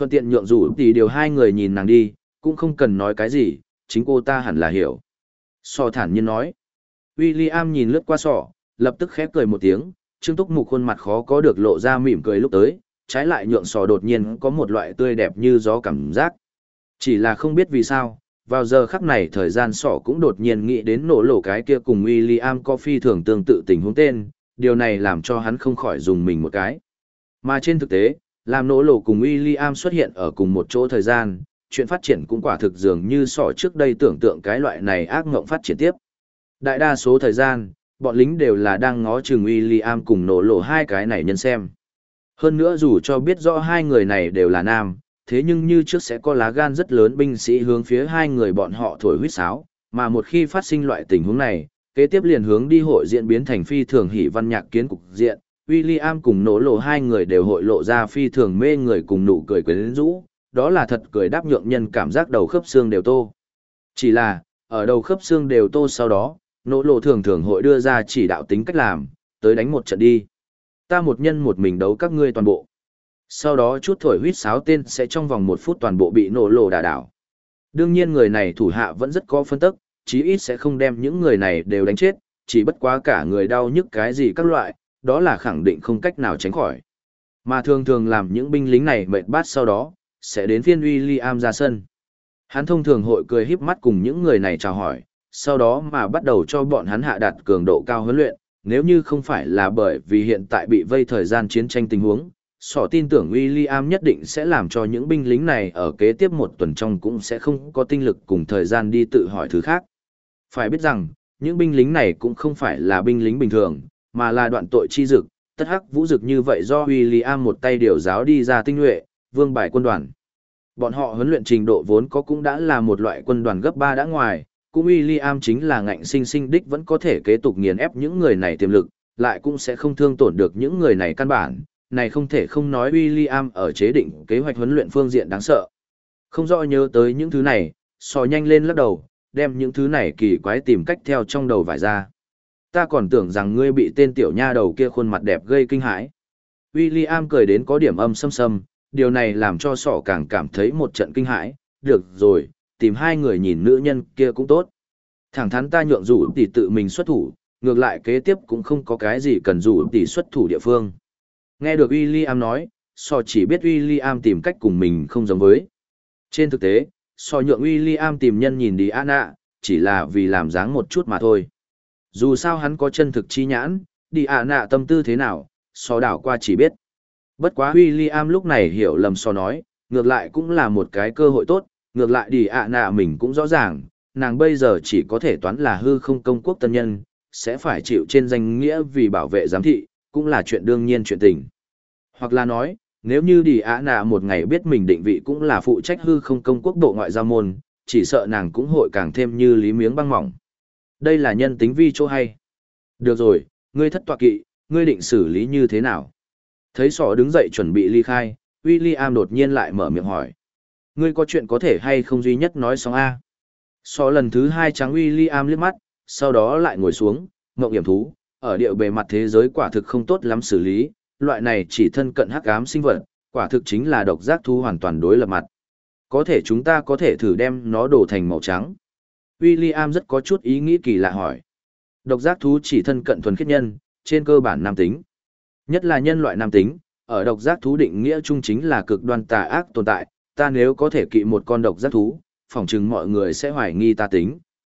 Thuận tiện nhượng rủ tỷ điều hai người nhìn nàng đi, cũng không cần nói cái gì, chính cô ta hẳn là hiểu. Sọ thản nhiên nói. William nhìn lướt qua sọ, lập tức khép cười một tiếng, Trương Túc Mục khuôn mặt khó có được lộ ra mỉm cười lúc tới, trái lại nhượng sọ đột nhiên có một loại tươi đẹp như gió cảm giác. Chỉ là không biết vì sao, vào giờ khắc này thời gian sọ cũng đột nhiên nghĩ đến nổ lổ cái kia cùng William có phi thường tương tự tình huống tên, điều này làm cho hắn không khỏi dùng mình một cái. Mà trên thực tế, làm nổ lổ cùng William xuất hiện ở cùng một chỗ thời gian, chuyện phát triển cũng quả thực dường như sọ trước đây tưởng tượng cái loại này ác ngộng phát triển tiếp. Đại đa số thời gian, bọn lính đều là đang ngó chừng William cùng nổ lổ hai cái này nhân xem. Hơn nữa dù cho biết rõ hai người này đều là nam, thế nhưng như trước sẽ có lá gan rất lớn binh sĩ hướng phía hai người bọn họ thổi huýt sáo, mà một khi phát sinh loại tình huống này, kế tiếp liền hướng đi hội diễn biến thành phi thường hỉ văn nhạc kiến cục diện. William cùng nổ lộ hai người đều hội lộ ra phi thường mê người cùng nụ cười quyến rũ, đó là thật cười đáp nhượng nhân cảm giác đầu khớp xương đều tô. Chỉ là, ở đầu khớp xương đều tô sau đó, nổ lộ thường thường hội đưa ra chỉ đạo tính cách làm, tới đánh một trận đi. Ta một nhân một mình đấu các ngươi toàn bộ. Sau đó chút thổi huýt sáo tên sẽ trong vòng 1 phút toàn bộ bị nổ lộ đả đảo. Đương nhiên người này thủ hạ vẫn rất có phân tức, chí ít sẽ không đem những người này đều đánh chết, chỉ bất quá cả người đau nhức cái gì các loại, đó là khẳng định không cách nào tránh khỏi. Mà thường thường làm những binh lính này mệt bát sau đó, sẽ đến phiên William ra sân. Hắn thông thường hội cười híp mắt cùng những người này chào hỏi, sau đó mà bắt đầu cho bọn hắn hạ đặt cường độ cao huấn luyện, nếu như không phải là bởi vì hiện tại bị vây thời gian chiến tranh tình huống, Sọ tin tưởng William nhất định sẽ làm cho những binh lính này ở kế tiếp 1 tuần trong cũng sẽ không có tinh lực cùng thời gian đi tự hỏi thứ khác. Phải biết rằng, những binh lính này cũng không phải là binh lính bình thường, mà là đoạn tội chi dực, tất hắc vũ dực như vậy do William một tay điều giáo đi ra tinh nhuệ, vương bài quân đoàn. Bọn họ huấn luyện trình độ vốn có cũng đã là một loại quân đoàn gấp 3 đã ngoài, cũng William chính là ngạnh sinh sinh đích vẫn có thể kế tục nghiền ép những người này tiềm lực, lại cũng sẽ không thương tổn được những người này căn bản. Này không thể không nói William ở chế định kế hoạch huấn luyện phương diện đáng sợ. Không rõ nhớ tới những thứ này, Sọ nhanh lên lắc đầu, đem những thứ này kỳ quái tìm cách theo trong đầu vải ra. Ta còn tưởng rằng ngươi bị tên tiểu nha đầu kia khuôn mặt đẹp gây kinh hãi. William cười đến có điểm âm sâm, điều này làm cho Sọ càng cảm thấy một trận kinh hãi. Được rồi, tìm hai người nhìn nữ nhân kia cũng tốt. Thẳng thắn ta nhượng rủ tỷ tự mình xuất thủ, ngược lại kế tiếp cũng không có cái gì cần rủ tỷ xuất thủ địa phương. Nghe được William nói, Sọ chỉ biết William tìm cách cùng mình không giống với. Trên thực tế, Sọ nhượng William tìm nhân nhìn Diana, chỉ là vì làm dáng một chút mà thôi. Dù sao hắn có chân thực chi nhãn, Diana tâm tư thế nào, Sọ đảo qua chỉ biết. Bất quá William lúc này hiểu lầm Sọ nói, ngược lại cũng là một cái cơ hội tốt, ngược lại Diana mình cũng rõ ràng, nàng bây giờ chỉ có thể toán là hư không công quốc tân nhân, sẽ phải chịu trên danh nghĩa vì bảo vệ giám thị, cũng là chuyện đương nhiên chuyện tình. Hoặc là nói, nếu như Diana một ngày biết mình định vị cũng là phụ trách hư không công quốc bộ ngoại giao môn, chỉ sợ nàng cũng hội càng thêm như lý miếng băng mỏng. Đây là nhân tính vi chỗ hay. Được rồi, ngươi thất tọa kỵ, ngươi định xử lý như thế nào? Thấy Sọ đứng dậy chuẩn bị ly khai, William đột nhiên lại mở miệng hỏi. Ngươi có chuyện có thể hay không duy nhất nói xong A. Sọ lần thứ 2 trắng William liếc mắt, sau đó lại ngồi xuống, ngộng hiểm thú, ở địa bề mặt thế giới quả thực không tốt lắm xử lý, loại này chỉ thân cận hắc ám sinh vật, quả thực chính là độc giác thú hoàn toàn đối lập mặt. Có thể chúng ta có thể thử đem nó đổ thành màu trắng. William rất có chút ý nghĩ kỳ lạ hỏi. Độc giác thú chỉ thân cận thuần khiết nhân, trên cơ bản nam tính. Nhất là nhân loại nam tính, ở độc giác thú định nghĩa chung chính là cực đoan tà ác tồn tại, ta nếu có thể kỵ một con độc giác thú, phỏng chừng mọi người sẽ hoài nghi ta tính.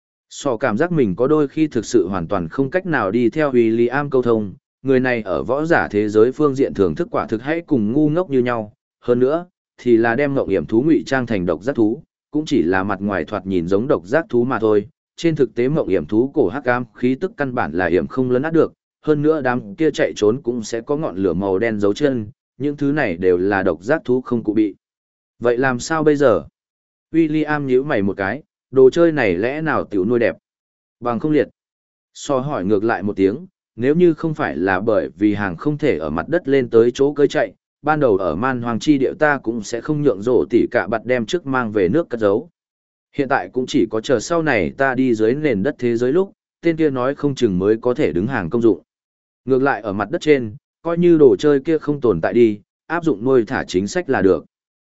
Sọ cảm giác mình có đôi khi thực sự hoàn toàn không cách nào đi theo William câu thông, người này ở võ giả thế giới phương diện thưởng thức quả thực hãy cùng ngu ngốc như nhau, hơn nữa, thì là đem ngộng hiểm thú ngụy trang thành độc giác thú, cũng chỉ là mặt ngoài thoạt nhìn giống độc giác thú mà thôi, trên thực tế ngộng hiểm thú cổ hắc ám khí tức căn bản là hiểm không lấn át được, hơn nữa đám kia chạy trốn cũng sẽ có ngọn lửa màu đen dấu chân, những thứ này đều là độc giác thú không cụ bị. Vậy làm sao bây giờ? William nhíu mày một cái, đồ chơi này lẽ nào tiểu nuôi đẹp? Bằng không liệt. Sọ hỏi ngược lại một tiếng, nếu như không phải là bởi vì hàng không thể ở mặt đất lên tới chỗ cơi chạy, ban đầu ở man hoàng chi điệu ta cũng sẽ không nhượng rổ tỉ cả bặt đem trước mang về nước cất giấu. Hiện tại cũng chỉ có chờ sau này ta đi dưới nền đất thế giới lúc, tên kia nói không chừng mới có thể đứng hàng công dụng. Ngược lại ở mặt đất trên, coi như đồ chơi kia không tồn tại đi, áp dụng nuôi thả chính sách là được.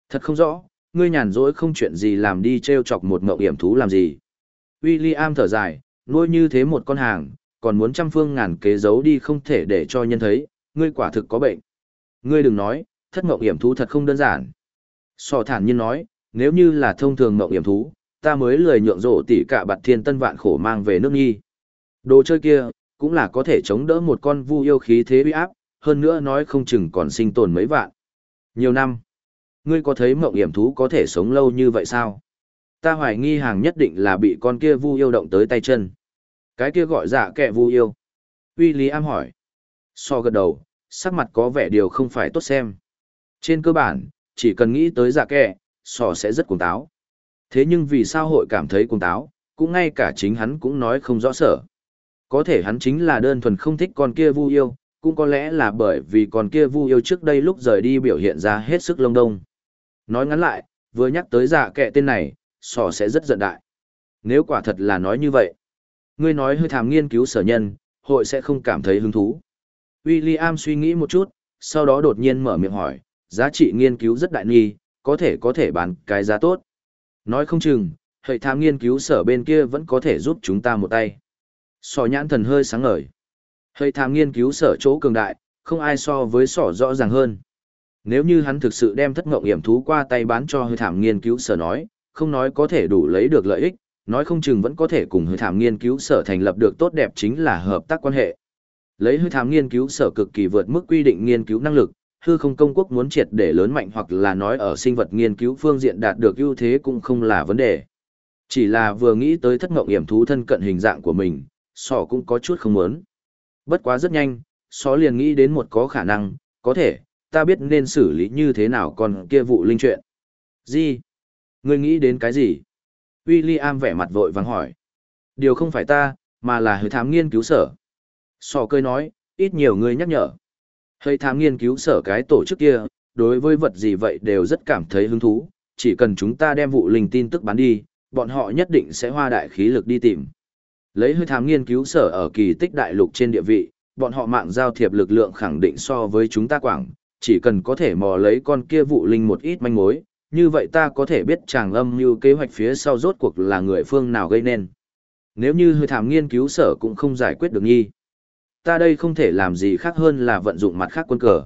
Thật không rõ, ngươi nhàn rỗi không chuyện gì làm đi treo chọc một ngộng hiểm thú làm gì. William thở dài, nuôi như thế một con hàng, còn muốn trăm phương ngàn kế giấu đi không thể để cho nhân thấy, ngươi quả thực có bệnh. Ngươi đừng nói, thất ngộng hiểm thú thật không đơn giản. Sò thản nhiên nói, nếu như là thông thường ngộng hiểm thú, ta mới lười nhượng rổ tỉ cả bạt thiên tân vạn khổ mang về nước Nhi. Đồ chơi kia, cũng là có thể chống đỡ một con vu yêu khí thế uy áp, hơn nữa nói không chừng còn sinh tồn mấy vạn. Nhiều năm. Ngươi có thấy mộng hiểm thú có thể sống lâu như vậy sao? Ta hoài nghi hàng nhất định là bị con kia vu yêu động tới tay chân. Cái kia gọi dạ kẹ vu yêu. William hỏi. So gật đầu, sắc mặt có vẻ điều không phải tốt xem. Trên cơ bản, chỉ cần nghĩ tới dạ kẹ, so sẽ rất cuồng táo. Thế nhưng vì sao hội cảm thấy cuồng táo, cũng ngay cả chính hắn cũng nói không rõ sở. Có thể hắn chính là đơn thuần không thích con kia vu yêu, cũng có lẽ là bởi vì con kia vu yêu trước đây lúc rời đi biểu hiện ra hết sức lông đông. Nói ngắn lại, vừa nhắc tới dạ kệ tên này, sò sẽ rất giận đại. Nếu quả thật là nói như vậy, ngươi nói hơi thàm nghiên cứu sở nhân, hội sẽ không cảm thấy hứng thú. William suy nghĩ một chút, sau đó đột nhiên mở miệng hỏi, giá trị nghiên cứu rất đại nghi, có thể bán cái giá tốt. Nói không chừng, hệ thám nghiên cứu sở bên kia vẫn có thể giúp chúng ta một tay. Sò nhãn thần hơi sáng ngời. Hệ thám nghiên cứu sở chỗ cường đại, không ai so với sỏ rõ ràng hơn. Nếu như hắn thực sự đem thất ngộng hiểm thú qua tay bán cho hơi thảm nghiên cứu sở nói, không nói có thể đủ lấy được lợi ích, nói không chừng vẫn có thể cùng hơi thảm nghiên cứu sở thành lập được tốt đẹp chính là hợp tác quan hệ. Lấy hơi thảm nghiên cứu sở cực kỳ vượt mức quy định nghiên cứu năng lực, hư không công quốc muốn triệt để lớn mạnh hoặc là nói ở sinh vật nghiên cứu phương diện đạt được ưu thế cũng không là vấn đề. Chỉ là vừa nghĩ tới thất ngộng hiểm thú thân cận hình dạng của mình, sỏ cũng có chút không muốn. Bất quá rất nhanh, sỏ liền nghĩ đến một có khả năng, có thể, ta biết nên xử lý như thế nào còn kia vụ linh chuyện. Gì? Ngươi nghĩ đến cái gì? William vẻ mặt vội vàng hỏi. Điều không phải ta, mà là hơi thám nghiên cứu sở. Sò cười nói, ít nhiều người nhắc nhở. Hơi thám nghiên cứu sở cái tổ chức kia, đối với vật gì vậy đều rất cảm thấy hứng thú, chỉ cần chúng ta đem vụ linh tin tức bán đi, bọn họ nhất định sẽ hoa đại khí lực đi tìm. Lấy hơi thám nghiên cứu sở ở kỳ tích đại lục trên địa vị, bọn họ mạng giao thiệp lực lượng khẳng định so với chúng ta quảng, chỉ cần có thể mò lấy con kia vụ linh một ít manh mối, như vậy ta có thể biết chàng âm như kế hoạch phía sau rốt cuộc là người phương nào gây nên. Nếu như hơi thám nghiên cứu sở cũng không giải quyết được nhi, ta đây không thể làm gì khác hơn là vận dụng mặt khác quân cờ.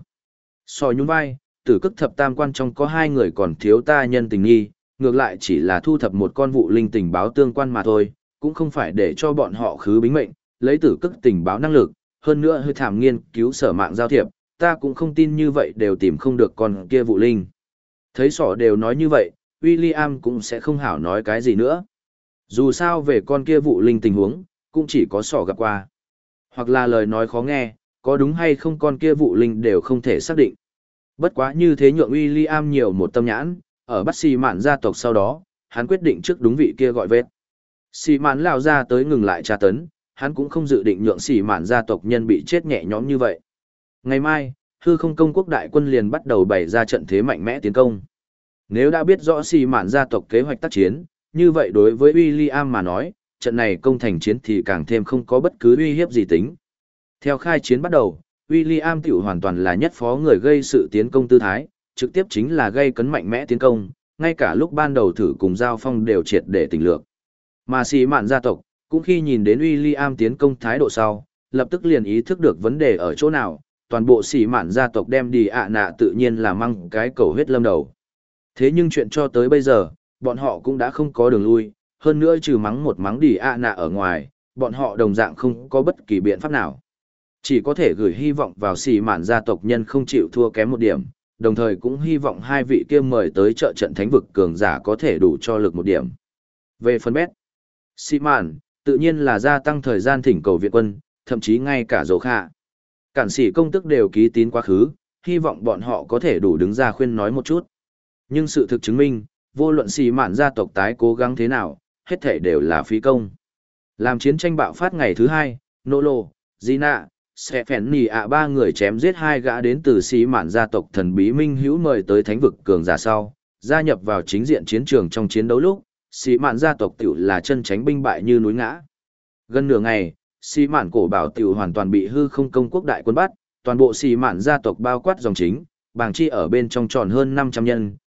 So nhún vai, tử cức thập tam quan trong có 2 người còn thiếu ta nhân tình nhi, ngược lại chỉ là thu thập một con vụ linh tình báo tương quan mà thôi, cũng không phải để cho bọn họ khứ bính mệnh, lấy tử cức tình báo năng lực, hơn nữa hơi thảm nghiên cứu sở mạng giao thiệp, ta cũng không tin như vậy đều tìm không được con kia vụ linh. Thấy sỏ đều nói như vậy, William cũng sẽ không hảo nói cái gì nữa. Dù sao về con kia vụ linh tình huống, cũng chỉ có sỏ gặp qua. Hoặc là lời nói khó nghe, có đúng hay không con kia vụ linh đều không thể xác định. Bất quá như thế nhượng William nhiều một tâm nhãn, ở bắt xì mạn gia tộc sau đó, hắn quyết định trước đúng vị kia gọi vết. Xì mạn lao ra tới ngừng lại tra tấn, hắn cũng không dự định nhượng xì mạn gia tộc nhân bị chết nhẹ nhõm như vậy. Ngày mai, hư không công quốc đại quân liền bắt đầu bày ra trận thế mạnh mẽ tiến công. Nếu đã biết rõ xì mạn gia tộc kế hoạch tác chiến, như vậy đối với William mà nói, trận này công thành chiến thì càng thêm không có bất cứ uy hiếp gì tính. Theo khai chiến bắt đầu, William tiểu hoàn toàn là nhất phó người gây sự tiến công tư thái, trực tiếp chính là gây cấn mạnh mẽ tiến công, ngay cả lúc ban đầu thử cùng giao phong đều triệt để tình lược. Mà xì mạn gia tộc, cũng khi nhìn đến William tiến công thái độ sau, lập tức liền ý thức được vấn đề ở chỗ nào, toàn bộ xì mạn gia tộc đem đi ạ nạ tự nhiên là mang cái cầu huyết lâm đầu. Thế nhưng chuyện cho tới bây giờ, bọn họ cũng đã không có đường lui, hơn nữa trừ mắng một mắng đi ạ nạ ở ngoài, bọn họ đồng dạng không có bất kỳ biện pháp nào. Chỉ có thể gửi hy vọng vào xì mạn gia tộc nhân không chịu thua kém một điểm, đồng thời cũng hy vọng 2 vị kia mời tới trợ trận thánh vực cường giả có thể đủ cho lực một điểm. Về phần bét, xì mạn, tự nhiên là gia tăng thời gian thỉnh cầu viện quân, thậm chí ngay cả dấu khả. Cản sĩ công tức đều ký tín quá khứ, hy vọng bọn họ có thể đủ đứng ra khuyên nói một chút. Nhưng sự thực chứng minh, vô luận xì mạn gia tộc tái cố gắng thế nào, hết thể đều là phí công. Làm chiến tranh bạo phát ngày thứ 2, Nolo, Gina, sẽ phèn nì ạ 3 người chém giết 2 gã đến từ xì mạn gia tộc thần bí minh hữu mời tới thánh vực cường giả sau, gia nhập vào chính diện chiến trường trong chiến đấu lúc, xì mạn gia tộc tiểu là chân tránh binh bại như núi ngã. Gần nửa ngày, xì mạn cổ bảo tiểu hoàn toàn bị hư không công quốc đại quân bắt, toàn bộ xì mạn gia tộc bao quát dòng chính, bàng chi ở bên trong tròn hơn 500 nhân,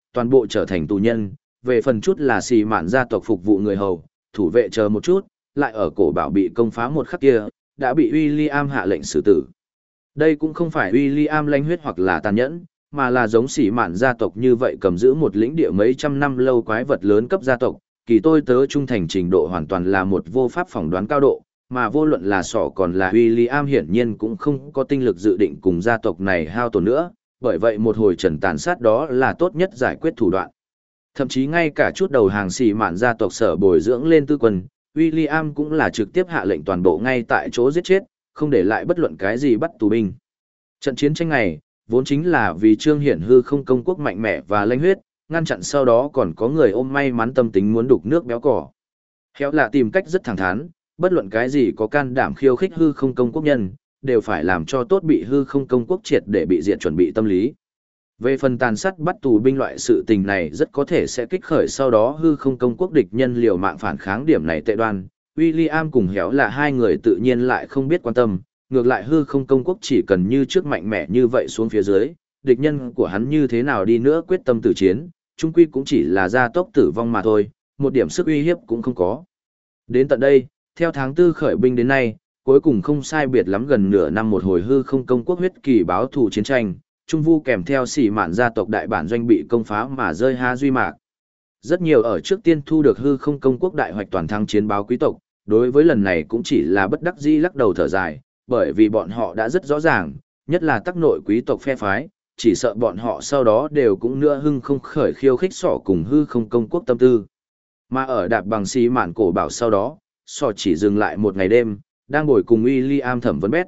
toàn bộ trở thành tù nhân, về phần chút là xì mạn gia tộc phục vụ người hầu, thủ vệ chờ một chút, lại ở cổ bảo bị công phá một khắc kia, đã bị William hạ lệnh xử tử. Đây cũng không phải William lanh huyết hoặc là tàn nhẫn, mà là giống xỉ mạn gia tộc như vậy cầm giữ một lĩnh địa mấy trăm năm lâu quái vật lớn cấp gia tộc, kỳ tôi tớ trung thành trình độ hoàn toàn là một vô pháp phỏng đoán cao độ, mà vô luận là sỏ còn là William hiển nhiên cũng không có tinh lực dự định cùng gia tộc này hao tổn nữa, bởi vậy một hồi trần tàn sát đó là tốt nhất giải quyết thủ đoạn. Thậm chí ngay cả chút đầu hàng xỉ mạn gia tộc sở bồi dưỡng lên tư quân, William cũng là trực tiếp hạ lệnh toàn bộ ngay tại chỗ giết chết, không để lại bất luận cái gì bắt tù binh. Trận chiến tranh này, vốn chính là vì trương hiển hư không công quốc mạnh mẽ và lanh huyết, ngăn chặn sau đó còn có người ôm may mắn tâm tính muốn đục nước béo cỏ. Khéo là tìm cách rất thẳng thắn, bất luận cái gì có can đảm khiêu khích hư không công quốc nhân, đều phải làm cho tốt bị hư không công quốc triệt để bị diệt chuẩn bị tâm lý. Về phần tàn sát bắt tù binh loại sự tình này rất có thể sẽ kích khởi sau đó hư không công quốc địch nhân liều mạng phản kháng điểm này tệ đoan. William cùng Héo là hai người tự nhiên lại không biết quan tâm, ngược lại hư không công quốc chỉ cần như trước mạnh mẽ như vậy xuống phía dưới, địch nhân của hắn như thế nào đi nữa quyết tâm tử chiến, chung quy cũng chỉ là gia tốc tử vong mà thôi, một điểm sức uy hiếp cũng không có. Đến tận đây, theo tháng 4 khởi binh đến nay, cuối cùng không sai biệt lắm gần nửa năm một hồi hư không công quốc huyết kỳ báo thù chiến tranh, Trung Vu kèm theo xỉ mạn gia tộc đại bản doanh bị công phá mà rơi ha duy mạc. Rất nhiều ở trước tiên thu được hư không công quốc đại hoạch toàn thắng chiến báo quý tộc, đối với lần này cũng chỉ là bất đắc dĩ lắc đầu thở dài, bởi vì bọn họ đã rất rõ ràng, nhất là tắc nội quý tộc phe phái, chỉ sợ bọn họ sau đó đều cũng nữa hưng không khởi khiêu khích sỏ cùng hư không công quốc tâm tư. Mà ở đạp bằng xỉ mạn cổ bảo sau đó, sỏ chỉ dừng lại một ngày đêm, đang ngồi cùng William thẩm vấn bét.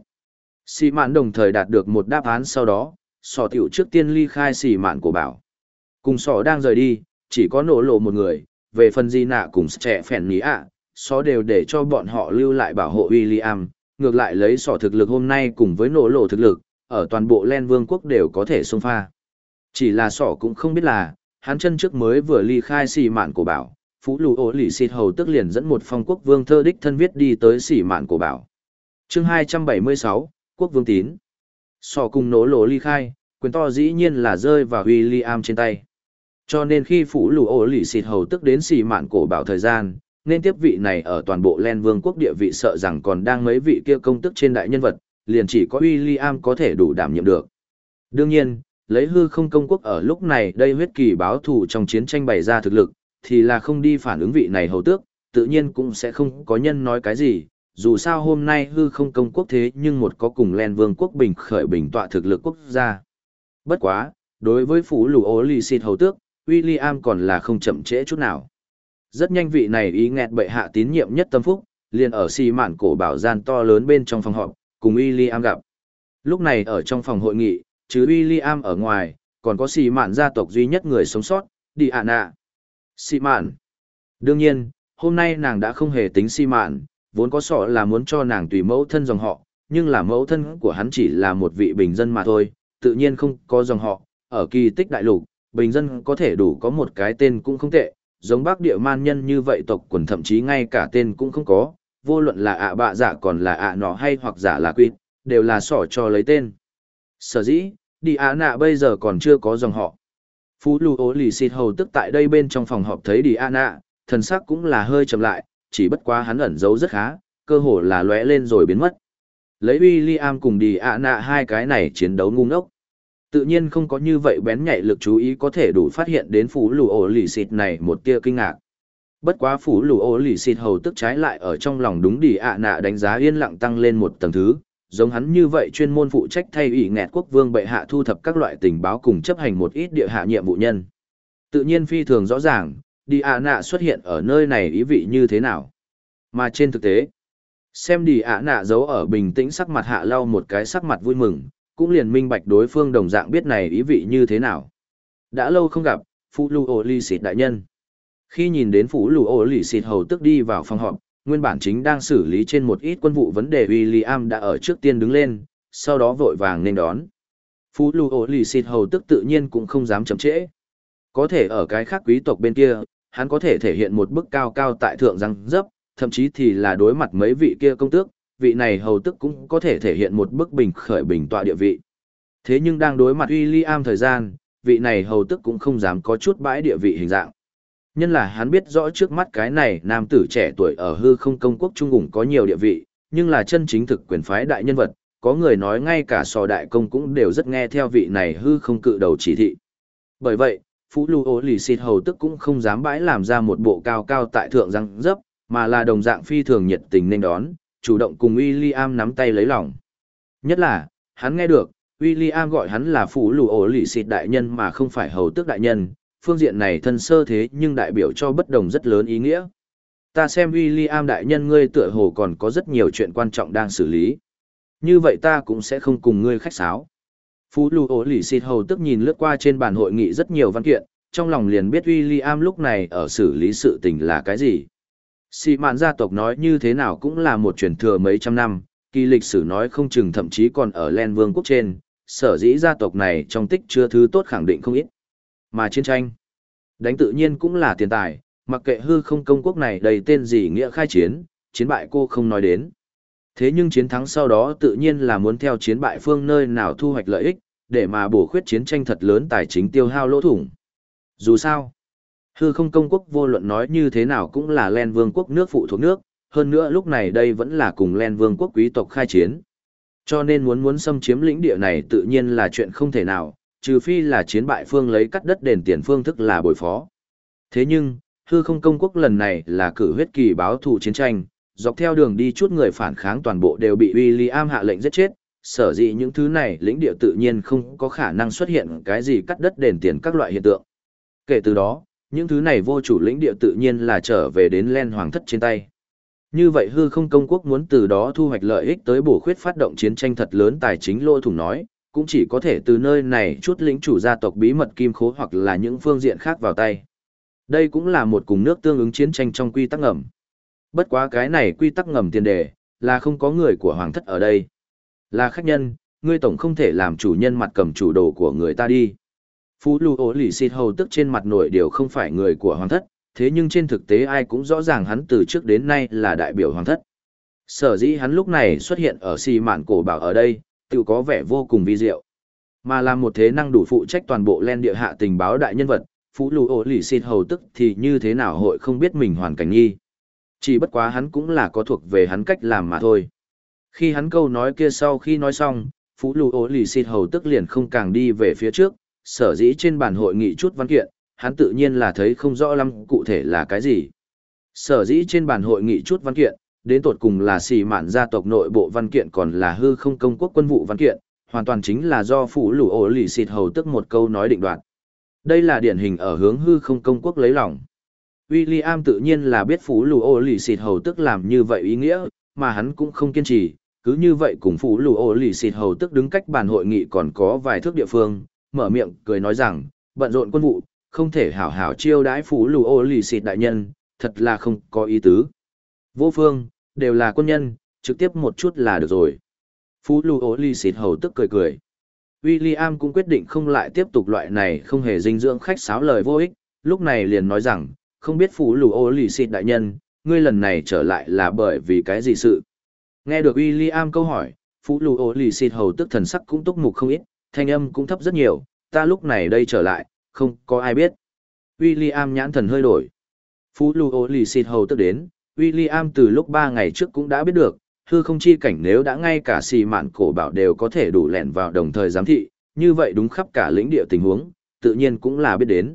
Xỉ mạn đồng thời đạt được một đáp án sau đó, sỏ tiểu trước tiên ly khai xỉ mạn cổ bảo. Cùng sỏ đang rời đi, chỉ có nổ lộ một người, về phần di nạ cùng trẻ phèn ní ạ, sỏ đều để cho bọn họ lưu lại bảo hộ William, ngược lại lấy sỏ thực lực hôm nay cùng với nổ lộ thực lực, ở toàn bộ Len Vương quốc đều có thể xông pha. Chỉ là sỏ cũng không biết là, hắn chân trước mới vừa ly khai xỉ mạn cổ bảo, Phú Lù Ô Lì Xịt Hầu tức liền dẫn một phong quốc vương thơ đích thân viết đi tới xỉ mạn cổ bảo. Chương 276, Quốc vương tín. Sỏ cùng nổ lộ ly khai, quyền to dĩ nhiên là rơi vào William trên tay. Cho nên khi Phú Lù Ô Lì Xịt Hầu tức đến xỉ mạn cổ bảo thời gian, nên tiếp vị này ở toàn bộ Len Vương quốc địa vị sợ rằng còn đang mấy vị kia công tức trên đại nhân vật, liền chỉ có William có thể đủ đảm nhiệm được. Đương nhiên, lấy hư không công quốc ở lúc này đây huyết kỳ báo thù trong chiến tranh bày ra thực lực, thì là không đi phản ứng vị này hầu tước, tự nhiên cũng sẽ không có nhân nói cái gì, dù sao hôm nay hư không công quốc thế nhưng một có cùng Len Vương quốc bình khởi bình tọa thực lực quốc gia. Bất quá, đối với Phú Lù Ô Lì Xịt Hầu tước, William còn là không chậm trễ chút nào. Rất nhanh vị này ý nghẹt bệ hạ tín nhiệm nhất tâm phúc, liền ở xì mạn cổ bảo gian to lớn bên trong phòng họp, cùng William gặp. Lúc này ở trong phòng hội nghị, chứ William ở ngoài, còn có xì mạn gia tộc duy nhất người sống sót, Diana. Xì mạn. Đương nhiên, hôm nay nàng đã không hề tính xì mạn, vốn có sọ là muốn cho nàng tùy mẫu thân dòng họ, nhưng là mẫu thân của hắn chỉ là một vị bình dân mà thôi, tự nhiên không có dòng họ. Ở kỳ tích đại lục, bình dân có thể đủ có một cái tên cũng không tệ, giống Bắc Địa Man nhân như vậy tộc quần thậm chí ngay cả tên cũng không có, vô luận là ạ bạ giả còn là ạ nọ hay hoặc giả là quýt, đều là sỏ cho lấy tên. Sở dĩ, Diana bây giờ còn chưa có dòng họ. Phú Lù Ô Lì Xịt Hầu tức tại đây bên trong phòng họp thấy Diana, thần sắc cũng là hơi chậm lại, chỉ bất quá hắn ẩn giấu rất khá, cơ hồ là lóe lên rồi biến mất. Lấy William cùng Diana hai cái này chiến đấu ngu ngốc. Tự nhiên không có như vậy bén nhạy lực chú ý có thể đủ phát hiện đến Phú Lù Ô Lì Xịt này một tia kinh ngạc. Bất quá Phú Lù Ô Lì Xịt Hầu tức trái lại ở trong lòng đúng Diana đánh giá yên lặng tăng lên một tầng thứ, giống hắn như vậy chuyên môn phụ trách thay ủy nghẹt quốc vương bệ hạ thu thập các loại tình báo cùng chấp hành một ít địa hạ nhiệm vụ nhân. Tự nhiên phi thường rõ ràng, Diana xuất hiện ở nơi này ý vị như thế nào. Mà trên thực tế, xem Diana giấu ở bình tĩnh sắc mặt hạ lau một cái sắc mặt vui mừng, cũng liền minh bạch đối phương đồng dạng biết này ý vị như thế nào. Đã lâu không gặp, Phú Lù Ô Lì Xịt đại nhân. Khi nhìn đến Phú Lù Ô Lì Xịt hầu tức đi vào phòng họp, nguyên bản chính đang xử lý trên một ít quân vụ vấn đề William đã ở trước tiên đứng lên, sau đó vội vàng nên đón. Phú Lù Ô Lì Xịt hầu tức tự nhiên cũng không dám chậm trễ. Có thể ở cái khác quý tộc bên kia, hắn có thể thể hiện một bức cao cao tại thượng răng dấp, thậm chí thì là đối mặt mấy vị kia công tước, vị này hầu tức cũng có thể thể hiện một bức bình khởi bình tọa địa vị. Thế nhưng đang đối mặt William thời gian, vị này hầu tức cũng không dám có chút bãi địa vị hình dạng. Nhân là hắn biết rõ trước mắt cái này nam tử trẻ tuổi ở hư không công quốc trung ủng có nhiều địa vị, nhưng là chân chính thực quyền phái đại nhân vật, có người nói ngay cả sò đại công cũng đều rất nghe theo vị này hư không cự đầu chỉ thị. Bởi vậy, Phú Lưu Ô Lì Xịt hầu tức cũng không dám bãi làm ra một bộ cao cao tại thượng răng dấp, mà là đồng dạng phi thường nhiệt tình nên đón, chủ động cùng William nắm tay lấy lòng. Nhất là, hắn nghe được, William gọi hắn là Phú Lưu Ô Lì Xịt đại nhân mà không phải hầu tước đại nhân, phương diện này thân sơ thế nhưng đại biểu cho bất đồng rất lớn ý nghĩa. Ta xem William đại nhân ngươi tựa hồ còn có rất nhiều chuyện quan trọng đang xử lý. Như vậy ta cũng sẽ không cùng ngươi khách sáo. Phú Lưu Ô Lì Xịt hầu tức nhìn lướt qua trên bàn hội nghị rất nhiều văn kiện, trong lòng liền biết William lúc này ở xử lý sự tình là cái gì. Sĩ mạn gia tộc nói như thế nào cũng là một truyền thừa mấy trăm năm, kỳ lịch sử nói không chừng thậm chí còn ở Len Vương quốc trên, sở dĩ gia tộc này trong tích chưa thứ tốt khẳng định không ít. Mà chiến tranh, đánh tự nhiên cũng là tiền tài, mặc kệ hư không công quốc này đầy tên gì nghĩa khai chiến, chiến bại cô không nói đến. Thế nhưng chiến thắng sau đó tự nhiên là muốn theo chiến bại phương nơi nào thu hoạch lợi ích, để mà bổ khuyết chiến tranh thật lớn tài chính tiêu hao lỗ thủng. Dù sao, hư không công quốc vô luận nói như thế nào cũng là Len Vương quốc nước phụ thuộc nước, hơn nữa lúc này đây vẫn là cùng Len Vương quốc quý tộc khai chiến. Cho nên muốn xâm chiếm lĩnh địa này tự nhiên là chuyện không thể nào, trừ phi là chiến bại phương lấy cắt đất đền tiền phương thức là bồi phó. Thế nhưng, hư không công quốc lần này là cử huyết kỳ báo thù chiến tranh, dọc theo đường đi chút người phản kháng toàn bộ đều bị William hạ lệnh giết chết, sở dĩ những thứ này lĩnh địa tự nhiên không có khả năng xuất hiện cái gì cắt đất đền tiền các loại hiện tượng. Kể từ đó, những thứ này vô chủ lĩnh địa tự nhiên là trở về đến Len Hoàng thất trên tay. Như vậy hư không công quốc muốn từ đó thu hoạch lợi ích tới bổ khuyết phát động chiến tranh thật lớn tài chính lỗ thủng nói, cũng chỉ có thể từ nơi này chút lĩnh chủ gia tộc bí mật kim khố hoặc là những phương diện khác vào tay. Đây cũng là một cùng nước tương ứng chiến tranh trong quy tắc ngầm. Bất quá cái này quy tắc ngầm tiền đề, là không có người của hoàng thất ở đây. Là khách nhân, ngươi tổng không thể làm chủ nhân mặt cầm chủ đồ của người ta đi. Phú Lưu Ô Lì Xịt hầu tức trên mặt nội điều không phải người của hoàng thất, thế nhưng trên thực tế ai cũng rõ ràng hắn từ trước đến nay là đại biểu hoàng thất. Sở dĩ hắn lúc này xuất hiện ở xì mạn cổ bảo ở đây, tự có vẻ vô cùng vi diệu. Mà là một thế năng đủ phụ trách toàn bộ Len địa hạ tình báo đại nhân vật, Phú Lưu Ô Lì Xịt hầu tức thì như thế nào hội không biết mình hoàn cảnh nghi. Chỉ bất quá hắn cũng là có thuộc về hắn cách làm mà thôi. Khi hắn câu nói kia sau khi nói xong, Phú Lưu Ô Lì Xịt hầu tức liền không càng đi về phía trước, sở dĩ trên bàn hội nghị chút văn kiện, hắn tự nhiên là thấy không rõ lắm cụ thể là cái gì. Sở dĩ trên bàn hội nghị chút văn kiện, đến tột cùng là xì mạn gia tộc nội bộ văn kiện còn là hư không công quốc quân vụ văn kiện, hoàn toàn chính là do Phú Lưu Ô Lì Xịt hầu tức một câu nói định đoạt. Đây là điển hình ở hướng hư không công quốc lấy lòng. William tự nhiên là biết Phú Lưu Ô Lì Xịt hầu tức làm như vậy ý nghĩa, mà hắn cũng không kiên trì, cứ như vậy cùng Phú Lưu Ô Lì Xịt hầu tức đứng cách bàn hội nghị còn có vài thước địa phương, mở miệng cười nói rằng, bận rộn quân vụ, không thể hảo hảo chiêu đãi Phú Lưu Ô Lì Xịt đại nhân, thật là không có ý tứ. Vô phương, đều là quân nhân, trực tiếp một chút là được rồi. Phú Lưu Ô Lì Xịt hầu tức cười cười. William cũng quyết định không lại tiếp tục loại này không hề dinh dưỡng khách sáo lời vô ích, lúc này liền nói rằng, không biết Phú Lưu Ô Lì Xịt đại nhân, ngươi lần này trở lại là bởi vì cái gì sự? Nghe được William câu hỏi, Phú Lưu Ô Lì Xịt hầu tức thần sắc cũng túc mục không ít, thanh âm cũng thấp rất nhiều, ta lúc này đây trở lại, không có ai biết. William nhãn thần hơi đổi. Phú Lưu Ô Lì Xịt hầu tức đến, William từ lúc 3 ngày trước cũng đã biết được, hư không chi cảnh nếu đã ngay cả xì mạn cổ bảo đều có thể đủ lẻn vào đồng thời giám thị, như vậy đúng khắp cả lĩnh địa tình huống, tự nhiên cũng là biết đến.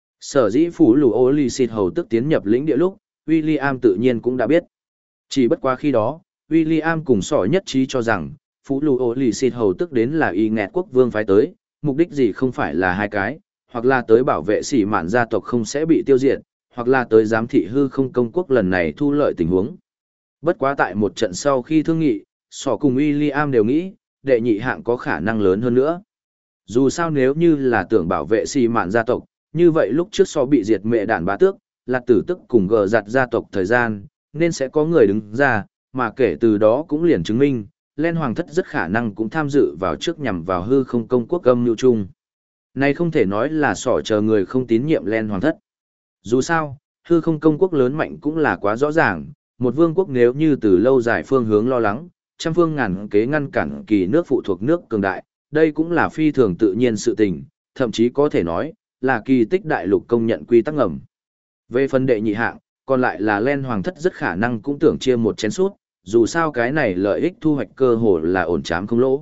Sở dĩ Phú Lưu Ô Lì Xịt hầu tức tiến nhập lĩnh địa lúc, William tự nhiên cũng đã biết. Chỉ bất quá khi đó, William cùng sỏ nhất trí cho rằng, Phú Lưu Ô Lì Xịt hầu tức đến là y nghẹt quốc vương phái tới, mục đích gì không phải là hai cái, hoặc là tới bảo vệ xỉ mạn gia tộc không sẽ bị tiêu diệt, hoặc là tới giám thị hư không công quốc lần này thu lợi tình huống. Bất quá tại một trận sau khi thương nghị, sỏ cùng William đều nghĩ, đệ nhị hạng có khả năng lớn hơn nữa. Dù sao nếu như là tưởng bảo vệ xỉ mạn gia tộc, như vậy lúc trước sỏ bị diệt mẹ đàn bá tước, là tử tức cùng gờ giặt gia tộc thời gian, nên sẽ có người đứng ra, mà kể từ đó cũng liền chứng minh, Len Hoàng thất rất khả năng cũng tham dự vào trước nhằm vào hư không công quốc âm mưu chung. Này không thể nói là sỏ chờ người không tín nhiệm Len Hoàng thất. Dù sao, hư không công quốc lớn mạnh cũng là quá rõ ràng, một vương quốc nếu như từ lâu dài phương hướng lo lắng, trăm phương ngàn kế ngăn cản kỳ nước phụ thuộc nước cường đại, đây cũng là phi thường tự nhiên sự tình, thậm chí có thể nói, là kỳ tích đại lục công nhận quy tắc ngầm. Về phần đệ nhị hạng, còn lại là Len Hoàng thất rất khả năng cũng tưởng chia một chén sút, dù sao cái này lợi ích thu hoạch cơ hồ là ổn chám không lỗ.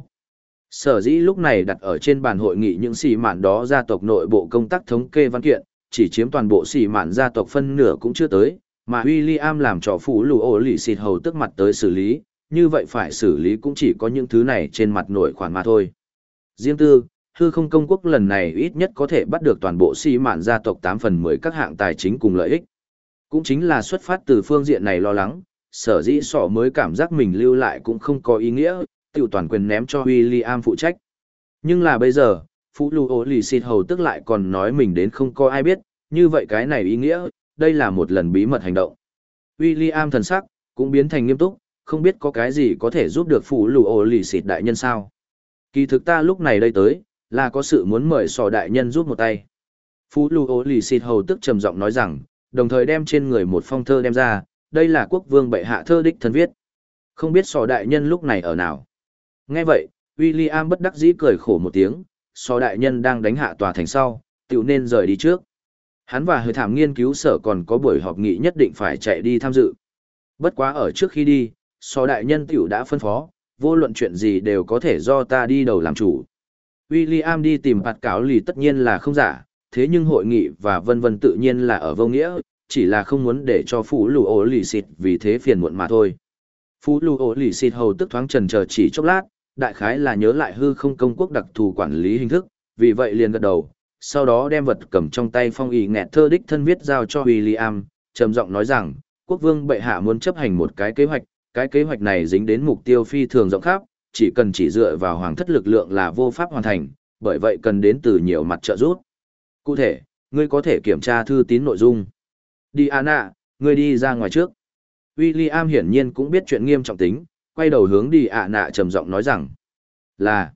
Sở dĩ lúc này đặt ở trên bàn hội nghị những xì mạn đó gia tộc nội bộ công tác thống kê văn kiện, chỉ chiếm toàn bộ xì mạn gia tộc phân nửa cũng chưa tới, mà William làm cho phủ lù ổ lì xịt hầu tức mặt tới xử lý, như vậy phải xử lý cũng chỉ có những thứ này trên mặt nổi khoản mà thôi. Riêng tư, hư không công quốc lần này ít nhất có thể bắt được toàn bộ xì mạn gia tộc 8/10 các hạng tài chính cùng lợi ích. Cũng chính là xuất phát từ phương diện này lo lắng, sở dĩ sọ mới cảm giác mình lưu lại cũng không có ý nghĩa, tiểu toàn quyền ném cho William phụ trách. Nhưng là bây giờ, Phú Lưu Ô Lì Xịt Hầu tức lại còn nói mình đến không có ai biết, như vậy cái này ý nghĩa, đây là một lần bí mật hành động. William thần sắc, cũng biến thành nghiêm túc, không biết có cái gì có thể giúp được Phú Lưu Ô Lì Xịt đại nhân sao. Kỳ thực ta lúc này đây tới, là có sự muốn mời sọ đại nhân giúp một tay. Phú Lưu Ô Lì Xịt Hầu tức trầm giọng nói rằng, đồng thời đem trên người một phong thơ đem ra, đây là quốc vương bệ hạ thơ đích thân viết. Không biết sọ đại nhân lúc này ở nào. Nghe vậy, William bất đắc dĩ cười khổ một tiếng, sọ đại nhân đang đánh hạ tòa thành sau, tiểu nên rời đi trước. Hắn và hơi thảm nghiên cứu sở còn có buổi họp nghị nhất định phải chạy đi tham dự. Bất quá ở trước khi đi, sọ đại nhân tiểu đã phân phó, vô luận chuyện gì đều có thể do ta đi đầu làm chủ. William đi tìm bạt cáo lì tất nhiên là không giả, thế nhưng hội nghị và vân vân tự nhiên là ở vô nghĩa, chỉ là không muốn để cho Phú Lưu Ô Lì Xịt vì thế phiền muộn mà thôi. Phú Lưu Ô Lì Xịt hầu tức thoáng chần chờ chỉ chốc lát, đại khái là nhớ lại hư không công quốc đặc thù quản lý hình thức, vì vậy liền gật đầu, sau đó đem vật cầm trong tay phong ý nghẹt thơ đích thân viết giao cho William, trầm giọng nói rằng, quốc vương bệ hạ muốn chấp hành một cái kế hoạch này dính đến mục tiêu phi thường rộng khắp, chỉ dựa vào hoàng thất lực lượng là vô pháp hoàn thành, bởi vậy cần đến từ nhiều mặt trợ giúp. Cụ thể, ngươi có thể kiểm tra thư tín nội dung. Diana, ngươi đi ra ngoài trước. William hiển nhiên cũng biết chuyện nghiêm trọng tính, quay đầu hướng Diana trầm giọng nói rằng là.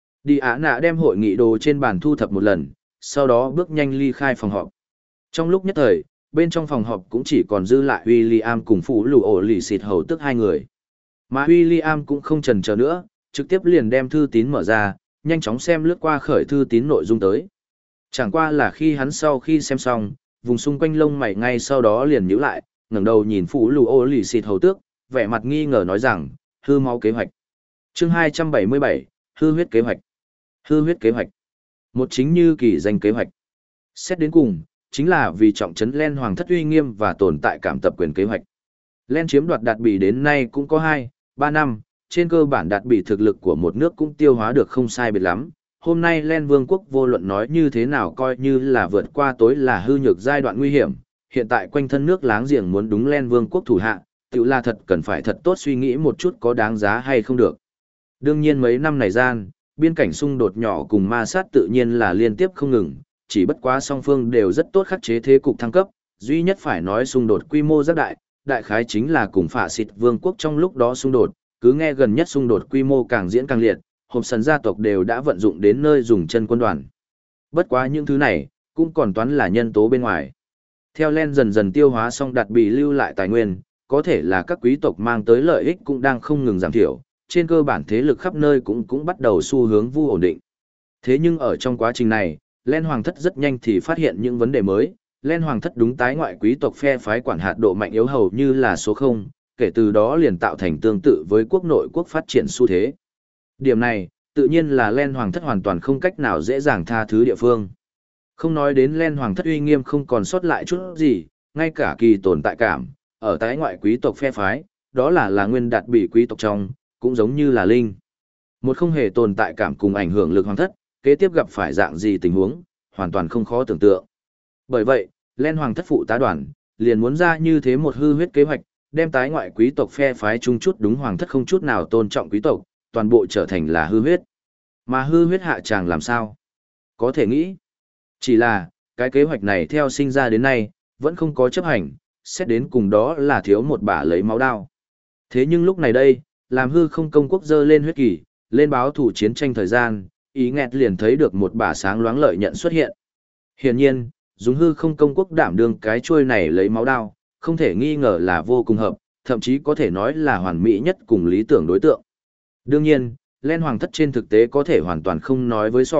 Diana đem hội nghị đồ trên bàn thu thập một lần, sau đó bước nhanh ly khai phòng họp. Trong lúc nhất thời, bên trong phòng họp cũng chỉ còn dư lại William cùng Phú Lưu Ô Lì Xịt hầu tức hai người. Mà William cũng không chần chờ nữa, trực tiếp liền đem thư tín mở ra, nhanh chóng xem lướt qua khởi thư tín nội dung tới. Chẳng qua là khi hắn sau khi xem xong, vùng xung quanh lông mày ngay sau đó liền nhíu lại, ngẩng đầu nhìn Phú Lưu Ô Lì Xịt hầu tước, vẻ mặt nghi ngờ nói rằng, hư máu kế hoạch. Chương 277, hư huyết kế hoạch. Hư huyết kế hoạch. Một chính như kỳ danh kế hoạch. Xét đến cùng, chính là vì trọng trấn Len hoàng thất uy nghiêm và tồn tại cảm tập quyền kế hoạch. Len chiếm đoạt đạt bị đến nay cũng có 2-3 năm, trên cơ bản đạt bị thực lực của một nước cũng tiêu hóa được không sai biệt lắm. Hôm nay Len Vương quốc vô luận nói như thế nào coi như là vượt qua tối là hư nhược giai đoạn nguy hiểm, hiện tại quanh thân nước láng giềng muốn đúng Len Vương quốc thủ hạ, tự là thật cần phải thật tốt suy nghĩ một chút có đáng giá hay không được. Đương nhiên mấy năm này gian, biên cảnh xung đột nhỏ cùng ma sát tự nhiên là liên tiếp không ngừng, chỉ bất quá song phương đều rất tốt khắc chế thế cục thăng cấp, duy nhất phải nói xung đột quy mô rất đại, đại khái chính là cùng phả xịt vương quốc trong lúc đó xung đột, cứ nghe gần nhất xung đột quy mô càng diễn càng liệt, hộp sần gia tộc đều đã vận dụng đến nơi dùng chân quân đoàn. Bất quá những thứ này, cũng còn toán là nhân tố bên ngoài. Theo Len dần dần tiêu hóa xong đạt bị lưu lại tài nguyên, có thể là các quý tộc mang tới lợi ích cũng đang không ngừng giảm thiểu, trên cơ bản thế lực khắp nơi cũng bắt đầu xu hướng vu ổn định. Thế nhưng ở trong quá trình này, Len Hoàng thất rất nhanh thì phát hiện những vấn đề mới, Len Hoàng thất đúng tái ngoại quý tộc phe phái quản hạt độ mạnh yếu hầu như là số 0, kể từ đó liền tạo thành tương tự với quốc nội quốc phát triển xu thế. Điểm này, tự nhiên là Len Hoàng thất hoàn toàn không cách nào dễ dàng tha thứ địa phương. Không nói đến Len Hoàng thất uy nghiêm không còn sót lại chút gì, ngay cả kỳ tồn tại cảm, ở tái ngoại quý tộc phe phái, đó là nguyên đạt bị quý tộc trong, cũng giống như là linh. Một không hề tồn tại cảm cùng ảnh hưởng lực hoàng thất, kế tiếp gặp phải dạng gì tình huống, hoàn toàn không khó tưởng tượng. Bởi vậy, Len Hoàng thất phụ tá đoàn, liền muốn ra như thế một hư huyết kế hoạch, đem tái ngoại quý tộc phe phái chung chút đúng hoàng thất không chút nào tôn trọng quý tộc, toàn bộ trở thành là hư huyết. Mà hư huyết hạ tràng làm sao? Có thể nghĩ. Chỉ là, cái kế hoạch này theo sinh ra đến nay, vẫn không có chấp hành, xét đến cùng đó là thiếu một bả lấy máu đao. Thế nhưng lúc này đây, làm hư không công quốc dơ lên huyết kỳ, lên báo thủ chiến tranh thời gian, ý nghẹt liền thấy được một bả sáng loáng lợi nhận xuất hiện. Hiển nhiên, dùng hư không công quốc đảm đương cái chuôi này lấy máu đao, không thể nghi ngờ là vô cùng hợp, thậm chí có thể nói là hoàn mỹ nhất cùng lý tưởng đối tượng. Đương nhiên, Len Hoàng thất trên thực tế có thể hoàn toàn không nói với sọ,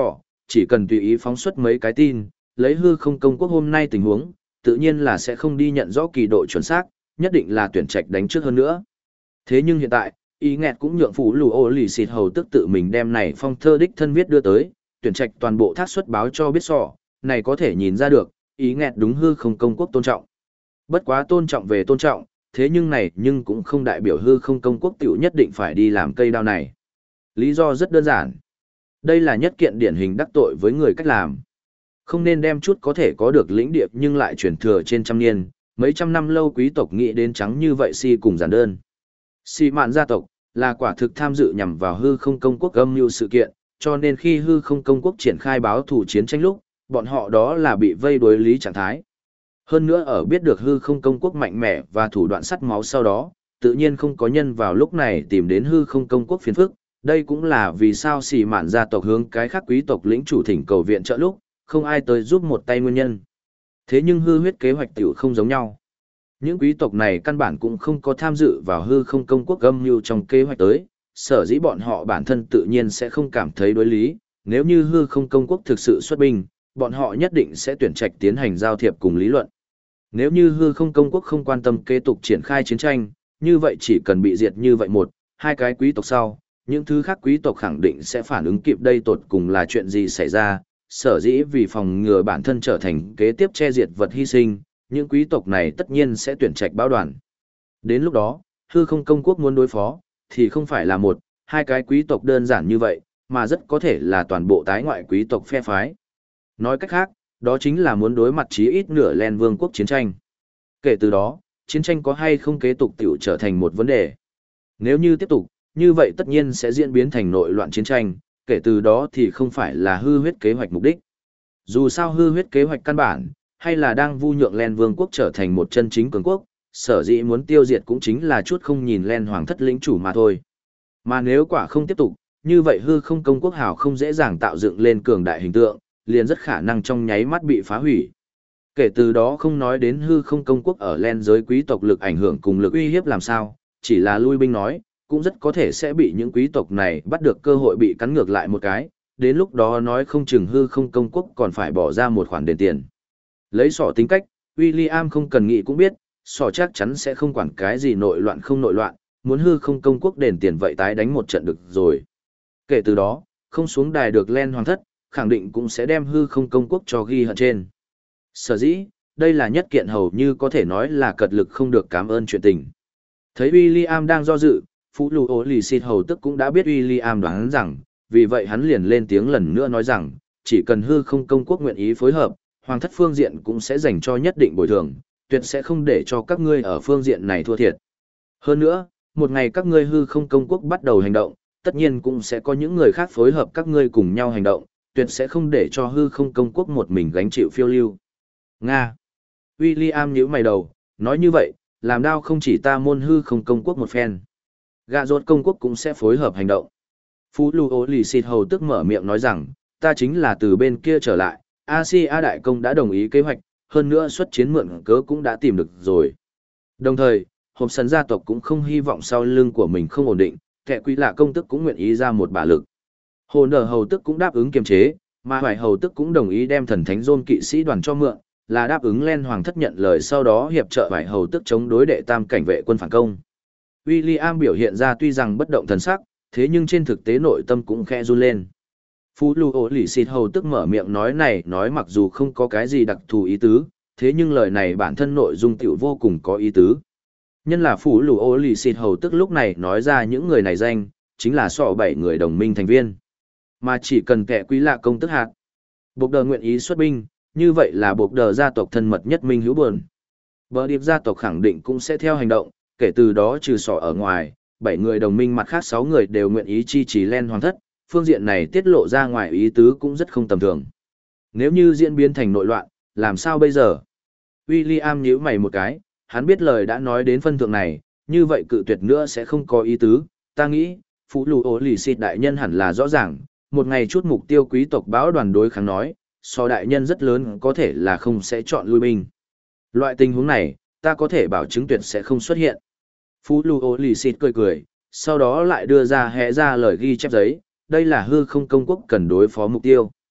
chỉ cần tùy ý phóng xuất mấy cái tin, lấy hư không công quốc hôm nay tình huống, tự nhiên là sẽ không đi nhận rõ kỳ độ chuẩn xác, nhất định là tuyển trạch đánh trước hơn nữa. Thế nhưng hiện tại, ý nghẹt cũng nhượng phủ lù ô lì xịt hầu tức tự mình đem này phong thơ đích thân viết đưa tới, tuyển trạch toàn bộ thác xuất báo cho biết sọ, này có thể nhìn ra được, ý nghẹt đúng hư không công quốc tôn trọng. Bất quá tôn trọng về tôn trọng, thế nhưng này nhưng cũng không đại biểu hư không công quốc tiểu nhất định phải đi làm cây đao này. Lý do rất đơn giản. Đây là nhất kiện điển hình đắc tội với người cách làm. Không nên đem chút có thể có được lĩnh địa nhưng lại truyền thừa trên trăm niên, mấy trăm năm lâu quý tộc nghĩ đến trắng như vậy si cùng giản đơn. Si mạn gia tộc là quả thực tham dự nhằm vào hư không công quốc âm mưu sự kiện, cho nên khi hư không công quốc triển khai báo thủ chiến tranh lúc, bọn họ đó là bị vây đối lý trạng thái. Hơn nữa ở biết được hư không công quốc mạnh mẽ và thủ đoạn sắt máu sau đó, tự nhiên không có nhân vào lúc này tìm đến hư không công quốc phiền phức. Đây cũng là vì sao xì mạn gia tộc hướng cái khác quý tộc lĩnh chủ thỉnh cầu viện trợ lúc, không ai tới giúp một tay nguyên nhân. Thế nhưng hư huyết kế hoạch tiểu không giống nhau. Những quý tộc này căn bản cũng không có tham dự vào hư không công quốc âm mưu trong kế hoạch tới, sở dĩ bọn họ bản thân tự nhiên sẽ không cảm thấy đối lý, nếu như hư không công quốc thực sự xuất binh, bọn họ nhất định sẽ tuyển trạch tiến hành giao thiệp cùng lý luận. Nếu như hư không công quốc không quan tâm kế tục triển khai chiến tranh, như vậy chỉ cần bị diệt như vậy một, hai cái quý tộc sau, những thứ khác quý tộc khẳng định sẽ phản ứng kịp đây tột cùng là chuyện gì xảy ra, sở dĩ vì phòng ngừa bản thân trở thành kế tiếp che diệt vật hy sinh, những quý tộc này tất nhiên sẽ tuyển trạch báo đoàn. Đến lúc đó, hư không công quốc muốn đối phó, thì không phải là một, hai cái quý tộc đơn giản như vậy, mà rất có thể là toàn bộ tái ngoại quý tộc phe phái. Nói cách khác, đó chính là muốn đối mặt chí ít nửa Len Vương quốc chiến tranh. Kể từ đó, chiến tranh có hay không kế tục tiểu trở thành một vấn đề. Nếu như tiếp tục, như vậy tất nhiên sẽ diễn biến thành nội loạn chiến tranh, kể từ đó thì không phải là hư huyết kế hoạch mục đích. Dù sao hư huyết kế hoạch căn bản, hay là đang vu nhượng Len Vương quốc trở thành một chân chính cường quốc, sở dĩ muốn tiêu diệt cũng chính là chút không nhìn Len Hoàng thất lĩnh chủ mà thôi. Mà nếu quả không tiếp tục, như vậy hư không công quốc hào không dễ dàng tạo dựng lên cường đại hình tượng, liền rất khả năng trong nháy mắt bị phá hủy. Kể từ đó không nói đến hư không công quốc ở Len giới quý tộc lực ảnh hưởng cùng lực uy hiếp làm sao, chỉ là lui binh nói, cũng rất có thể sẽ bị những quý tộc này bắt được cơ hội bị cắn ngược lại một cái, đến lúc đó nói không chừng hư không công quốc còn phải bỏ ra một khoản đền tiền. Lấy sỏ tính cách, William không cần nghĩ cũng biết, sỏ chắc chắn sẽ không quản cái gì nội loạn không nội loạn, muốn hư không công quốc đền tiền vậy tái đánh một trận được rồi. Kể từ đó, không xuống đài được Len Hoàng thất, khẳng định cũng sẽ đem hư không công quốc cho ghi hận trên. Sở dĩ, đây là nhất kiện hầu như có thể nói là cật lực không được cảm ơn chuyện tình. Thấy William đang do dự, Phú Lù Ô Lì Xịt hầu tức cũng đã biết William đoán rằng, vì vậy hắn liền lên tiếng lần nữa nói rằng, chỉ cần hư không công quốc nguyện ý phối hợp, hoàng thất phương diện cũng sẽ dành cho nhất định bồi thường, tuyệt sẽ không để cho các ngươi ở phương diện này thua thiệt. Hơn nữa, một ngày các ngươi hư không công quốc bắt đầu hành động, tất nhiên cũng sẽ có những người khác phối hợp các ngươi cùng nhau hành động, tuyệt sẽ không để cho hư không công quốc một mình gánh chịu phiêu lưu. Nga. William nhíu mày đầu, nói như vậy, làm đao không chỉ ta môn hư không công quốc một phen. Gạ rốt công quốc cũng sẽ phối hợp hành động. Phú Lưu Ô Lì Xịt hầu tức mở miệng nói rằng, ta chính là từ bên kia trở lại, Asia đại công đã đồng ý kế hoạch, hơn nữa xuất chiến mượn cớ cũng đã tìm được rồi. Đồng thời, Hộp Sần gia tộc cũng không hy vọng sau lưng của mình không ổn định, kẻ quý lạ công tức cũng nguyện ý ra một bả lực. Hồ nở hầu tức cũng đáp ứng kiềm chế, mà hoài hầu tức cũng đồng ý đem thần thánh dôn kỵ sĩ đoàn cho mượn, là đáp ứng Len Hoàng thất nhận lời sau đó hiệp trợ hoài hầu tức chống đối đệ tam cảnh vệ quân phản công. William biểu hiện ra tuy rằng bất động thần sắc, thế nhưng trên thực tế nội tâm cũng khẽ run lên. Phú Lưu Ô Lì Xịt hầu tức mở miệng nói này nói mặc dù không có cái gì đặc thù ý tứ, thế nhưng lời này bản thân nội dung tiểu vô cùng có ý tứ. Nhân là Phú Lưu Ô Lì Xịt hầu tức lúc này nói ra những người này danh, chính là sọ 7 người đồng minh thành viên. Mà chỉ cần kẻ quý lạ công tức hạt. Bộc đờ nguyện ý xuất binh, như vậy là bộc đờ gia tộc thân mật nhất minh hữu buồn. Bờ điệp gia tộc khẳng định cũng sẽ theo hành động, kể từ đó trừ sọ ở ngoài, 7 người đồng minh mặt khác 6 người đều nguyện ý chi trì Len Hoàng thất, phương diện này tiết lộ ra ngoài ý tứ cũng rất không tầm thường. Nếu như diễn biến thành nội loạn, làm sao bây giờ? William nhíu mày một cái, hắn biết lời đã nói đến phân thượng này, như vậy cự tuyệt nữa sẽ không có ý tứ, ta nghĩ, Phú Lù Ô Lì Xịt đại nhân hẳn là rõ ràng, một ngày chút mục tiêu quý tộc báo đoàn đối kháng nói, so đại nhân rất lớn có thể là không sẽ chọn lui binh. Loại tình huống này, ta có thể bảo chứng tuyệt sẽ không xuất hiện. Phú Lù Ô Lì Xịt cười cười, sau đó lại đưa ra hẽ ra lời ghi chép giấy, đây là hư không công quốc cần đối phó mục tiêu.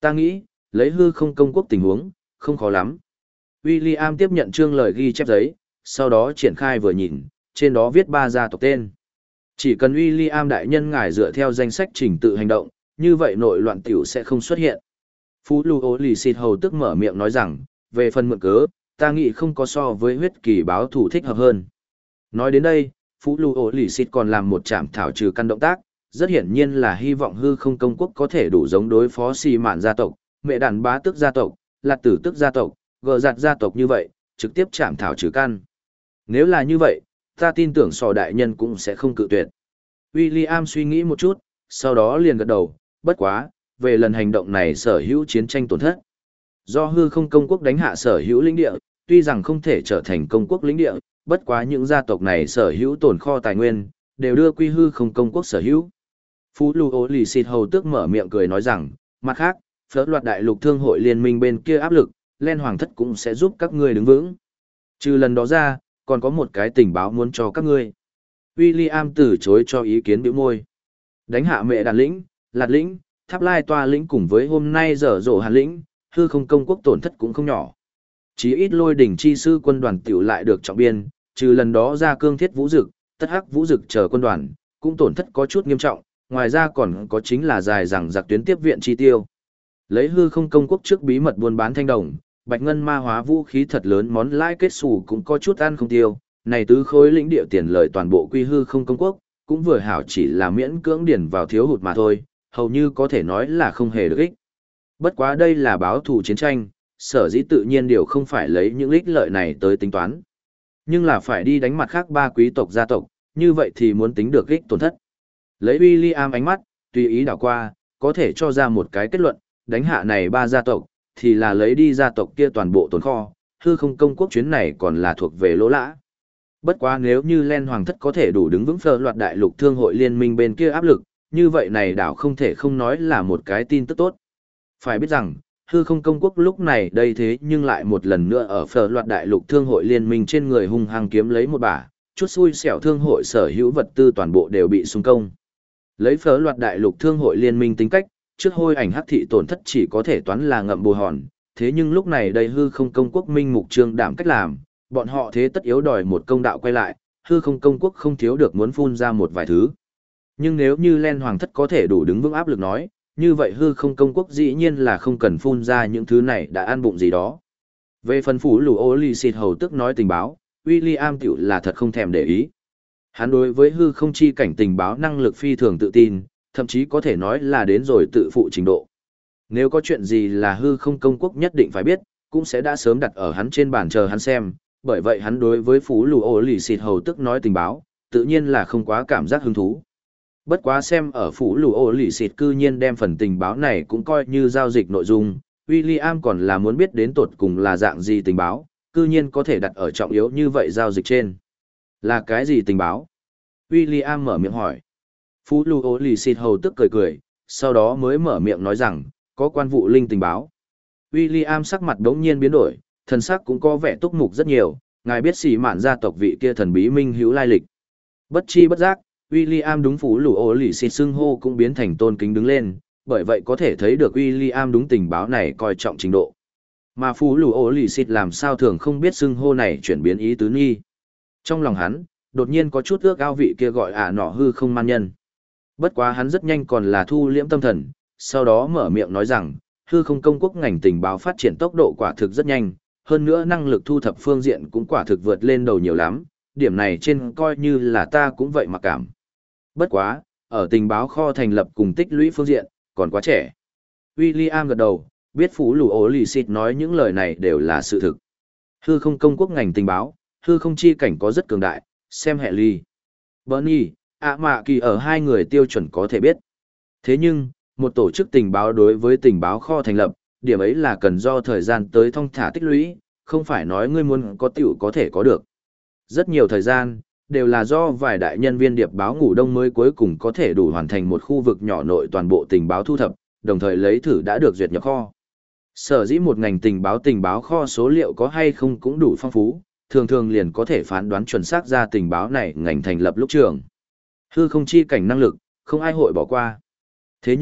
Ta nghĩ, lấy hư không công quốc tình huống, không khó lắm. William tiếp nhận chương lời ghi chép giấy, sau đó triển khai vừa nhìn, trên đó viết 3 gia tộc tên. Chỉ cần William đại nhân ngài dựa theo danh sách trình tự hành động, như vậy nội loạn tiểu sẽ không xuất hiện. Phú Lưu Ô Lì Xịt hầu tức mở miệng nói rằng, về phần mượn cớ, ta nghĩ không có so với huyết kỳ báo thủ thích hợp hơn. Nói đến đây, Phú Lưu Ô Lì Xịt còn làm một trảm thảo trừ căn động tác, rất hiển nhiên là hy vọng hư không công quốc có thể đủ giống đối phó xì mạn gia tộc, mẹ đàn bá tức gia tộc, lạt tử tức gia tộc, gờ giặt gia tộc như vậy, trực tiếp trảm thảo trừ căn. Nếu là như vậy, ta tin tưởng sò đại nhân cũng sẽ không cự tuyệt. William suy nghĩ một chút, sau đó liền gật đầu, bất quá, về lần hành động này sở hữu chiến tranh tổn thất. Do hư không công quốc đánh hạ sở hữu lĩnh địa, tuy rằng không thể trở thành công quốc lĩnh địa, bất quá những gia tộc này sở hữu tồn kho tài nguyên, đều đưa quy hư không công quốc sở hữu. Phú Lưu Ô Lì Xịt hầu tước mở miệng cười nói rằng, mặt khác, phớt loạt đại lục thương hội liên minh bên kia áp lực, Len Hoàng thất cũng sẽ giúp các ngươi đứng vững. Trừ lần đó ra, còn có một cái tình báo muốn cho các ngươi. William từ chối cho ý kiến bĩu môi. Đánh hạ mẹ đàn lĩnh, lạt lĩnh, tháp lai toa lĩnh cùng với hôm nay dở dỗ hàn lĩnh, hư không công quốc tổn thất cũng không nhỏ. Chí ít lôi đỉnh chi sư quân đoàn tiểu lại được trọng biên, trừ lần đó ra cương thiết vũ dực, tất hắc vũ dực chờ quân đoàn, cũng tổn thất có chút nghiêm trọng, ngoài ra còn có chính là dài rằng giặc tuyến tiếp viện chi tiêu. Lấy hư không công quốc trước bí mật buôn bán thanh đồng, bạch ngân ma hóa vũ khí thật lớn món lãi kết xù cũng có chút ăn không tiêu, này tứ khối lĩnh địa tiền lợi toàn bộ quy hư không công quốc, cũng vừa hảo chỉ là miễn cưỡng điển vào thiếu hụt mà thôi, hầu như có thể nói là không hề được ích. Bất quá đây là báo thù chiến tranh, sở dĩ tự nhiên điều không phải lấy những ích lợi này tới tính toán. Nhưng là phải đi đánh mặt khác ba quý tộc gia tộc, như vậy thì muốn tính được ích tổn thất. Lấy William ánh mắt, tùy ý đảo qua, có thể cho ra một cái kết luận, đánh hạ này ba gia tộc, thì là lấy đi gia tộc kia toàn bộ tồn kho, hư không công quốc chuyến này còn là thuộc về lỗ lã. Bất quá nếu như Len Hoàng thất có thể đủ đứng vững phờ loạt đại lục thương hội liên minh bên kia áp lực, như vậy này đảo không thể không nói là một cái tin tức tốt. Phải biết rằng, hư không công quốc lúc này đây thế nhưng lại một lần nữa ở phờ loạt đại lục thương hội liên minh trên người hung hăng kiếm lấy một bả, chút xui xẻo thương hội sở hữu vật tư toàn bộ đều bị xung công. Lấy phờ loạt đại lục thương hội liên minh tính cách, trước hôi ảnh hắc thị tổn thất chỉ có thể toán là ngậm bồ hòn, thế nhưng lúc này đây hư không công quốc minh mục trương đảm cách làm, bọn họ thế tất yếu đòi một công đạo quay lại, hư không công quốc không thiếu được muốn phun ra một vài thứ. Nhưng nếu như Len Hoàng thất có thể đủ đứng vững áp lực nói, như vậy hư không công quốc dĩ nhiên là không cần phun ra những thứ này đã ăn bụng gì đó. Về phần phủ lù ô lì xịt hầu tức nói tình báo, William tiểu là thật không thèm để ý. Hắn đối với hư không chi cảnh tình báo năng lực phi thường tự tin, thậm chí có thể nói là đến rồi tự phụ trình độ. Nếu có chuyện gì là hư không công quốc nhất định phải biết, cũng sẽ đã sớm đặt ở hắn trên bàn chờ hắn xem, bởi vậy hắn đối với phủ lù ô lì xịt hầu tức nói tình báo, tự nhiên là không quá cảm giác hứng thú. Bất quá xem ở phủ lù ô lì xịt cư nhiên đem phần tình báo này cũng coi như giao dịch nội dung, William còn là muốn biết đến tột cùng là dạng gì tình báo, cư nhiên có thể đặt ở trọng yếu như vậy giao dịch trên. Là cái gì tình báo? William mở miệng hỏi. Phú Lưu Ô Lì Xịt hầu tức cười cười, sau đó mới mở miệng nói rằng, có quan vụ linh tình báo. William sắc mặt đống nhiên biến đổi, thần sắc cũng có vẻ túc mục rất nhiều, ngài biết xỉ mạn gia tộc vị kia thần bí minh hữu lai lịch. Bất chi bất giác, William đúng Phú Lưu Ô Lì Xịt xưng hô cũng biến thành tôn kính đứng lên, bởi vậy có thể thấy được William đúng tình báo này coi trọng trình độ. Mà Phú Lưu Ô Lì Xịt làm sao thường không biết xưng hô này chuyển biến ý tứ nghi. Trong lòng hắn, đột nhiên có chút ước ao vị kia gọi nọ hư không man nhân. Bất quá hắn rất nhanh còn là thu liễm tâm thần, sau đó mở miệng nói rằng, hư không công quốc ngành tình báo phát triển tốc độ quả thực rất nhanh, hơn nữa năng lực thu thập phương diện cũng quả thực vượt lên đầu nhiều lắm, điểm này trên coi như là ta cũng vậy mà cảm. Bất quá, ở tình báo kho thành lập cùng tích lũy phương diện, còn quá trẻ. William gật đầu, biết Phú Lù Ố Lì Xịt nói những lời này đều là sự thực. Hư không công quốc ngành tình báo, hư không chi cảnh có rất cường đại, xem hệ ly. Bernie, mạ kỳ ở hai người tiêu chuẩn có thể biết. Thế nhưng, một tổ chức tình báo đối với tình báo kho thành lập, điểm ấy là cần do thời gian tới thong thả tích lũy, không phải nói ngươi muốn có tiểu có thể có được. Rất nhiều thời gian, đều là do vài đại nhân viên điệp báo ngủ đông mới cuối cùng có thể đủ hoàn thành một khu vực nhỏ nội toàn bộ tình báo thu thập, đồng thời lấy thử đã được duyệt nhập kho. Sở dĩ một ngành tình báo kho số liệu có hay không cũng đủ phong phú, thường thường liền có thể phán đoán chuẩn xác ra tình báo này ngành thành lập lúc trường. Hư không chi cảnh năng lực, không ai hội bỏ qua. Thế nhưng,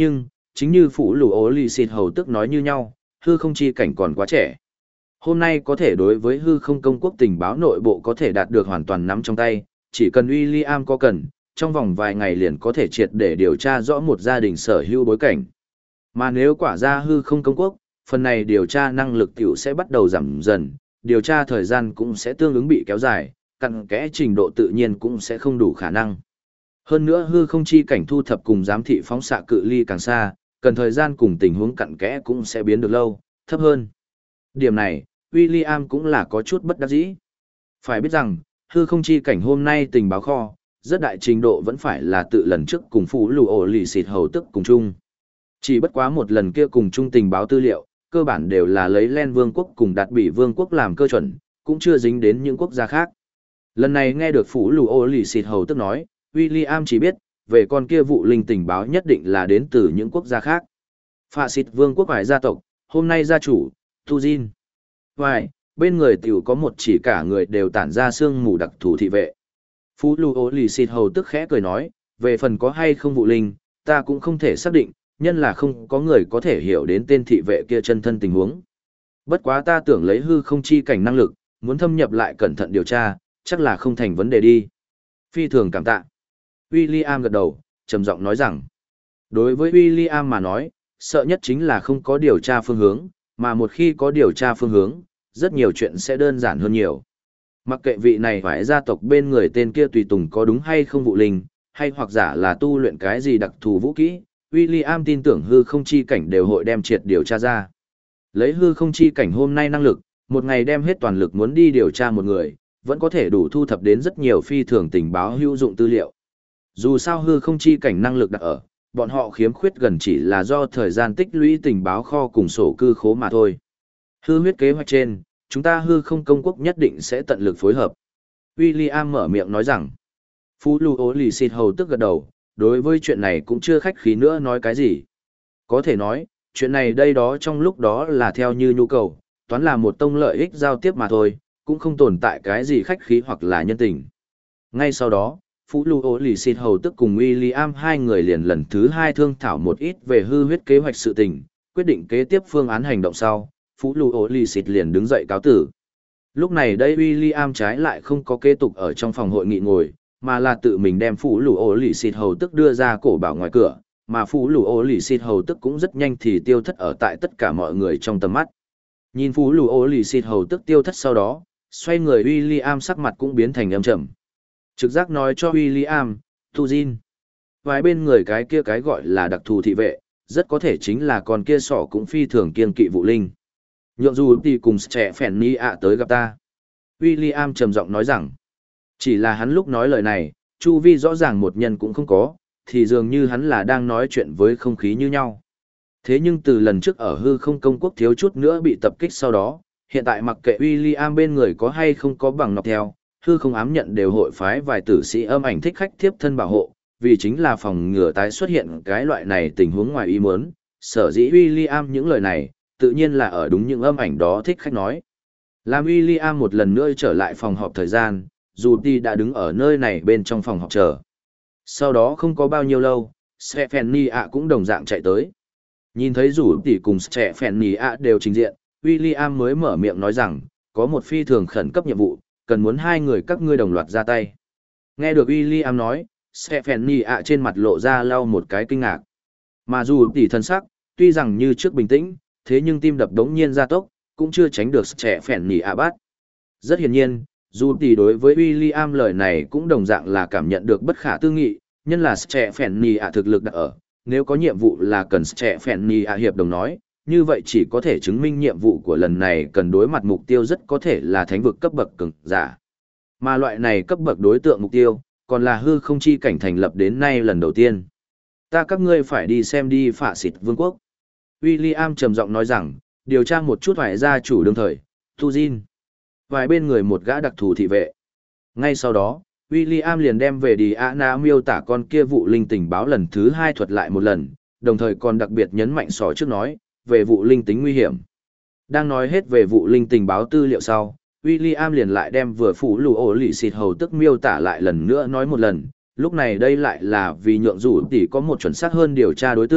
chính như phủ lù ố lì xịt hầu tức nói như nhau, hư không chi cảnh còn quá trẻ. Hôm nay có thể đối với hư không công quốc tình báo nội bộ có thể đạt được hoàn toàn nắm trong tay, chỉ cần William có cần, trong vòng vài ngày liền có thể triệt để điều tra rõ một gia đình sở hữu bối cảnh. Mà nếu quả ra hư không công quốc, phần này điều tra năng lực tiểu sẽ bắt đầu giảm dần, điều tra thời gian cũng sẽ tương ứng bị kéo dài, cặn kẽ trình độ tự nhiên cũng sẽ không đủ khả năng. Hơn nữa hư không chi cảnh thu thập cùng giám thị phóng xạ cự ly càng xa, cần thời gian cùng tình huống cặn kẽ cũng sẽ biến được lâu, thấp hơn. Điểm này, William cũng là có chút bất đắc dĩ. Phải biết rằng, hư không chi cảnh hôm nay tình báo kho, rất đại trình độ vẫn phải là tự lần trước cùng phủ lù ổ lì xịt hầu tức cùng chung. Chỉ bất quá một lần kia cùng chung tình báo tư liệu, cơ bản đều là lấy Len Vương quốc cùng Đạt Bỉ Vương quốc làm cơ chuẩn, cũng chưa dính đến những quốc gia khác. Lần này nghe được phủ lù ổ lì xịt hầu tức nói, William chỉ biết, về con kia vụ linh tình báo nhất định là đến từ những quốc gia khác. Phạ xịt Vương quốc phải gia tộc, hôm nay gia chủ, Tu Jin. Vài, bên người tiểu có một chỉ cả người đều tản ra xương mù đặc thù thị vệ. Phú Lưu Ô Lì Xịt hầu tức khẽ cười nói, về phần có hay không vụ linh, ta cũng không thể xác định, nhân là không có người có thể hiểu đến tên thị vệ kia chân thân tình huống. Bất quá ta tưởng lấy hư không chi cảnh năng lực, muốn thâm nhập lại cẩn thận điều tra, chắc là không thành vấn đề đi. Phi thường cảm tạ. William gật đầu, trầm giọng nói rằng, đối với William mà nói, sợ nhất chính là không có điều tra phương hướng, mà một khi có điều tra phương hướng, rất nhiều chuyện sẽ đơn giản hơn nhiều. Mặc kệ vị này phải gia tộc bên người tên kia tùy tùng có đúng hay không vụ linh, hay hoặc giả là tu luyện cái gì đặc thù vũ kỹ, William tin tưởng hư không chi cảnh đều hội đem triệt điều tra ra. Lấy hư không chi cảnh hôm nay năng lực, một ngày đem hết toàn lực muốn đi điều tra một người, vẫn có thể đủ thu thập đến rất nhiều phi thường tình báo hữu dụng tư liệu. Dù sao hư không chi cảnh năng lực đặt ở, bọn họ khiếm khuyết gần chỉ là do thời gian tích lũy tình báo kho cùng sổ cư khố mà thôi. Hư huyết kế hoạch trên, chúng ta hư không công quốc nhất định sẽ tận lực phối hợp. William mở miệng nói rằng, Phú Lưu Ô Lì Xịt hầu tức gật đầu, đối với chuyện này cũng chưa khách khí nữa nói cái gì. Có thể nói, chuyện này đây đó trong lúc đó là theo như nhu cầu, toán là một tông lợi ích giao tiếp mà thôi, cũng không tồn tại cái gì khách khí hoặc là nhân tình. Ngay sau đó, Phú Lưu Ô Lì Xịt hầu tức cùng William hai người liền lần thứ hai thương thảo một ít về hư huyết kế hoạch sự tình, quyết định kế tiếp phương án hành động sau. Phú Lưu Ô Lì Xịt liền đứng dậy cáo tử. Lúc này đây William trái lại không có kế tục ở trong phòng hội nghị ngồi, mà là tự mình đem Phú Lưu Ô Lì Xịt hầu tức đưa ra cổ bảo ngoài cửa, mà Phú Lưu Ô Lì Xịt hầu tức cũng rất nhanh thì tiêu thất ở tại tất cả mọi người trong tầm mắt. Nhìn Phú Lưu Ô Lì Xịt hầu tức tiêu thất sau đó, xoay người William sắc mặt cũng biến thành âm trầm. Trực giác nói cho William, Tu Jin. Vài bên người cái kia cái gọi là đặc thù thị vệ, rất có thể chính là con kia sỏ cũng phi thường kiên kỵ vụ linh. Nhượng dù thì cùng trẻ phèn ni ạ tới gặp ta. William trầm giọng nói rằng, chỉ là hắn lúc nói lời này, chu vi rõ ràng một nhân cũng không có, thì dường như hắn là đang nói chuyện với không khí như nhau. Thế nhưng từ lần trước ở hư không công quốc thiếu chút nữa bị tập kích sau đó, hiện tại mặc kệ William bên người có hay không có bằng nọc theo, hư không ám nhận đều hội phái vài tử sĩ âm ảnh thích khách thiếp thân bảo hộ, vì chính là phòng ngừa tái xuất hiện cái loại này tình huống ngoài ý muốn. Sở dĩ William những lời này, tự nhiên là ở đúng những âm ảnh đó thích khách nói. Làm William một lần nữa trở lại phòng họp thời gian, dù đi đã đứng ở nơi này bên trong phòng họp chờ. Sau đó không có bao nhiêu lâu, Stephanie ạ cũng đồng dạng chạy tới. Nhìn thấy rủ tỷ cùng Stephanie ạ đều trình diện, William mới mở miệng nói rằng, có một phi thường khẩn cấp nhiệm vụ, cần muốn hai người các ngươi đồng loạt ra tay. Nghe được William nói, Stephanie ạ trên mặt lộ ra lau một cái kinh ngạc. Mà dù tỷ thân sắc, tuy rằng như trước bình tĩnh, thế nhưng tim đập đống nhiên gia tốc, cũng chưa tránh được Stephanie ạ bắt. Rất hiển nhiên, dù tỷ đối với William lời này cũng đồng dạng là cảm nhận được bất khả tư nghị, nhân là Stephanie ạ thực lực đặt ở, nếu có nhiệm vụ là cần Stephanie ạ hiệp đồng nói, như vậy chỉ có thể chứng minh nhiệm vụ của lần này cần đối mặt mục tiêu rất có thể là thánh vực cấp bậc cường giả. Mà loại này cấp bậc đối tượng mục tiêu, còn là hư không chi cảnh thành lập đến nay lần đầu tiên. Ta các ngươi phải đi xem đi Phạ Xịt Vương quốc. William trầm giọng nói rằng, điều tra một chút vài gia chủ đương thời, Tu Jin. Vài bên người một gã đặc thù thị vệ. Ngay sau đó, William liền đem về đi Ana miêu tả con kia vụ linh tình báo lần thứ hai thuật lại một lần, đồng thời còn đặc biệt nhấn mạnh sỏ trước nói, về vụ linh tính nguy hiểm. Đang nói hết về vụ linh tình báo tư liệu sau, William liền lại đem vừa phủ lù ổ lì xịt hầu tức miêu tả lại lần nữa nói một lần, lúc này đây lại là vì nhượng rủ tỷ có một chuẩn xác hơn điều tra đối tượng,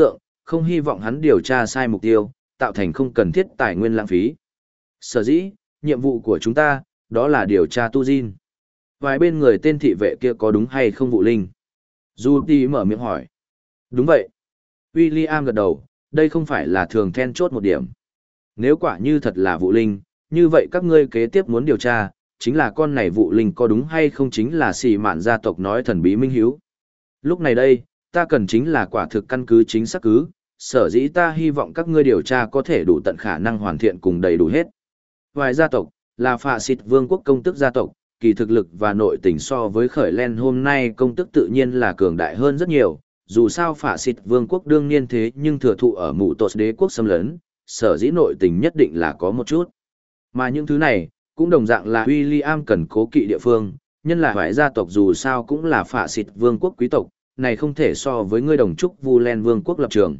không hy vọng hắn điều tra sai mục tiêu, tạo thành không cần thiết tài nguyên lãng phí. Sở dĩ, nhiệm vụ của chúng ta, đó là điều tra tu Jin. Vài bên người tên thị vệ kia có đúng hay không vụ linh? Du Ti mở miệng hỏi. Đúng vậy. William gật đầu, đây không phải là thường then chốt một điểm. Nếu quả như thật là vụ linh, như vậy các ngươi kế tiếp muốn điều tra, chính là con này vụ linh có đúng hay không chính là xì mạn gia tộc nói thần bí minh hiếu. Lúc này đây, ta cần chính là quả thực căn cứ chính xác cứ, sở dĩ ta hy vọng các ngươi điều tra có thể đủ tận khả năng hoàn thiện cùng đầy đủ hết. Vài gia tộc, là phạ xịt vương quốc công tức gia tộc, kỳ thực lực và nội tình so với khởi len hôm nay công tức tự nhiên là cường đại hơn rất nhiều, dù sao phạ xịt vương quốc đương nhiên thế nhưng thừa thụ ở mụ tột đế quốc xâm lấn, sở dĩ nội tình nhất định là có một chút. Mà những thứ này, cũng đồng dạng là William cần cố kỵ địa phương, nhân là vài gia tộc dù sao cũng là phạ xịt vương quốc quý tộc, này không thể so với ngươi đồng trúc Vu Len vương quốc lập trường.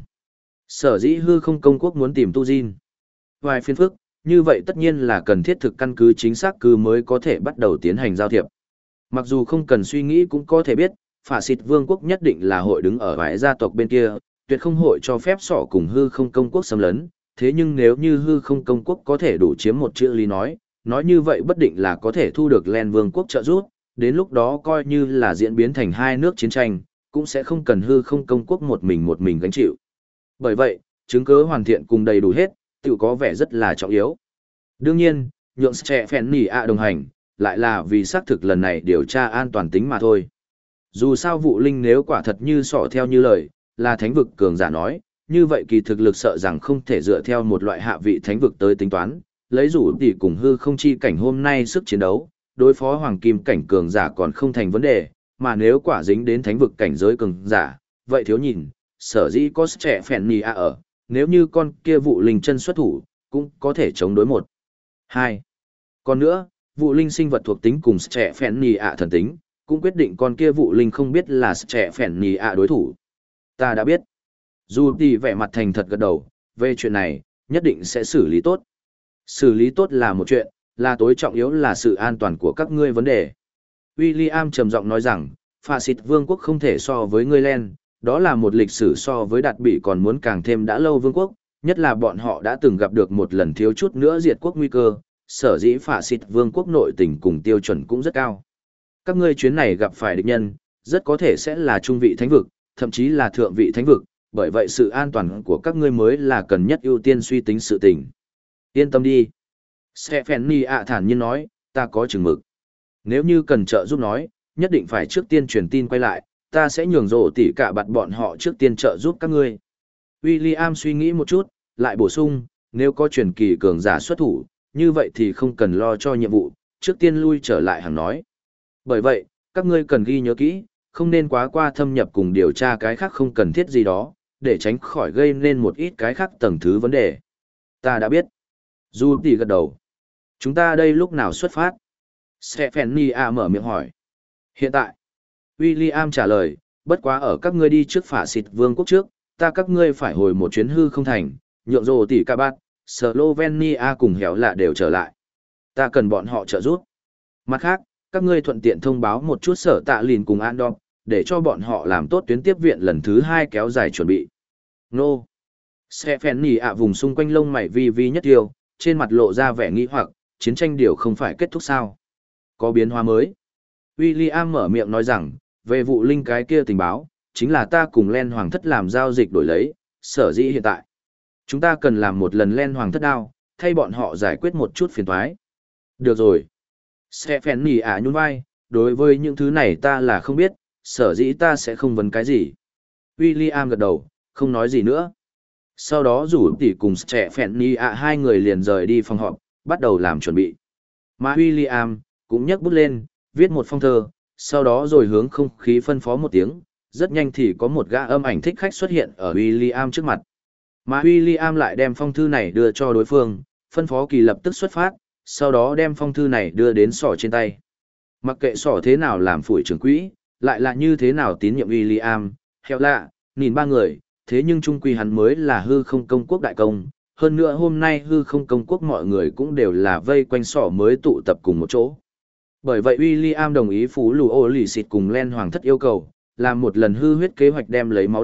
Sở dĩ hư không công quốc muốn tìm tu Jin. Vài phiên phức, như vậy tất nhiên là cần thiết thực căn cứ chính xác cứ mới có thể bắt đầu tiến hành giao thiệp. Mặc dù không cần suy nghĩ cũng có thể biết, phả xịt vương quốc nhất định là hội đứng ở vài gia tộc bên kia, tuyệt không hội cho phép sỏ cùng hư không công quốc xâm lấn. Thế nhưng nếu như hư không công quốc có thể đủ chiếm một chữ lý nói như vậy bất định là có thể thu được Len vương quốc trợ giúp, đến lúc đó coi như là diễn biến thành hai nước chiến tranh, cũng sẽ không cần hư không công quốc một mình gánh chịu. Bởi vậy, chứng cứ hoàn thiện cùng đầy đủ hết, tự có vẻ rất là trọng yếu. Đương nhiên, nhượng trẻ phèn nỉ ạ đồng hành, lại là vì xác thực lần này điều tra an toàn tính mà thôi. Dù sao vụ linh nếu quả thật như sọ theo như lời, là thánh vực cường giả nói, như vậy kỳ thực lực sợ rằng không thể dựa theo một loại hạ vị thánh vực tới tính toán, lấy rủ tỷ cùng hư không chi cảnh hôm nay sức chiến đấu, đối phó hoàng kim cảnh cường giả còn không thành vấn đề, mà nếu quả dính đến thánh vực cảnh giới cường giả, vậy thiếu nhìn, sở dĩ có trẻ phèn nỉ ạ ở, nếu như con kia vụ linh chân xuất thủ, cũng có thể chống đối một. 2. Còn nữa, vụ linh sinh vật thuộc tính cùng trẻ phèn nỉ ạ thần tính, cũng quyết định con kia vụ linh không biết là trẻ phèn nỉ ạ đối thủ. Ta đã biết. Dù tỷ vẻ mặt thành thật gật đầu, về chuyện này, nhất định sẽ xử lý tốt. Xử lý tốt là một chuyện, là tối trọng yếu là sự an toàn của các ngươi vấn đề. William trầm giọng nói rằng, phạ xịt vương quốc không thể so với ngươi Len, đó là một lịch sử so với đạt bị còn muốn càng thêm đã lâu vương quốc, nhất là bọn họ đã từng gặp được một lần thiếu chút nữa diệt quốc nguy cơ, sở dĩ phạ xịt vương quốc nội tình cùng tiêu chuẩn cũng rất cao. Các ngươi chuyến này gặp phải địch nhân, rất có thể sẽ là trung vị thánh vực, thậm chí là thượng vị thánh vực, bởi vậy sự an toàn của các ngươi mới là cần nhất ưu tiên suy tính sự tình. Yên tâm đi. Stephanie ạ thản nhiên nói, ta có chừng mực. Nếu như cần trợ giúp nói, nhất định phải trước tiên truyền tin quay lại, ta sẽ nhường rổ tỉ cả bạt bọn họ trước tiên trợ giúp các ngươi. William suy nghĩ một chút, lại bổ sung, nếu có truyền kỳ cường giả xuất thủ, như vậy thì không cần lo cho nhiệm vụ, trước tiên lui trở lại hàng nói. Bởi vậy, các ngươi cần ghi nhớ kỹ, không nên quá qua thâm nhập cùng điều tra cái khác không cần thiết gì đó, để tránh khỏi gây nên một ít cái khác tầng thứ vấn đề. Ta đã biết. Du tỉ gật đầu. Chúng ta đây lúc nào xuất phát? Stephanie mở miệng hỏi. Hiện tại. William trả lời, bất quá ở các ngươi đi trước phả xịt vương quốc trước, ta các ngươi phải hồi một chuyến hư không thành, nhượng rồ tỉ ca bát, Slovenia cùng héo lạ đều trở lại. Ta cần bọn họ trợ giúp. Mặt khác, các ngươi thuận tiện thông báo một chút sở tạ lìn cùng Andom, để cho bọn họ làm tốt tuyến tiếp viện lần thứ 2 kéo dài chuẩn bị. Nô. Stephanie vùng xung quanh lông mày vi vi nhất tiêu, trên mặt lộ ra vẻ nghi hoặc, chiến tranh điều không phải kết thúc sao? Có biến hóa mới. William mở miệng nói rằng, về vụ linh cái kia tình báo, chính là ta cùng Len Hoàng thất làm giao dịch đổi lấy, sở dĩ hiện tại. Chúng ta cần làm một lần Len Hoàng thất đao, thay bọn họ giải quyết một chút phiền toái. Được rồi. Stephanie nhún vai, đối với những thứ này ta là không biết, sở dĩ ta sẽ không vấn cái gì. William gật đầu, không nói gì nữa. Sau đó rủ tỉ cùng Stephanie hai người liền rời đi phòng họp, bắt đầu làm chuẩn bị. Mà William cũng nhấc bút lên, viết một phong thơ, sau đó rồi hướng không khí phân phó một tiếng, rất nhanh thì có một gã âm ảnh thích khách xuất hiện ở William trước mặt. Mà William lại đem phong thư này đưa cho đối phương, phân phó kỳ lập tức xuất phát, sau đó đem phong thư này đưa đến sỏ trên tay. Mặc kệ sỏ thế nào làm phủi trưởng quỹ, lại là như thế nào tín nhiệm William, heo lạ, nhìn ba người, thế nhưng trung quy hắn mới là hư không công quốc đại công. Hơn nữa hôm nay hư không công quốc mọi người cũng đều là vây quanh sỏ mới tụ tập cùng một chỗ. Bởi vậy William đồng ý phú lù ô lì xịt cùng Len Hoàng thất yêu cầu, làm một lần hư huyết kế hoạch đem lấy máu đao,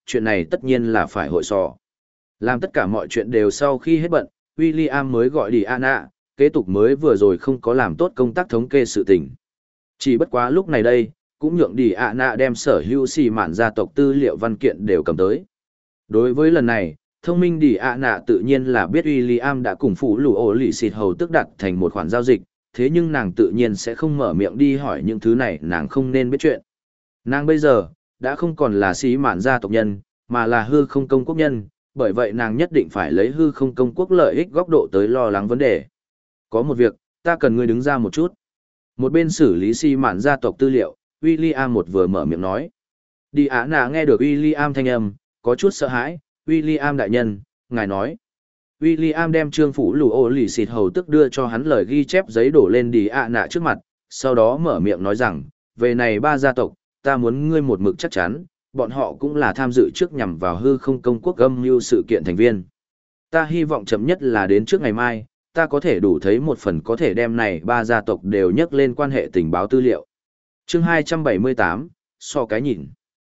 chuyện này tất nhiên là phải hội sò. Làm tất cả mọi chuyện đều sau khi hết bận, William mới gọi Diana, kế tục mới vừa rồi không có làm tốt công tác thống kê sự tình. Chỉ bất quá lúc này đây, cũng nhượng Diana đem sở hữu xì mạn gia tộc tư liệu văn kiện đều cầm tới. Đối với lần này, thông minh Diana tự nhiên là biết William đã cùng phụ lũ ổ lì xịt hầu tức đặt thành một khoản giao dịch, thế nhưng nàng tự nhiên sẽ không mở miệng đi hỏi những thứ này, nàng không nên biết chuyện. Nàng bây giờ, đã không còn là xí mạn gia tộc nhân, mà là hư không công quốc nhân, bởi vậy nàng nhất định phải lấy hư không công quốc lợi ích góc độ tới lo lắng vấn đề. Có một việc, ta cần ngươi đứng ra một chút. Một bên xử lý xí mạn gia tộc tư liệu, William một vừa mở miệng nói. Diana nghe được William thanh âm, có chút sợ hãi. William đại nhân, ngài nói. William đem trương phủ lù ô lì xịt hầu tức đưa cho hắn lời ghi chép giấy đổ lên Diana trước mặt, sau đó mở miệng nói rằng, về này ba gia tộc, ta muốn ngươi một mực chắc chắn, bọn họ cũng là tham dự trước nhằm vào hư không công quốc âm mưu sự kiện thành viên. Ta hy vọng chậm nhất là đến trước ngày mai, ta có thể đủ thấy một phần có thể đem này ba gia tộc đều nhắc lên quan hệ tình báo tư liệu. Chương 278, so cái nhìn.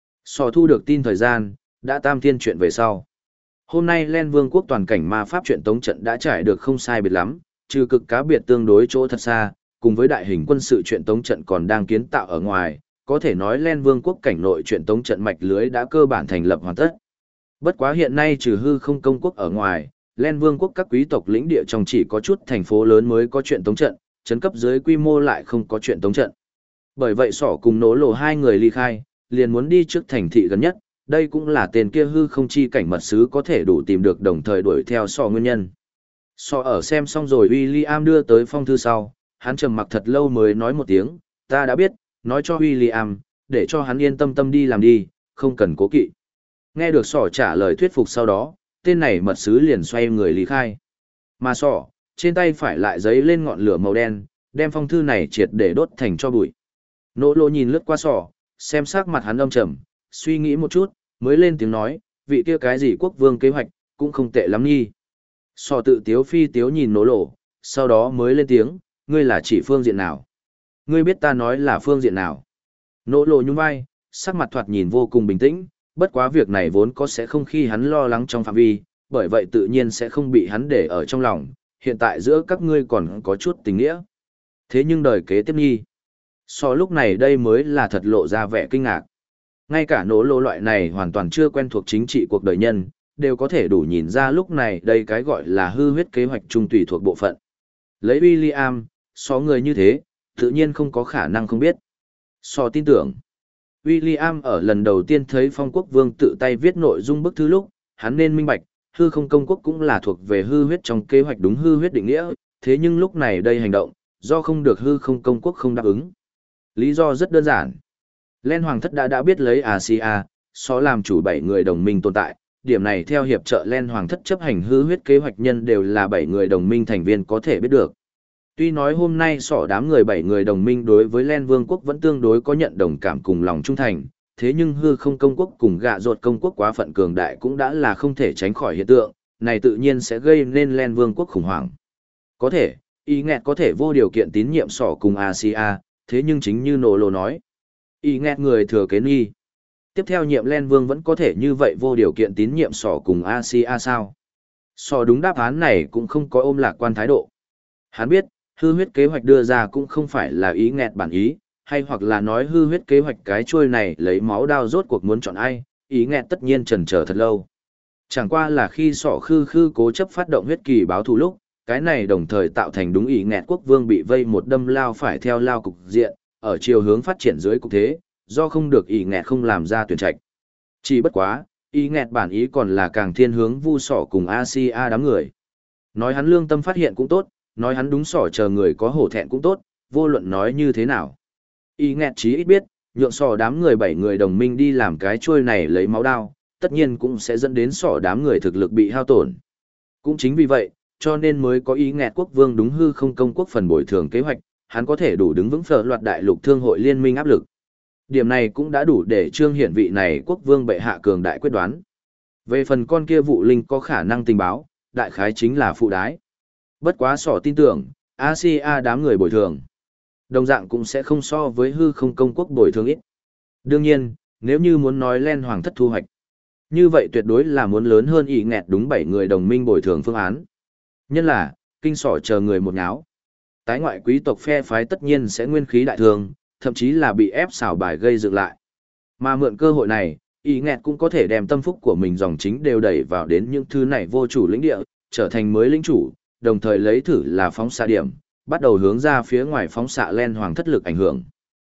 So thu được tin thời gian, đã tam thiên chuyện về sau. Hôm nay Len Vương quốc toàn cảnh ma pháp chuyện tống trận đã trải được không sai biệt lắm, trừ cực cá biệt tương đối chỗ thật xa, cùng với đại hình quân sự chuyện tống trận còn đang kiến tạo ở ngoài, có thể nói Len Vương quốc cảnh nội chuyện tống trận mạch lưới đã cơ bản thành lập hoàn tất. Bất quá hiện nay trừ hư không công quốc ở ngoài, Len Vương quốc các quý tộc lĩnh địa trong chỉ có chút thành phố lớn mới có chuyện tống trận, trấn cấp dưới quy mô lại không có chuyện tống trận. Bởi vậy Sỏ cùng Nỗ Lộ hai người ly khai, liền muốn đi trước thành thị gần nhất, đây cũng là tên kia hư không chi cảnh mật sứ có thể đủ tìm được đồng thời đuổi theo Sỏ nguyên nhân. Sỏ ở xem xong rồi William đưa tới phong thư sau, hắn trầm mặc thật lâu mới nói một tiếng, ta đã biết, nói cho William, để cho hắn yên tâm tâm đi làm đi, không cần cố kỵ. Nghe được Sỏ trả lời thuyết phục sau đó, tên này mật sứ liền xoay người lý khai. Mà Sỏ, trên tay phải lại giấy lên ngọn lửa màu đen, đem phong thư này triệt để đốt thành cho bụi. Nỗ Lộ nhìn lướt qua Sỏ, xem sắc mặt hắn âm trầm, suy nghĩ một chút, mới lên tiếng nói, vị kia cái gì quốc vương kế hoạch, cũng không tệ lắm nhi. Sỏ tự tiếu phi tiếu nhìn Nỗ Lộ, sau đó mới lên tiếng, ngươi là chỉ phương diện nào? Ngươi biết ta nói là phương diện nào? Nỗ Lộ nhún vai, sắc mặt thoạt nhìn vô cùng bình tĩnh, bất quá việc này vốn có sẽ không khi hắn lo lắng trong phạm vi, bởi vậy tự nhiên sẽ không bị hắn để ở trong lòng, hiện tại giữa các ngươi còn có chút tình nghĩa. Thế nhưng đời kế tiếp nhi, so lúc này đây mới là thật lộ ra vẻ kinh ngạc. Ngay cả Nỗ Lộ loại này hoàn toàn chưa quen thuộc chính trị cuộc đời nhân, đều có thể đủ nhìn ra lúc này đây cái gọi là hư huyết kế hoạch trung tùy thuộc bộ phận. Lấy William, so người như thế, tự nhiên không có khả năng không biết. So tin tưởng. William ở lần đầu tiên thấy Phong Quốc Vương tự tay viết nội dung bức thư lúc, hắn nên minh bạch, hư không công quốc cũng là thuộc về hư huyết trong kế hoạch đúng hư huyết định nghĩa, thế nhưng lúc này đây hành động, do không được hư không công quốc không đáp ứng. Lý do rất đơn giản. Len Hoàng thất đã biết lấy Asia, so làm chủ 7 người đồng minh tồn tại, điểm này theo hiệp trợ Len Hoàng thất chấp hành hư huyết kế hoạch nhân đều là 7 người đồng minh thành viên có thể biết được. Tuy nói hôm nay sỏ đám người 7 người đồng minh đối với Len Vương quốc vẫn tương đối có nhận đồng cảm cùng lòng trung thành, thế nhưng hư không công quốc cùng gạ ruột công quốc quá phận cường đại cũng đã là không thể tránh khỏi hiện tượng, này tự nhiên sẽ gây nên Len Vương quốc khủng hoảng. Có thể, ý nghẹt có thể vô điều kiện tín nhiệm sỏ cùng Asia, thế nhưng chính như Nỗ Lộ nói, ý nghẹt người thừa kế nghi. Tiếp theo nhiệm Len Vương vẫn có thể như vậy vô điều kiện tín nhiệm sỏ cùng Asia sao? Sỏ đúng đáp án này cũng không có ôm lạc quan thái độ. Hắn biết, hư huyết kế hoạch đưa ra cũng không phải là ý nghẹt bản ý, hay hoặc là nói hư huyết kế hoạch cái chuôi này lấy máu đao rốt cuộc muốn chọn ai, ý nghẹt tất nhiên chần chờ thật lâu. Chẳng qua là khi sỏ khư cố chấp phát động huyết kỳ báo thù lúc, cái này đồng thời tạo thành đúng ý nghẹt quốc vương bị vây một đâm lao phải theo lao cục diện, ở chiều hướng phát triển dưới cục thế, do không được ý nghẹt không làm ra tuyển trạch. Chỉ bất quá, ý nghẹt bản ý còn là càng thiên hướng vu sỏ cùng Asia đám người. Nói hắn lương tâm phát hiện cũng tốt, nói hắn đúng sỏ chờ người có hổ thẹn cũng tốt, vô luận nói như thế nào. Ý nghẹt chí ít biết, nhượng sỏ đám người 7 người đồng minh đi làm cái chuôi này lấy máu đao, tất nhiên cũng sẽ dẫn đến sỏ đám người thực lực bị hao tổn. Cũng chính vì vậy, cho nên mới có ý nghẹt quốc vương đúng hư không công quốc phần bồi thường kế hoạch, hắn có thể đủ đứng vững phở loạt đại lục thương hội liên minh áp lực. Điểm này cũng đã đủ để trương hiển vị này quốc vương bệ hạ cường đại quyết đoán. Về phần con kia vụ linh có khả năng tình báo, đại khái chính là phụ đái. Bất quá sỏ tin tưởng, Asia đám người bồi thường. Đồng dạng cũng sẽ không so với hư không công quốc bồi thường ít. Đương nhiên, nếu như muốn nói Len Hoàng thất thu hoạch, Như vậy tuyệt đối là muốn lớn hơn ý nghẹt đúng 7 người đồng minh bồi thường phương án. Nhân là, kinh sỏ chờ người một nháo. Tái ngoại quý tộc phe phái tất nhiên sẽ nguyên khí đại thương, thậm chí là bị ép xảo bài gây dựng lại. Mà mượn cơ hội này, ý nghẹt cũng có thể đem tâm phúc của mình dòng chính đều đẩy vào đến những thứ này vô chủ lĩnh địa, trở thành mới lĩnh chủ, đồng thời lấy thử là phóng xạ điểm, bắt đầu hướng ra phía ngoài phóng xạ len hoàng thất lực ảnh hưởng.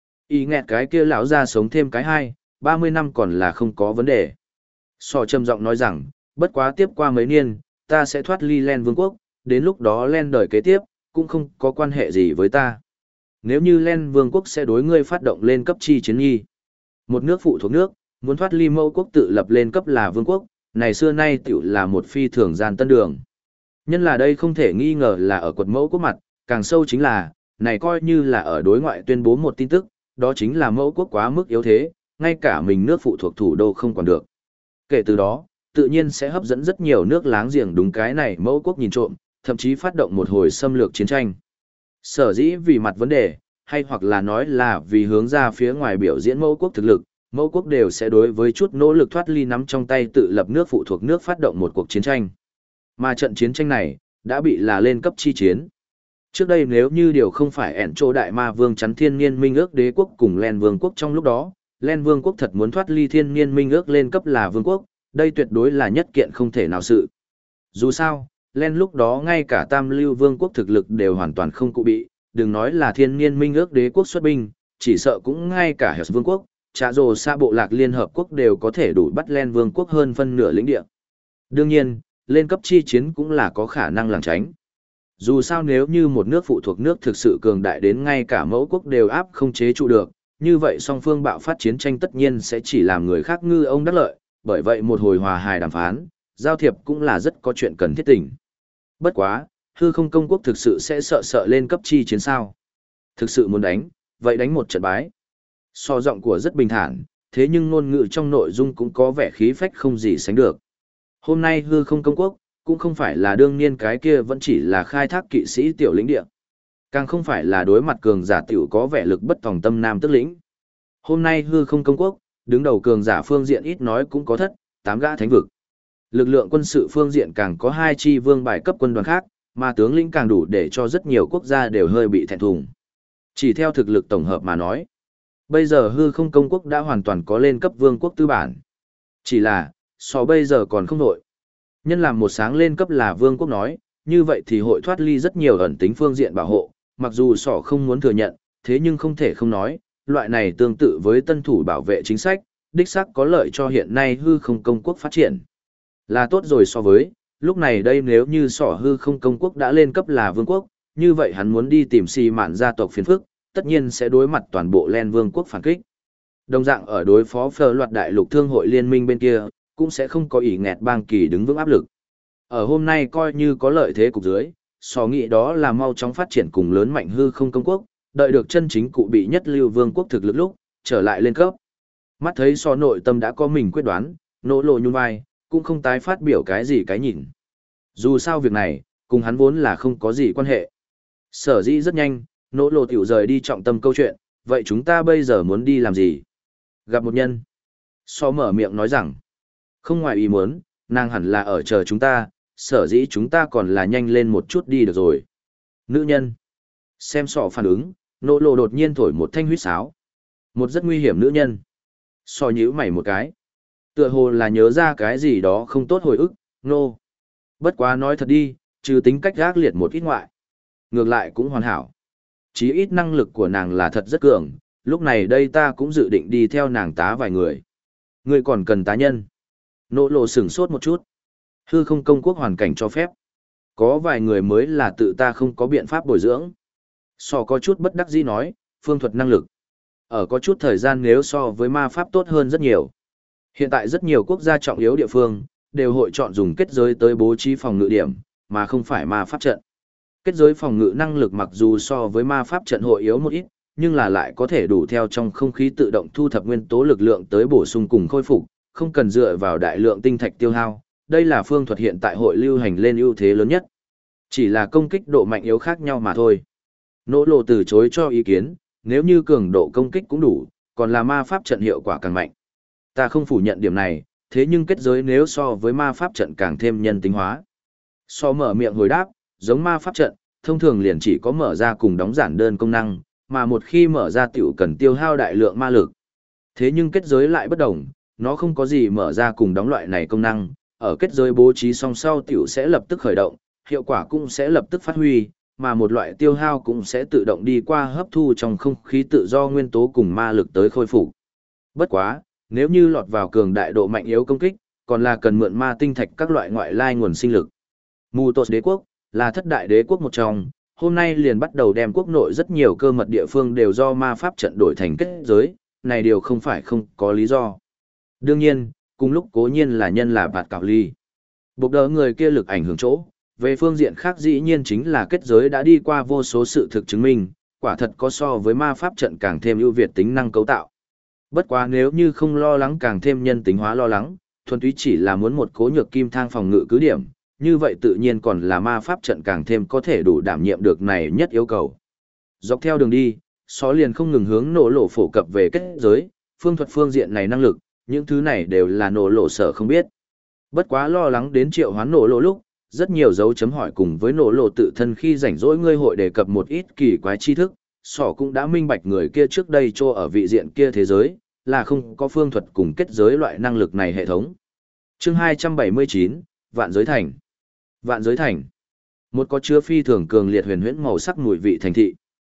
Ý nghẹt cái kia lão ra sống thêm cái 30 năm còn là không có vấn đề. Sò trầm giọng nói rằng, bất quá tiếp qua mấy niên, ta sẽ thoát ly Len Vương quốc, đến lúc đó Len đời kế tiếp, cũng không có quan hệ gì với ta. Nếu như Len Vương quốc sẽ đối ngươi phát động lên cấp chi chiến nghi. Một nước phụ thuộc nước, muốn thoát ly mẫu quốc tự lập lên cấp là vương quốc, này xưa nay tiểu là một phi thường gian tân đường. Nhân là đây không thể nghi ngờ là ở quật mẫu quốc mặt, càng sâu chính là, này coi như là ở đối ngoại tuyên bố một tin tức, đó chính là mẫu quốc quá mức yếu thế, ngay cả mình nước phụ thuộc thủ đô không còn được. Kể từ đó, tự nhiên sẽ hấp dẫn rất nhiều nước láng giềng đúng cái này mẫu quốc nhìn trộm, thậm chí phát động một hồi xâm lược chiến tranh. Sở dĩ vì mặt vấn đề, hay hoặc là nói là vì hướng ra phía ngoài biểu diễn mẫu quốc thực lực, mẫu quốc đều sẽ đối với chút nỗ lực thoát ly nắm trong tay tự lập nước phụ thuộc nước phát động một cuộc chiến tranh. Mà trận chiến tranh này, đã bị là lên cấp chi chiến. Trước đây nếu như điều không phải ẻn chỗ đại ma vương chắn thiên niên minh ước đế quốc cùng Len vương quốc trong lúc đó, Len vương quốc thật muốn thoát ly thiên niên minh ước lên cấp là vương quốc, đây tuyệt đối là nhất kiện không thể nào sự. Dù sao, Len lúc đó ngay cả tam lưu vương quốc thực lực đều hoàn toàn không cụ bị, đừng nói là thiên niên minh ước đế quốc xuất binh, chỉ sợ cũng ngay cả Hers vương quốc, Trạ Rồ Sa bộ lạc liên hợp quốc đều có thể đủ bắt Len vương quốc hơn phân nửa lĩnh địa. Đương nhiên, lên cấp chi chiến cũng là có khả năng lảng tránh. Dù sao nếu như một nước phụ thuộc nước thực sự cường đại đến ngay cả mẫu quốc đều áp không chế trụ được, như vậy song phương bạo phát chiến tranh tất nhiên sẽ chỉ làm người khác ngư ông đắc lợi, bởi vậy một hồi hòa hài đàm phán, giao thiệp cũng là rất có chuyện cần thiết tình. Bất quá, hư không công quốc thực sự sẽ sợ lên cấp chi chiến sao. Thực sự muốn đánh, vậy đánh một trận bái. So giọng của rất bình thản, thế nhưng ngôn ngữ trong nội dung cũng có vẻ khí phách không gì sánh được. Hôm nay hư không công quốc, cũng không phải là đương niên cái kia vẫn chỉ là khai thác kỵ sĩ tiểu lĩnh địa. Càng không phải là đối mặt cường giả tiểu có vẻ lực bất tòng tâm nam tức lĩnh. Hôm nay hư không công quốc, đứng đầu cường giả phương diện ít nói cũng có 8 gã thánh vực. Lực lượng quân sự phương diện càng có 2 chi vương bài cấp quân đoàn khác, mà tướng lĩnh càng đủ để cho rất nhiều quốc gia đều hơi bị thẹn thùng. Chỉ theo thực lực tổng hợp mà nói, bây giờ hư không công quốc đã hoàn toàn có lên cấp vương quốc tư bản. Chỉ là, so bây giờ còn không nổi. Nhân làm một sáng lên cấp là vương quốc nói, như vậy thì hội thoát ly rất nhiều ẩn tính phương diện bảo hộ, mặc dù sỏ không muốn thừa nhận, thế nhưng không thể không nói, loại này tương tự với tân thủ bảo vệ chính sách, đích xác có lợi cho hiện nay hư không công quốc phát triển. Là tốt rồi so với, lúc này đây nếu như sỏ hư không công quốc đã lên cấp là vương quốc, như vậy hắn muốn đi tìm xì mạn gia tộc phiền phức, tất nhiên sẽ đối mặt toàn bộ Len vương quốc phản kích. Đồng dạng ở đối phó phờ loạt đại lục thương hội liên minh bên kia, cũng sẽ không có ỷ nghẹt bang kỳ đứng vững áp lực. Ở hôm nay coi như có lợi thế cục dưới, sò nghĩ đó là mau chóng phát triển cùng lớn mạnh hư không công quốc, đợi được chân chính cụ bị nhất lưu vương quốc thực lực lúc, trở lại lên cấp. Mắt thấy so nội tâm đã có mình quyết đoán, nỗ lộ nhún vai, cũng không tái phát biểu cái gì cái nhìn. Dù sao việc này, cùng hắn vốn là không có gì quan hệ. Sở dĩ rất nhanh, nỗ lộ tiểu rời đi trọng tâm câu chuyện, vậy chúng ta bây giờ muốn đi làm gì? Gặp một nhân. So mở miệng nói rằng, không ngoài ý muốn, nàng hẳn là ở chờ chúng ta, sở dĩ chúng ta còn là nhanh lên một chút đi được rồi. Nữ nhân. Xem sọ phản ứng, nỗ lộ đột nhiên thổi một thanh huýt sáo. Một rất nguy hiểm nữ nhân. So nhíu mày một cái. Tựa hồ là nhớ ra cái gì đó không tốt hồi ức, nô. Bất quá nói thật đi, trừ tính cách gác liệt một ít ngoại. Ngược lại cũng hoàn hảo. Chí ít năng lực của nàng là thật rất cường, lúc này đây ta cũng dự định đi theo nàng tá vài người. Người còn cần tá nhân. Nỗ lộ sửng sốt một chút. Hư không công quốc hoàn cảnh cho phép. Có vài người mới là tự ta không có biện pháp bồi dưỡng. So có chút bất đắc dĩ nói, phương thuật năng lực. Ở có chút thời gian nếu so với ma pháp tốt hơn rất nhiều. Hiện tại rất nhiều quốc gia trọng yếu địa phương, đều hội chọn dùng kết giới tới bố trí phòng ngự điểm, mà không phải ma pháp trận. Kết giới phòng ngự năng lực mặc dù so với ma pháp trận hội yếu một ít, nhưng là lại có thể đủ theo trong không khí tự động thu thập nguyên tố lực lượng tới bổ sung cùng khôi phục, không cần dựa vào đại lượng tinh thạch tiêu hao. Đây là phương thuật hiện tại hội lưu hành lên ưu thế lớn nhất. Chỉ là công kích độ mạnh yếu khác nhau mà thôi. Nỗ lộ từ chối cho ý kiến, nếu như cường độ công kích cũng đủ, còn là ma pháp trận hiệu quả càng mạnh. Ta không phủ nhận điểm này, thế nhưng kết giới nếu so với ma pháp trận càng thêm nhân tính hóa. So mở miệng hồi đáp, giống ma pháp trận, thông thường liền chỉ có mở ra cùng đóng giản đơn công năng, mà một khi mở ra tiểu cần tiêu hao đại lượng ma lực. Thế nhưng kết giới lại bất đồng, nó không có gì mở ra cùng đóng loại này công năng, ở kết giới bố trí song sau tiểu sẽ lập tức khởi động, hiệu quả cũng sẽ lập tức phát huy, mà một loại tiêu hao cũng sẽ tự động đi qua hấp thu trong không khí tự do nguyên tố cùng ma lực tới khôi phục. Bất quá, nếu như lọt vào cường đại độ mạnh yếu công kích, còn là cần mượn ma tinh thạch các loại ngoại lai nguồn sinh lực. Mù Tột đế quốc là thất đại đế quốc một trong, hôm nay liền bắt đầu đem quốc nội rất nhiều cơ mật địa phương đều do ma pháp trận đổi thành kết giới, này điều không phải không có lý do. Đương nhiên, cùng lúc cố nhiên là nhân là bạt cảo ly. Bộc đỡ người kia lực ảnh hưởng chỗ, về phương diện khác dĩ nhiên chính là kết giới đã đi qua vô số sự thực chứng minh, quả thật có so với ma pháp trận càng thêm ưu việt tính năng cấu tạo. Bất quá nếu như không lo lắng càng thêm nhân tính hóa lo lắng, thuần túy chỉ là muốn một cố nhược kim thang phòng ngự cứ điểm, như vậy tự nhiên còn là ma pháp trận càng thêm có thể đủ đảm nhiệm được này nhất yêu cầu. Dọc theo đường đi, Só liền không ngừng hướng nổ lộ phổ cập về kết giới, phương thuật phương diện này năng lực, những thứ này đều là nổ lộ sở không biết. Bất quá lo lắng đến triệu hoán nổ lộ lúc, rất nhiều dấu chấm hỏi cùng với nổ lộ tự thân khi rảnh rỗi ngươi hội đề cập một ít kỳ quái tri thức, Sỏ cũng đã minh bạch người kia trước đây cho ở vị diện kia thế giới, là không có phương thuật cùng kết giới loại năng lực này hệ thống. Chương 279, Vạn Giới Thành. Vạn Giới Thành. Một có chứa phi thường cường liệt huyền huyễn màu sắc mùi vị thành thị.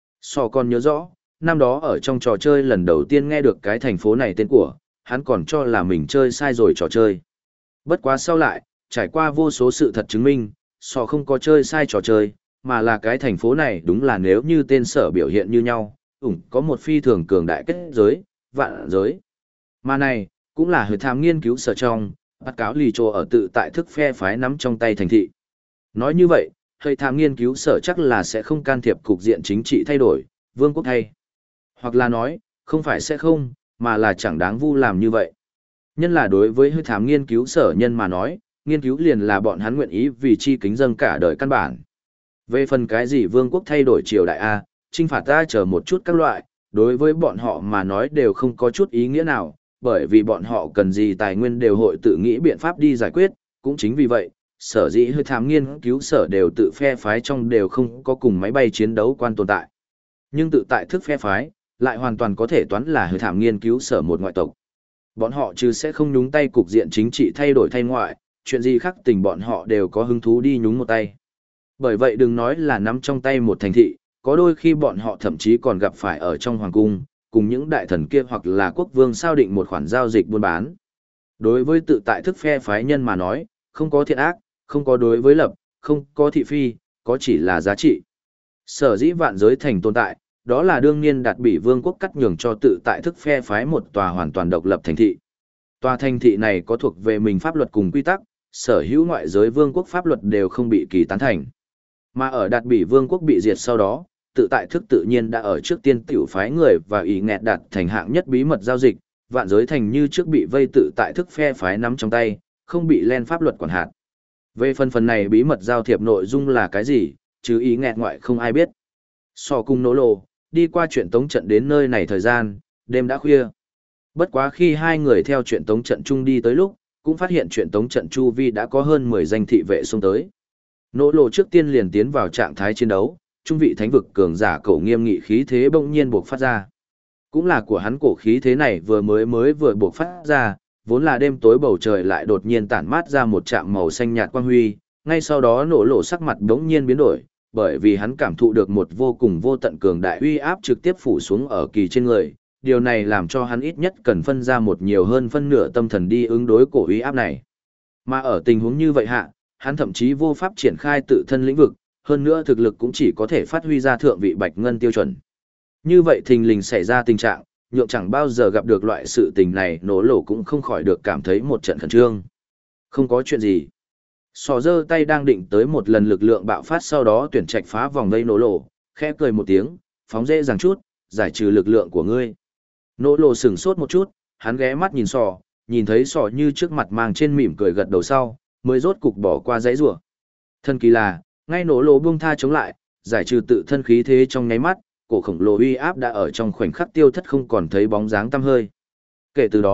Sỏ còn nhớ rõ, năm đó ở trong trò chơi lần đầu tiên nghe được cái thành phố này tên của, hắn còn cho là mình chơi sai rồi trò chơi. Bất quá sau lại, trải qua vô số sự thật chứng minh, Sỏ không có chơi sai trò chơi, mà là cái thành phố này đúng là nếu như tên sở biểu hiện như nhau, có một phi thường cường đại kết giới, vạn giới. Mà này, cũng là hơi tham nghiên cứu sở trong, bắt cáo lì trô ở tự tại thức phe phái nắm trong tay thành thị. Nói như vậy, hơi tham nghiên cứu sở chắc là sẽ không can thiệp cục diện chính trị thay đổi, vương quốc thay. Hoặc là nói, không phải sẽ không, mà là chẳng đáng vu làm như vậy. Nhân là đối với hơi thám nghiên cứu sở nhân mà nói, nghiên cứu liền là bọn hắn nguyện ý vì chi kính dâng cả đời căn bản. Về phần cái gì vương quốc thay đổi triều đại A, trinh phạt ta chờ một chút các loại, đối với bọn họ mà nói đều không có chút ý nghĩa nào, bởi vì bọn họ cần gì tài nguyên đều hội tự nghĩ biện pháp đi giải quyết, cũng chính vì vậy, sở dĩ hơi thám nghiên cứu sở đều tự phe phái trong đều không có cùng máy bay chiến đấu quan tồn tại. Nhưng tự tại thức phe phái, lại hoàn toàn có thể toán là hơi thám nghiên cứu sở một ngoại tộc. Bọn họ chứ sẽ không nhúng tay cục diện chính trị thay đổi thay ngoại, chuyện gì khác tình bọn họ đều có hứng thú đi nhúng một tay. Bởi vậy đừng nói là nắm trong tay một thành thị, có đôi khi bọn họ thậm chí còn gặp phải ở trong hoàng cung, cùng những đại thần kia hoặc là quốc vương sao định một khoản giao dịch buôn bán. Đối với tự tại thức phe phái nhân mà nói, không có thiện ác, không có đối với lập, không có thị phi, có chỉ là giá trị. Sở dĩ vạn giới thành tồn tại, đó là đương nhiên đạt bị vương quốc cắt nhường cho tự tại thức phe phái một tòa hoàn toàn độc lập thành thị. Tòa thành thị này có thuộc về mình pháp luật cùng quy tắc, sở hữu ngoại giới vương quốc pháp luật đều không bị kỳ tán thành. Mà ở đạt bị vương quốc bị diệt sau đó, tự tại thức tự nhiên đã ở trước tiên tiểu phái người và ý nghẹt đạt thành hạng nhất bí mật giao dịch, vạn giới thành như trước bị vây tự tại thức phe phái nắm trong tay, không bị len pháp luật quản hạt. Về phần này bí mật giao thiệp nội dung là cái gì, chứ ý nghẹt ngoại không ai biết. Sò cùng nỗ lộ, đi qua chuyện tống trận đến nơi này thời gian, đêm đã khuya. Bất quá khi hai người theo chuyện tống trận chung đi tới lúc, cũng phát hiện chuyện tống trận chu vi đã có hơn 10 danh thị vệ xông tới. Nỗ lộ trước tiên liền tiến vào trạng thái chiến đấu, trung vị thánh vực cường giả cổ nghiêm nghị khí thế bỗng nhiên buộc phát ra. Cũng là của hắn cổ khí thế này vừa buộc phát ra, vốn là đêm tối bầu trời lại đột nhiên tản mát ra một trạm màu xanh nhạt quang huy, ngay sau đó nỗ lộ sắc mặt bỗng nhiên biến đổi, bởi vì hắn cảm thụ được một vô cùng vô tận cường đại uy áp trực tiếp phủ xuống ở kỳ trên người, điều này làm cho hắn ít nhất cần phân ra một nhiều hơn phân nửa tâm thần đi ứng đối cổ uy áp này. Mà ở tình huống như vậy hạ, hắn thậm chí vô pháp triển khai tự thân lĩnh vực, hơn nữa thực lực cũng chỉ có thể phát huy ra thượng vị bạch ngân tiêu chuẩn. Như vậy thình lình xảy ra tình trạng, nhượng chẳng bao giờ gặp được loại sự tình này, nổ lộ cũng không khỏi được cảm thấy một trận khẩn trương. Không có chuyện gì. Sò giơ tay đang định tới một lần lực lượng bạo phát, sau đó tuyển trạch phá vòng vây nổ lộ, khẽ cười một tiếng, phóng dễ dàng chút, giải trừ lực lượng của ngươi. Nổ lộ sửng sốt một chút, hắn ghé mắt nhìn sò, nhìn thấy sò như trước mặt mang trên mỉm cười gật đầu sau, mới rốt cục bỏ qua dãy rủa. Thân kỳ là, ngay nổ lộ buông tha chống lại, giải trừ tự thân khí thế trong nháy mắt, cổ khổng lồ uy áp đã ở trong khoảnh khắc tiêu thất không còn thấy bóng dáng tăm hơi. Kể từ đó,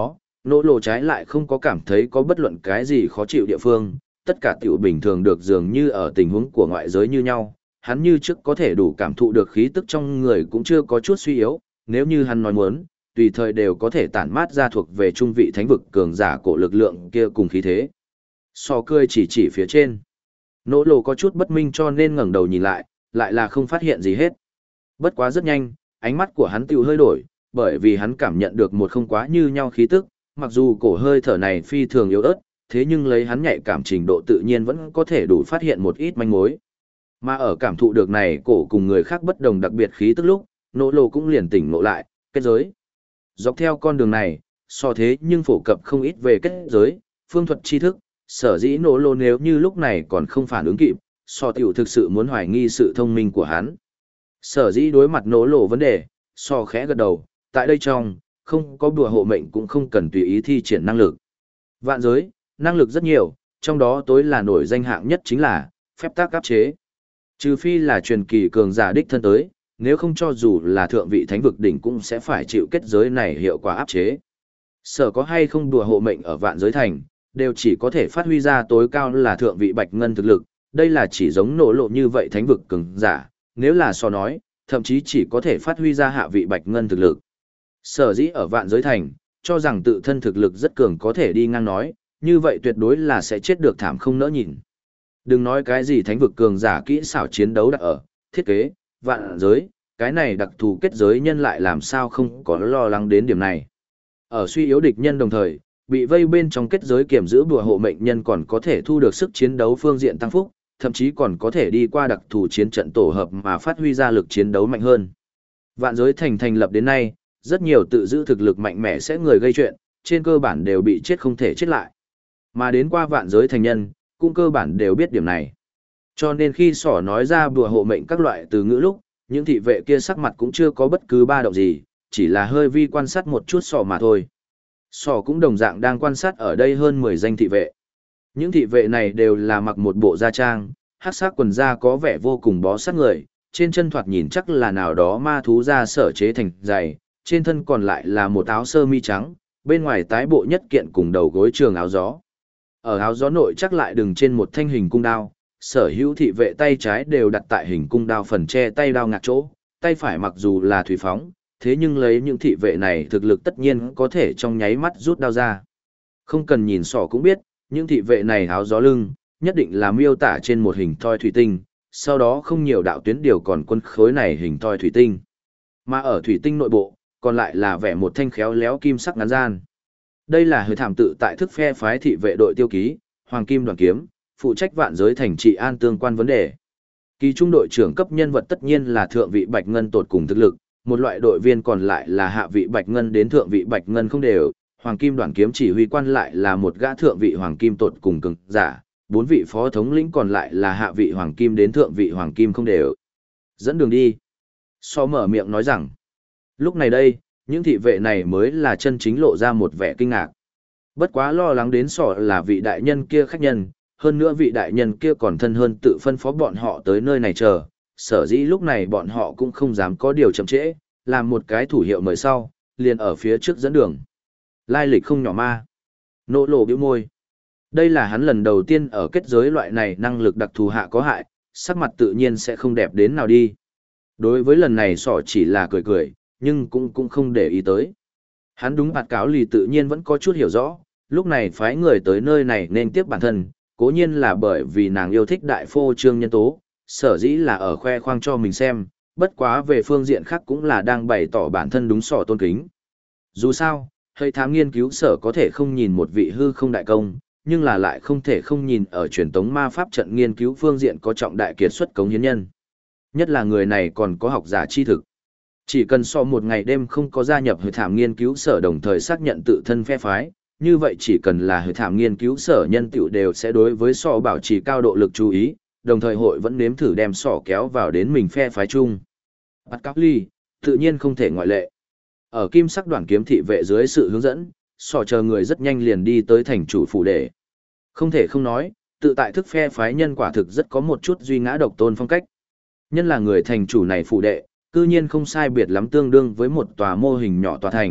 Nỗ lộ trái lại không có cảm thấy có bất luận cái gì khó chịu địa phương, tất cả tiểu bình thường được dường như ở tình huống của ngoại giới như nhau, hắn như trước có thể đủ cảm thụ được khí tức trong người cũng chưa có chút suy yếu, nếu như hắn nói muốn, tùy thời đều có thể tản mát ra thuộc về trung vị thánh vực cường giả cổ lực lượng kia cùng khí thế. So cười chỉ phía trên. Nỗ lộ có chút bất minh cho nên ngẩng đầu nhìn lại là không phát hiện gì hết. Bất quá rất nhanh, ánh mắt của hắn tiểu hơi đổi, bởi vì hắn cảm nhận được một không quá như nhau khí tức, mặc dù cổ hơi thở này phi thường yếu ớt, thế nhưng lấy hắn nhạy cảm trình độ tự nhiên vẫn có thể đủ phát hiện một ít manh mối. Mà ở cảm thụ được này cổ cùng người khác bất đồng đặc biệt khí tức lúc, nỗ lộ cũng liền tỉnh ngộ lại, kết giới. Dọc theo con đường này, so thế nhưng phổ cập không ít về kết giới, phương thuật tri thức, sở dĩ nỗ lộ nếu như lúc này còn không phản ứng kịp, so tiểu thực sự muốn hoài nghi sự thông minh của hắn. Sở dĩ đối mặt nỗ lộ vấn đề, so khẽ gật đầu, tại đây trong, không có bùa hộ mệnh cũng không cần tùy ý thi triển năng lực. Vạn giới, năng lực rất nhiều, trong đó tối là nổi danh hạng nhất chính là phép tắc áp chế. Trừ phi là truyền kỳ cường giả đích thân tới, nếu không cho dù là thượng vị thánh vực đỉnh cũng sẽ phải chịu kết giới này hiệu quả áp chế. Sở có hay không đùa hộ mệnh ở vạn giới thành, đều chỉ có thể phát huy ra tối cao là thượng vị bạch ngân thực lực, đây là chỉ giống nổ lộ như vậy thánh vực cường giả, nếu là so nói, thậm chí chỉ có thể phát huy ra hạ vị bạch ngân thực lực. Sở dĩ ở vạn giới thành, cho rằng tự thân thực lực rất cường có thể đi ngang nói, như vậy tuyệt đối là sẽ chết được thảm không nỡ nhìn. Đừng nói cái gì thánh vực cường giả kỹ xảo chiến đấu đã ở, thiết kế, vạn giới, cái này đặc thù kết giới nhân lại làm sao không có lo lắng đến điểm này. Ở suy yếu địch nhân đồng thời, bị vây bên trong kết giới kiểm giữ bùa hộ mệnh nhân còn có thể thu được sức chiến đấu phương diện tăng phúc, thậm chí còn có thể đi qua đặc thù chiến trận tổ hợp mà phát huy ra lực chiến đấu mạnh hơn. Vạn giới thành lập đến nay, rất nhiều tự giữ thực lực mạnh mẽ sẽ người gây chuyện, trên cơ bản đều bị chết không thể chết lại. Mà đến qua vạn giới thành nhân, cũng cơ bản đều biết điểm này. Cho nên khi sỏ nói ra bùa hộ mệnh các loại từ ngữ lúc, những thị vệ kia sắc mặt cũng chưa có bất cứ ba động gì, chỉ là hơi vi quan sát một chút sỏ mà thôi. Sỏ cũng đồng dạng đang quan sát ở đây hơn 10 danh thị vệ. Những thị vệ này đều là mặc một bộ da trang, hắc sắc quần da có vẻ vô cùng bó sát người, trên chân thoạt nhìn chắc là nào đó ma thú da sở chế thành giày, trên thân còn lại là một áo sơ mi trắng, bên ngoài tái bộ nhất kiện cùng đầu gối trường áo gió. Ở áo gió nội chắc lại đừng trên một thanh hình cung đao, sở hữu thị vệ tay trái đều đặt tại hình cung đao phần che tay đao ngạc chỗ, tay phải mặc dù là thủy phóng, thế nhưng lấy những thị vệ này thực lực tất nhiên có thể trong nháy mắt rút đao ra. Không cần nhìn sỏ cũng biết, những thị vệ này áo gió lưng, nhất định là miêu tả trên một hình thoi thủy tinh, sau đó không nhiều đạo tuyến điều còn quân khối này hình thoi thủy tinh. Mà ở thủy tinh nội bộ, còn lại là vẽ một thanh khéo léo kim sắc ngắn gian. Đây là hơi thảm tự tại thức phe phái thị vệ đội tiêu ký, Hoàng Kim Đoàn Kiếm, phụ trách vạn giới thành trị an tương quan vấn đề. Kỳ trung đội trưởng cấp nhân vật tất nhiên là thượng vị bạch ngân tột cùng thực lực, một loại đội viên còn lại là hạ vị bạch ngân đến thượng vị bạch ngân không đều, Hoàng Kim Đoàn Kiếm chỉ huy quan lại là một gã thượng vị hoàng kim tột cùng cường giả, 4 vị phó thống lĩnh còn lại là hạ vị hoàng kim đến thượng vị hoàng kim không đều. Dẫn đường đi. So mở miệng nói rằng, lúc này đây, những thị vệ này mới là chân chính lộ ra một vẻ kinh ngạc. Bất quá lo lắng đến sọ là vị đại nhân kia khách nhân, hơn nữa vị đại nhân kia còn thân hơn tự phân phó bọn họ tới nơi này chờ, sở dĩ lúc này bọn họ cũng không dám có điều chậm trễ, làm một cái thủ hiệu mời sau, liền ở phía trước dẫn đường. Lai lịch không nhỏ ma. Nỗ lộ bĩu môi. Đây là hắn lần đầu tiên ở kết giới loại này năng lực đặc thù hạ có hại, sắc mặt tự nhiên sẽ không đẹp đến nào đi. Đối với lần này sọ chỉ là cười cười, nhưng cũng không để ý tới. Hắn đúng bạt cáo lì tự nhiên vẫn có chút hiểu rõ, lúc này phái người tới nơi này nên tiếp bản thân, cố nhiên là bởi vì nàng yêu thích đại phô trương nhân tố, sở dĩ là ở khoe khoang cho mình xem, bất quá về phương diện khác cũng là đang bày tỏ bản thân đúng sọ tôn kính. Dù sao, hơi thám nghiên cứu sở có thể không nhìn một vị hư không đại công, nhưng là lại không thể không nhìn ở truyền tống ma pháp trận nghiên cứu phương diện có trọng đại kiệt xuất cống hiến nhân. Nhất là người này còn có học giả tri thực. Chỉ cần so một ngày đêm không có gia nhập hơi thảm nghiên cứu sở đồng thời xác nhận tự thân phe phái, như vậy chỉ cần là hơi thảm nghiên cứu sở nhân tiểu đều sẽ đối với so bảo trì cao độ lực chú ý, đồng thời hội vẫn nếm thử đem sọ kéo vào đến mình phe phái chung. Bắt cắp ly, tự nhiên không thể ngoại lệ. Ở kim sắc đoàn kiếm thị vệ dưới sự hướng dẫn, sọ chờ người rất nhanh liền đi tới thành chủ phủ đệ. Không thể không nói, tự tại thức phe phái nhân quả thực rất có một chút duy ngã độc tôn phong cách. Nhân là người thành chủ này phủ đệ, cư nhiên không sai biệt lắm tương đương với một tòa mô hình nhỏ tòa thành,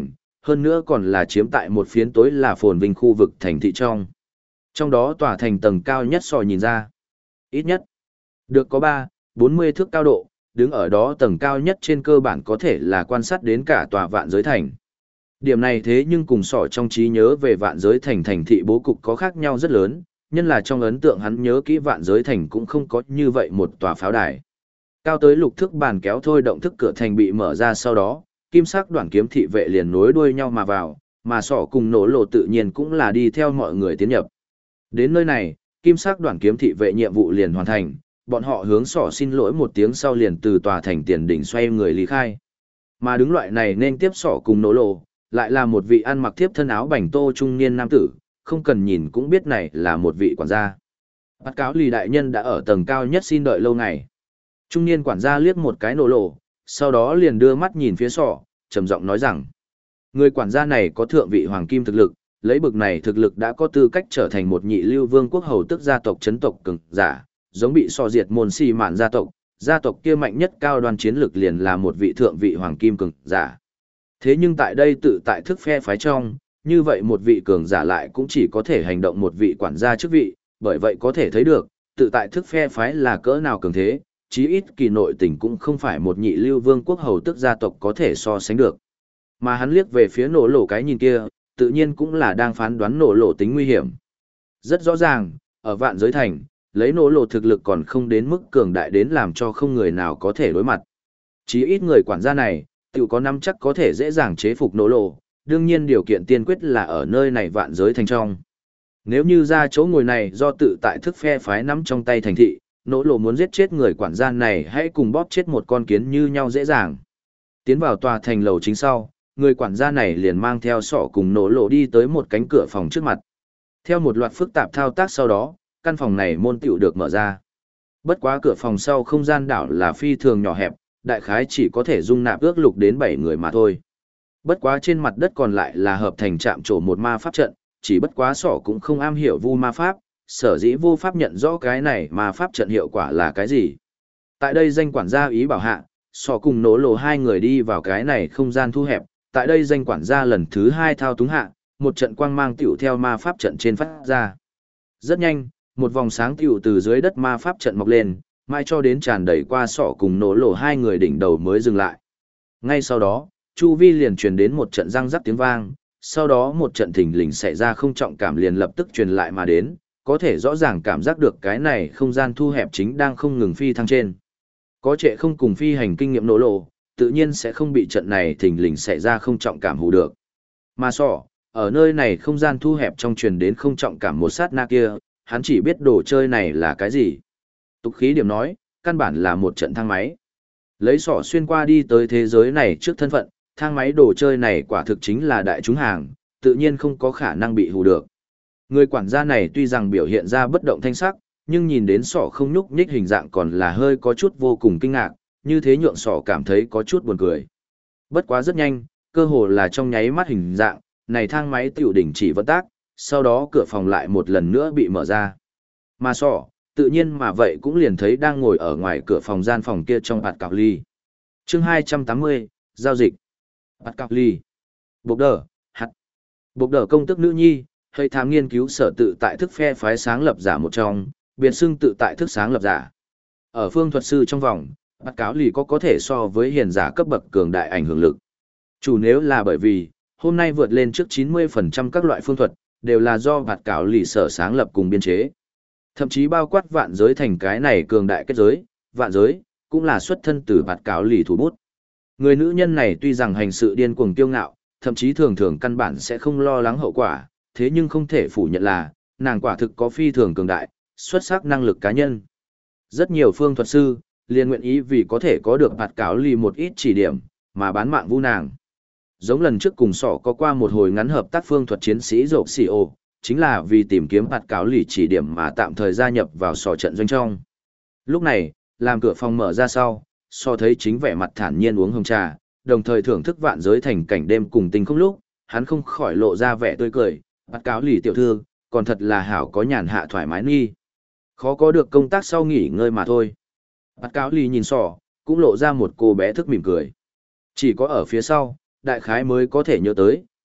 hơn nữa còn là chiếm tại một phiến tối là phồn vinh khu vực thành thị trong. Trong đó tòa thành tầng cao nhất sò nhìn ra. Ít nhất, được có 40 thước cao độ, đứng ở đó tầng cao nhất trên cơ bản có thể là quan sát đến cả tòa vạn giới thành. Điểm này thế nhưng cùng sỏ trong trí nhớ về vạn giới thành thành thị bố cục có khác nhau rất lớn, nhân là trong ấn tượng hắn nhớ kỹ vạn giới thành cũng không có như vậy một tòa pháo đài. Cao tới lục thước bàn kéo thôi động thức cửa thành bị mở ra sau đó, kim sắc đoạn kiếm thị vệ liền nối đuôi nhau mà vào, mà sỏ cùng nổ lộ tự nhiên cũng là đi theo mọi người tiến nhập. Đến nơi này, kim sắc đoạn kiếm thị vệ nhiệm vụ liền hoàn thành, bọn họ hướng sỏ xin lỗi một tiếng sau liền từ tòa thành tiền đỉnh xoay người lý khai. Mà đứng loại này nên tiếp sỏ cùng nổ lộ, lại là một vị ăn mặc thiếp thân áo bành tô trung niên nam tử, không cần nhìn cũng biết này là một vị quản gia. Bắt cáo lì đại nhân đã ở tầng cao nhất xin đợi lâu ngày. Trung niên quản gia liếc một cái nổ lộ, sau đó liền đưa mắt nhìn phía sỏ, trầm giọng nói rằng, người quản gia này có thượng vị hoàng kim thực lực, lấy bực này thực lực đã có tư cách trở thành một nhị lưu vương quốc hầu tức gia tộc chấn tộc cường giả, giống bị sò diệt môn xì mạn gia tộc kia mạnh nhất cao đoan chiến lực liền là một vị thượng vị hoàng kim cường giả. Thế nhưng tại đây tự tại thức phe phái trong, như vậy một vị cường giả lại cũng chỉ có thể hành động một vị quản gia chức vị, bởi vậy có thể thấy được, tự tại thức phe phái là cỡ nào cường thế, chí ít kỳ nội tình cũng không phải một nhị lưu vương quốc hầu tức gia tộc có thể so sánh được. Mà hắn liếc về phía nổ lộ cái nhìn kia, tự nhiên cũng là đang phán đoán nổ lộ tính nguy hiểm. Rất rõ ràng, ở vạn giới thành, lấy nổ lộ thực lực còn không đến mức cường đại đến làm cho không người nào có thể đối mặt. Chí ít người quản gia này, tự có nắm chắc có thể dễ dàng chế phục nổ lộ, đương nhiên điều kiện tiên quyết là ở nơi này vạn giới thành trong. Nếu như ra chỗ ngồi này do tự tại thức phe phái nắm trong tay thành thị, nỗ lộ muốn giết chết người quản gia này hãy cùng bóp chết một con kiến như nhau dễ dàng. Tiến vào tòa thành lầu chính sau, người quản gia này liền mang theo sọ cùng nỗ lộ đi tới một cánh cửa phòng trước mặt. Theo một loạt phức tạp thao tác sau đó, căn phòng này môn tiểu được mở ra. Bất quá cửa phòng sau không gian đảo là phi thường nhỏ hẹp, đại khái chỉ có thể dung nạp ước lục đến 7 người mà thôi. Bất quá trên mặt đất còn lại là hợp thành trạm trổ một ma pháp trận, chỉ bất quá sỏ cũng không am hiểu vu ma pháp, sở dĩ vô pháp nhận rõ cái này ma pháp trận hiệu quả là cái gì. Tại đây danh quản gia ý bảo hạ, sỏ cùng nổ lộ hai người đi vào cái này không gian thu hẹp, tại đây danh quản gia lần thứ 2 thao túng hạ, một trận quang mang tiểu theo ma pháp trận trên phát ra. Rất nhanh, một vòng sáng tiểu từ dưới đất ma pháp trận mọc lên, mai cho đến tràn đầy qua sỏ cùng nổ lộ hai người đỉnh đầu mới dừng lại. Ngay sau đó, chu vi liền truyền đến một trận răng rắc tiếng vang, sau đó một trận thình lình xảy ra không trọng cảm liền lập tức truyền lại mà đến, có thể rõ ràng cảm giác được cái này không gian thu hẹp chính đang không ngừng phi thăng trên. Có trệ không cùng phi hành kinh nghiệm nổ lộ, tự nhiên sẽ không bị trận này thình lình xảy ra không trọng cảm hù được. Mà sỏ, ở nơi này không gian thu hẹp trong truyền đến không trọng cảm một sát na kia, hắn chỉ biết đồ chơi này là cái gì. Tục khí điểm nói, căn bản là một trận thang máy. Lấy sỏ xuyên qua đi tới thế giới này trước thân phận, thang máy đồ chơi này quả thực chính là đại chúng hàng, tự nhiên không có khả năng bị hù được. Người quản gia này tuy rằng biểu hiện ra bất động thanh sắc, nhưng nhìn đến sỏ không nhúc nhích hình dạng còn là hơi có chút vô cùng kinh ngạc, như thế nhượng sỏ cảm thấy có chút buồn cười. Bất quá rất nhanh, cơ hồ là trong nháy mắt hình dạng, này thang máy tiểu đỉnh chỉ vận tác, sau đó cửa phòng lại một lần nữa bị mở ra. Mà sỏ, tự nhiên mà vậy cũng liền thấy đang ngồi ở ngoài cửa phòng gian phòng kia trong bạt cạo ly. Chương 280, giao dịch. Bạt cạo ly. Bộc đờ, hạt. Bộc đờ công tức nữ nhi, hay tham nghiên cứu sở tự tại thức phe phái sáng lập giả một trong, biệt xưng tự tại thức sáng lập giả. Ở phương thuật sư trong vòng, bạt cáo lì có thể so với hiền giả cấp bậc cường đại ảnh hưởng lực. Chủ nếu là bởi vì, hôm nay vượt lên trước 90% các loại phương thuật, đều là do bạt cáo lì sở sáng lập cùng biên chế. Thậm chí bao quát vạn giới thành cái này cường đại kết giới, vạn giới, cũng là xuất thân từ bạt cáo lì thủ bút. Người nữ nhân này tuy rằng hành sự điên cuồng kiêu ngạo, thậm chí thường thường căn bản sẽ không lo lắng hậu quả, thế nhưng không thể phủ nhận là, nàng quả thực có phi thường cường đại, xuất sắc năng lực cá nhân. Rất nhiều phương thuật sư, liền nguyện ý vì có thể có được bạt cáo lì một ít chỉ điểm, mà bán mạng vu nàng. Giống lần trước cùng sỏ có qua một hồi ngắn hợp tác phương thuật chiến sĩ rộp xì ô, chính là vì tìm kiếm bạt cáo lì chỉ điểm mà tạm thời gia nhập vào sỏ trận doanh trong. Lúc này, làm cửa phòng mở ra sau, sỏ thấy chính vẻ mặt thản nhiên uống hồng trà, đồng thời thưởng thức vạn giới thành cảnh đêm cùng tình không lúc, hắn không khỏi lộ ra vẻ tươi cười, bạt cáo lì tiểu thư, còn thật là hảo có nhàn hạ thoải mái nghi. Khó có được công tác sau nghỉ ngơi mà thôi. Bạt cáo lì nhìn sỏ, cũng lộ ra một cô bé thức mỉm cười. Chỉ có ở phía sau, đại khái mới có thể nhớ tới,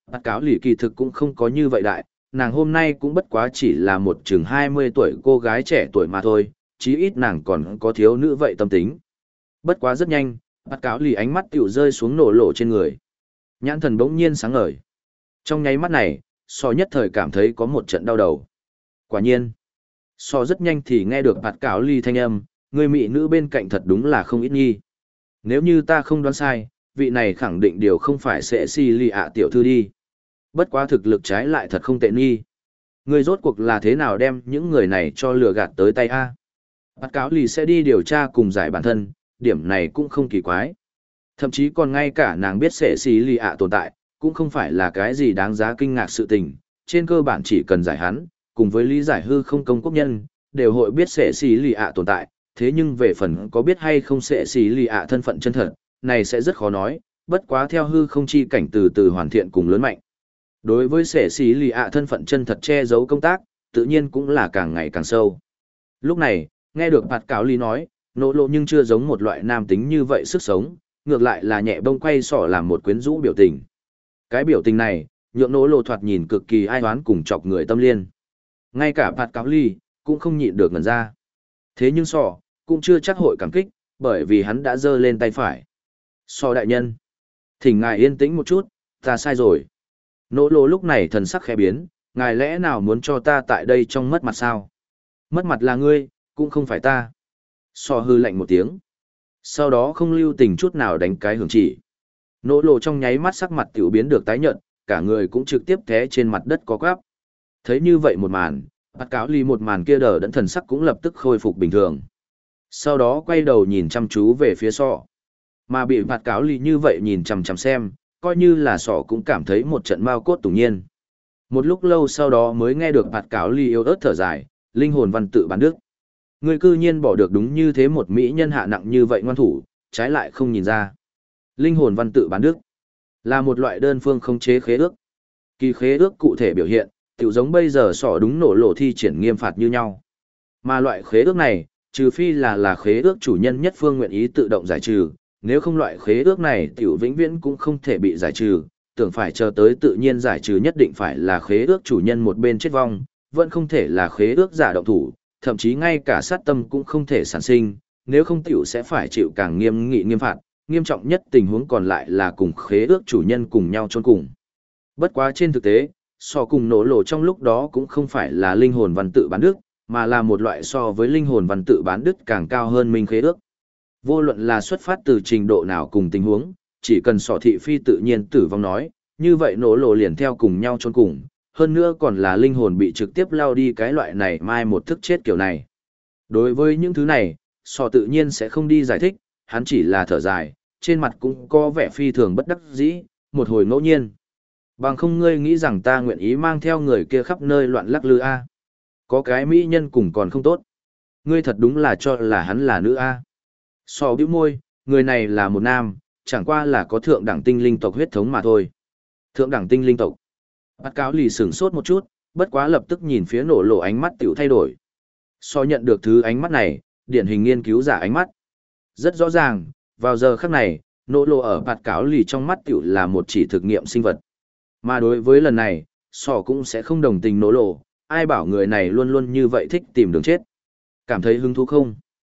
Bạt cáo lì kỳ thực cũng không có như vậy đại, nàng hôm nay cũng bất quá chỉ là một chừng 20 tuổi cô gái trẻ tuổi mà thôi, chí ít nàng còn có thiếu nữ vậy tâm tính. Bất quá rất nhanh, bạt cáo lì ánh mắt tiểu rơi xuống nổ lộ trên người. Nhãn thần bỗng nhiên sáng ngời. Trong nháy mắt này, so nhất thời cảm thấy có một trận đau đầu. Quả nhiên, so rất nhanh thì nghe được bạt cáo lì thanh âm, người mỹ nữ bên cạnh thật đúng là không ít nghi. Nếu như ta không đoán sai, vị này khẳng định điều không phải sẽ si lì ạ tiểu thư đi. Bất quá thực lực trái lại thật không tệ nghi. Người rốt cuộc là thế nào đem những người này cho lừa gạt tới tay a? Bạt cáo lì sẽ đi điều tra cùng giải bản thân, điểm này cũng không kỳ quái. Thậm chí còn ngay cả nàng biết sẽ xì lì ạ tồn tại, cũng không phải là cái gì đáng giá kinh ngạc sự tình. Trên cơ bản chỉ cần giải hắn, cùng với lý giải hư không công quốc nhân, đều hội biết sẽ xì lì ạ tồn tại. Thế nhưng về phần có biết hay không sẽ xì lì ạ thân phận chân thật, này sẽ rất khó nói, bất quá theo hư không chi cảnh từ từ hoàn thiện cùng lớn mạnh. Đối với sẽ xì lì ạ thân phận chân thật che giấu công tác, tự nhiên cũng là càng ngày càng sâu. Lúc này, nghe được bạt cáo lý nói, nỗ lộ nhưng chưa giống một loại nam tính như vậy sức sống, ngược lại là nhẹ bông quay sỏ làm một quyến rũ biểu tình. Cái biểu tình này, nhượng nỗ lộ thoạt nhìn cực kỳ ai oán cùng chọc người tâm liên. Ngay cả bạt cáo lý, cũng không nhịn được ngần ra. Thế nhưng sỏ, cũng chưa chắc hội cảm kích, bởi vì hắn đã giơ lên tay phải. Sỏ đại nhân, thỉnh ngài yên tĩnh một chút, ta sai rồi. Nỗ lộ lúc này thần sắc khẽ biến, ngài lẽ nào muốn cho ta tại đây trong mất mặt sao? Mất mặt là ngươi, cũng không phải ta. So hư lạnh một tiếng. Sau đó không lưu tình chút nào đánh cái hưởng chỉ. Nỗ lộ trong nháy mắt sắc mặt tiểu biến được tái nhợt, cả người cũng trực tiếp té trên mặt đất có quắp. Thấy như vậy một màn, bạt cáo ly một màn kia đờ đẫn thần sắc cũng lập tức khôi phục bình thường. Sau đó quay đầu nhìn chăm chú về phía sọ. Mà bị bạt cáo ly như vậy nhìn chằm chằm xem, coi như là sọ cũng cảm thấy một trận mao cốt tủng nhiên. Một lúc lâu sau đó mới nghe được bạt cáo ly yếu ớt thở dài, linh hồn văn tự bán đức. Người cư nhiên bỏ được đúng như thế một mỹ nhân hạ nặng như vậy ngoan thủ, trái lại không nhìn ra. Linh hồn văn tự bán đức là một loại đơn phương khống chế khế ước. Kỳ khế ước cụ thể biểu hiện, tiểu giống bây giờ sỏ đúng nổ lộ thi triển nghiêm phạt như nhau. Mà loại khế ước này, trừ phi là khế ước chủ nhân nhất phương nguyện ý tự động giải trừ, nếu không loại khế ước này tiểu vĩnh viễn cũng không thể bị giải trừ, tưởng phải chờ tới tự nhiên giải trừ nhất định phải là khế ước chủ nhân một bên chết vong, vẫn không thể là khế ước giả động thủ, thậm chí ngay cả sát tâm cũng không thể sản sinh, nếu không tiểu sẽ phải chịu càng nghiêm nghị nghiêm phạt, nghiêm trọng nhất tình huống còn lại là cùng khế ước chủ nhân cùng nhau chôn cùng. Bất quá trên thực tế, so cùng nổ lộ trong lúc đó cũng không phải là linh hồn văn tự bán đức, mà là một loại so với linh hồn văn tự bán đức càng cao hơn minh khế ước. Vô luận là xuất phát từ trình độ nào cùng tình huống, chỉ cần sọ thị phi tự nhiên tử vong nói, như vậy nổ lộ liền theo cùng nhau chôn cùng, hơn nữa còn là linh hồn bị trực tiếp lao đi cái loại này mai một thức chết kiểu này. Đối với những thứ này, sọ tự nhiên sẽ không đi giải thích, hắn chỉ là thở dài, trên mặt cũng có vẻ phi thường bất đắc dĩ, một hồi ngẫu nhiên. Bằng không ngươi nghĩ rằng ta nguyện ý mang theo người kia khắp nơi loạn lắc lư a? Có cái mỹ nhân cùng còn không tốt. Ngươi thật đúng là cho là hắn là nữ a. Sọ bĩu môi, người này là một nam, chẳng qua là có thượng đẳng tinh linh tộc huyết thống mà thôi. Thượng đẳng tinh linh tộc. Bạt cáo lì sửng sốt một chút, bất quá lập tức nhìn phía nổ lộ ánh mắt tiểu thay đổi. So nhận được thứ ánh mắt này, điển hình nghiên cứu giả ánh mắt. Rất rõ ràng, vào giờ khắc này, nổ lộ ở bạt cáo lì trong mắt tiểu là một chỉ thực nghiệm sinh vật. Mà đối với lần này, so cũng sẽ không đồng tình nổ lộ, ai bảo người này luôn luôn như vậy thích tìm đường chết. Cảm thấy hứng thú không?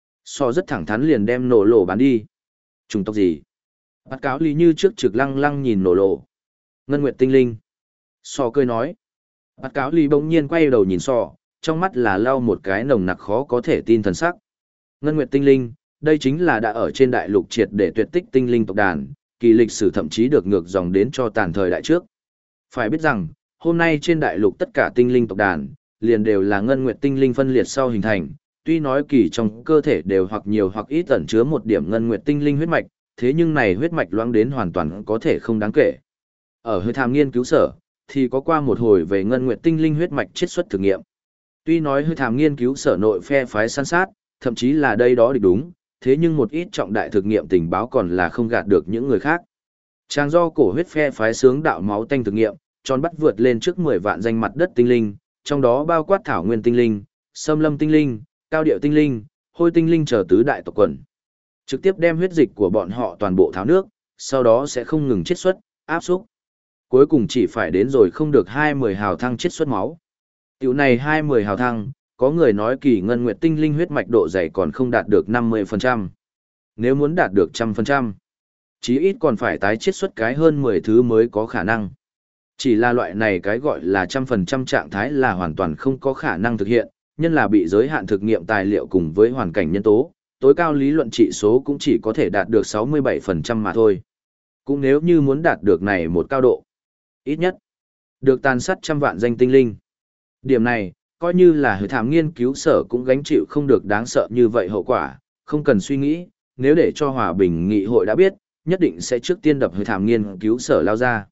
So rất thẳng thắn liền đem nổ lộ bán đi. Chủng tộc gì? Bạt cáo lì như trước trực lăng lăng nhìn nổ lộ. Ngân Nguyệt tinh linh. So cười nói. Bạt cáo lì bỗng nhiên quay đầu nhìn so, trong mắt là lau một cái nồng nặc khó có thể tin thần sắc. Ngân Nguyệt tinh linh, đây chính là đã ở trên đại lục triệt để tuyệt tích tinh linh tộc đàn, kỳ lịch sử thậm chí được ngược dòng đến cho tàn thời đại trước. Phải biết rằng, hôm nay trên đại lục tất cả tinh linh tộc đàn, liền đều là Ngân Nguyệt tinh linh phân liệt sau hình thành, tuy nói kỳ trong cơ thể đều hoặc nhiều hoặc ít ẩn chứa một điểm Ngân Nguyệt tinh linh huyết mạch, thế nhưng này huyết mạch loãng đến hoàn toàn có thể không đáng kể. Ở hơi tham nghiên cứu sở, thì có qua một hồi về Ngân Nguyệt tinh linh huyết mạch chiết xuất thử nghiệm. Tuy nói hơi tham nghiên cứu sở nội phe phái săn sát, thậm chí là đây đó địch đúng, thế nhưng một ít trọng đại thực nghiệm tình báo còn là không gạt được những người khác. Trang do cổ huyết phe phái sướng đạo máu tanh thực nghiệm, tròn bắt vượt lên trước 10 vạn danh mặt đất tinh linh, trong đó bao quát thảo nguyên tinh linh, xâm lâm tinh linh, cao điệu tinh linh, hôi tinh linh chờ tứ đại tộc quần. Trực tiếp đem huyết dịch của bọn họ toàn bộ tháo nước, sau đó sẽ không ngừng chiết xuất, áp xúc. Cuối cùng chỉ phải đến rồi không được 20 hào thăng chiết xuất máu. Tiểu này 20 hào thăng, có người nói kỳ ngân nguyệt tinh linh huyết mạch độ dày còn không đạt được 50%. Nếu muốn đạt được 100%, chí ít còn phải tái chiết xuất cái hơn 10 thứ mới có khả năng. Chỉ là loại này cái gọi là 100% trạng thái là hoàn toàn không có khả năng thực hiện, nhân là bị giới hạn thực nghiệm tài liệu cùng với hoàn cảnh nhân tố, tối cao lý luận trị số cũng chỉ có thể đạt được 67% mà thôi. Cũng nếu như muốn đạt được này một cao độ, ít nhất được tàn sát trăm vạn danh tinh linh. Điểm này, coi như là hứa thám nghiên cứu sở cũng gánh chịu không được đáng sợ như vậy hậu quả, không cần suy nghĩ, nếu để cho hòa bình nghị hội đã biết, nhất định sẽ trước tiên đập hứa thám nghiên cứu sở lao ra.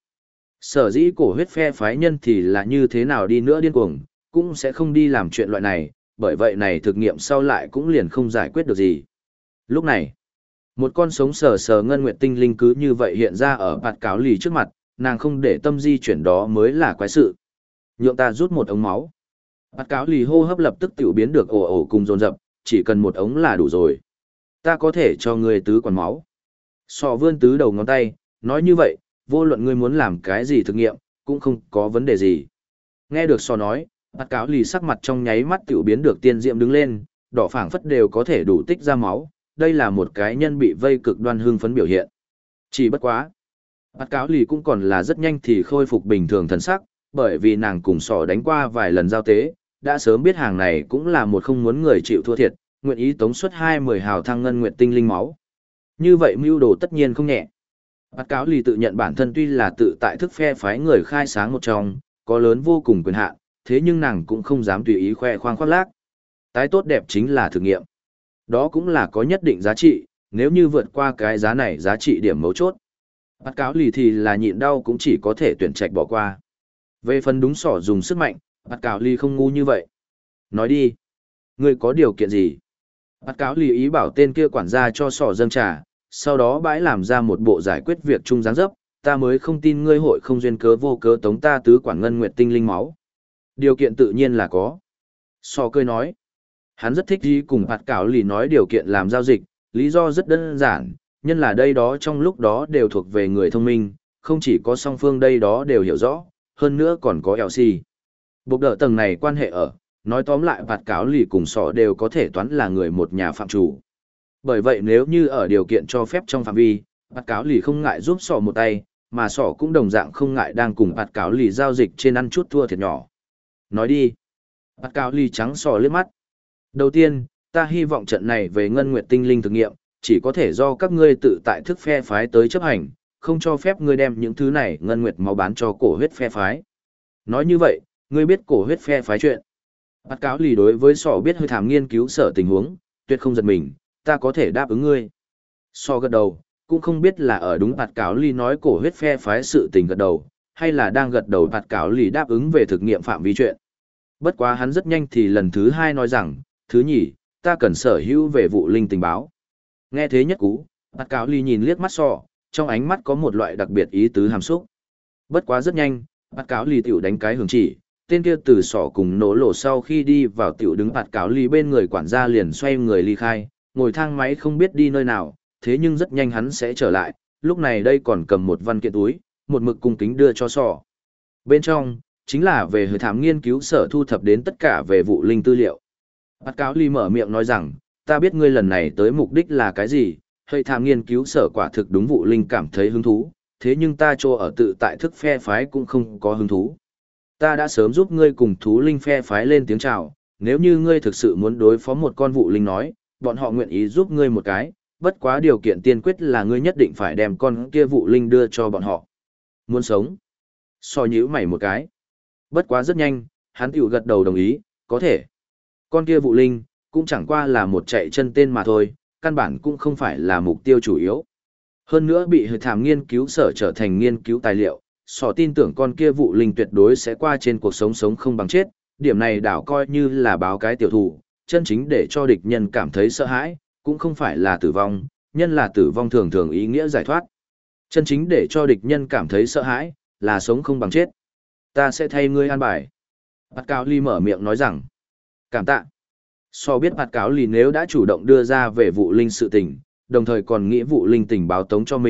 Sở dĩ cổ huyết phe phái nhân thì là như thế nào đi nữa điên cuồng, cũng sẽ không đi làm chuyện loại này, bởi vậy này thực nghiệm sau lại cũng liền không giải quyết được gì. Lúc này, một con sống sờ sờ ngân nguyệt tinh linh cứ như vậy hiện ra ở bạt cáo lì trước mặt, nàng không để tâm di chuyển đó mới là quái sự. Nhượng ta rút một ống máu. Bạt cáo lì hô hấp lập tức tiểu biến được ồ ồ cùng dồn dập, chỉ cần một ống là đủ rồi. Ta có thể cho ngươi tứ quản máu. Sọ vươn tứ đầu ngón tay, nói như vậy, vô luận ngươi muốn làm cái gì thực nghiệm, cũng không có vấn đề gì. Nghe được sọ nói, bạt cáo lì sắc mặt trong nháy mắt tiểu biến được tiên diệm đứng lên, đỏ phảng phất đều có thể đủ tích ra máu, đây là một cái nhân bị vây cực đoan hưng phấn biểu hiện. Chỉ bất quá. Bạt cáo lì cũng còn là rất nhanh thì khôi phục bình thường thần sắc, bởi vì nàng cùng sọ đánh qua vài lần giao tế, đã sớm biết hàng này cũng là một không muốn người chịu thua thiệt, nguyện ý tống suất 20 hào thăng ngân nguyệt tinh linh máu. Như vậy mưu đồ tất nhiên không nhẹ. Bạt cáo lì tự nhận bản thân tuy là tự tại thức phe phái người khai sáng một trong, có lớn vô cùng quyền hạn, thế nhưng nàng cũng không dám tùy ý khoe khoang khoác lác. Tái tốt đẹp chính là thử nghiệm. Đó cũng là có nhất định giá trị, nếu như vượt qua cái giá này giá trị điểm mấu chốt. Bạt cáo lì thì là nhịn đau cũng chỉ có thể tuyển trạch bỏ qua. Về phần đúng sỏ dùng sức mạnh, bạt cáo lì không ngu như vậy. Nói đi, ngươi có điều kiện gì? Bạt cáo lì ý bảo tên kia quản gia cho sỏ dâng trà, sau đó bãi làm ra một bộ giải quyết việc chung dáng dấp, ta mới không tin ngươi hội không duyên cớ vô cớ tống ta tứ quản ngân nguyệt tinh linh máu. Điều kiện tự nhiên là có. Sỏ cười nói, hắn rất thích đi cùng bạt cáo lì nói điều kiện làm giao dịch, lý do rất đơn giản, nhân là đây đó trong lúc đó đều thuộc về người thông minh, không chỉ có song phương đây đó đều hiểu rõ, hơn nữa còn có LC. Bộc đỡ tầng này quan hệ ở, nói tóm lại bạt cáo lì cùng sọ đều có thể toán là người một nhà phạm chủ. Bởi vậy nếu như ở điều kiện cho phép trong phạm vi, bạt cáo lì không ngại giúp sọ một tay, mà sọ cũng đồng dạng không ngại đang cùng bạt cáo lì giao dịch trên ăn chút thua thiệt nhỏ. Nói đi. Bạt cáo lì trắng sọ liếc mắt. Đầu tiên, ta hy vọng trận này về ngân nguyệt tinh linh thực nghiệm, chỉ có thể do các ngươi tự tại thức phe phái tới chấp hành, không cho phép ngươi đem những thứ này ngân nguyệt máu bán cho cổ huyết phe phái. Nói như vậy, ngươi biết cổ huyết phe phái chuyện. Bạt cáo lì đối với sọ biết hơi thảm nghiên cứu sở tình huống, tuyệt không giật mình, ta có thể đáp ứng ngươi. Sọ gật đầu, cũng không biết là ở đúng bạt cáo lì nói cổ huyết phe phái sự tình gật đầu, hay là đang gật đầu bạt cáo lì đáp ứng về thực nghiệm phạm vi chuyện. Bất quá hắn rất nhanh thì lần thứ hai nói rằng, thứ nhì, ta cần sở hữu về vụ linh tình báo. Nghe thế nhất cú, bạt cáo lì nhìn liếc mắt sọ, trong ánh mắt có một loại đặc biệt ý tứ hàm xúc. Bất quá rất nhanh, bạt cáo lì tiểu đánh cái hưởng chỉ, tên kia từ sọ cùng nổ lộ sau khi đi vào tiểu đứng bạt cáo lì bên người quản gia liền xoay người ly khai, ngồi thang máy không biết đi nơi nào, thế nhưng rất nhanh hắn sẽ trở lại, lúc này đây còn cầm một văn kiện túi, một mực cung kính đưa cho sọ. Bên trong, chính là về hơi thám nghiên cứu sở thu thập đến tất cả về vụ linh tư liệu. Bạt cáo lì mở miệng nói rằng, ta biết ngươi lần này tới mục đích là cái gì, hơi thám nghiên cứu sở quả thực đúng vụ linh cảm thấy hứng thú, thế nhưng ta cho ở tự tại thức phe phái cũng không có hứng thú. Ta đã sớm giúp ngươi cùng thú linh phe phái lên tiếng chào, nếu như ngươi thực sự muốn đối phó một con vụ linh nói, bọn họ nguyện ý giúp ngươi một cái, bất quá điều kiện tiên quyết là ngươi nhất định phải đem con kia vụ linh đưa cho bọn họ. Muốn sống? So nhíu mày một cái. Bất quá rất nhanh, hắn tiểu gật đầu đồng ý, có thể. Con kia vụ linh, cũng chẳng qua là một chạy chân tên mà thôi, căn bản cũng không phải là mục tiêu chủ yếu. Hơn nữa bị hơi thảm nghiên cứu sở trở thành nghiên cứu tài liệu, sọ tin tưởng con kia vụ linh tuyệt đối sẽ qua trên cuộc sống sống không bằng chết, điểm này đảo coi như là báo cái tiểu thủ, chân chính để cho địch nhân cảm thấy sợ hãi, cũng không phải là tử vong, nhân là tử vong thường thường ý nghĩa giải thoát. Chân chính để cho địch nhân cảm thấy sợ hãi, là sống không bằng chết. Ta sẽ thay ngươi an bài. Bạt cáo lì mở miệng nói rằng, cảm tạ. So biết bạt cáo lì nếu đã chủ động đưa ra về vụ linh sự tình, đồng thời còn nghĩ vụ linh tình báo tống cho mình,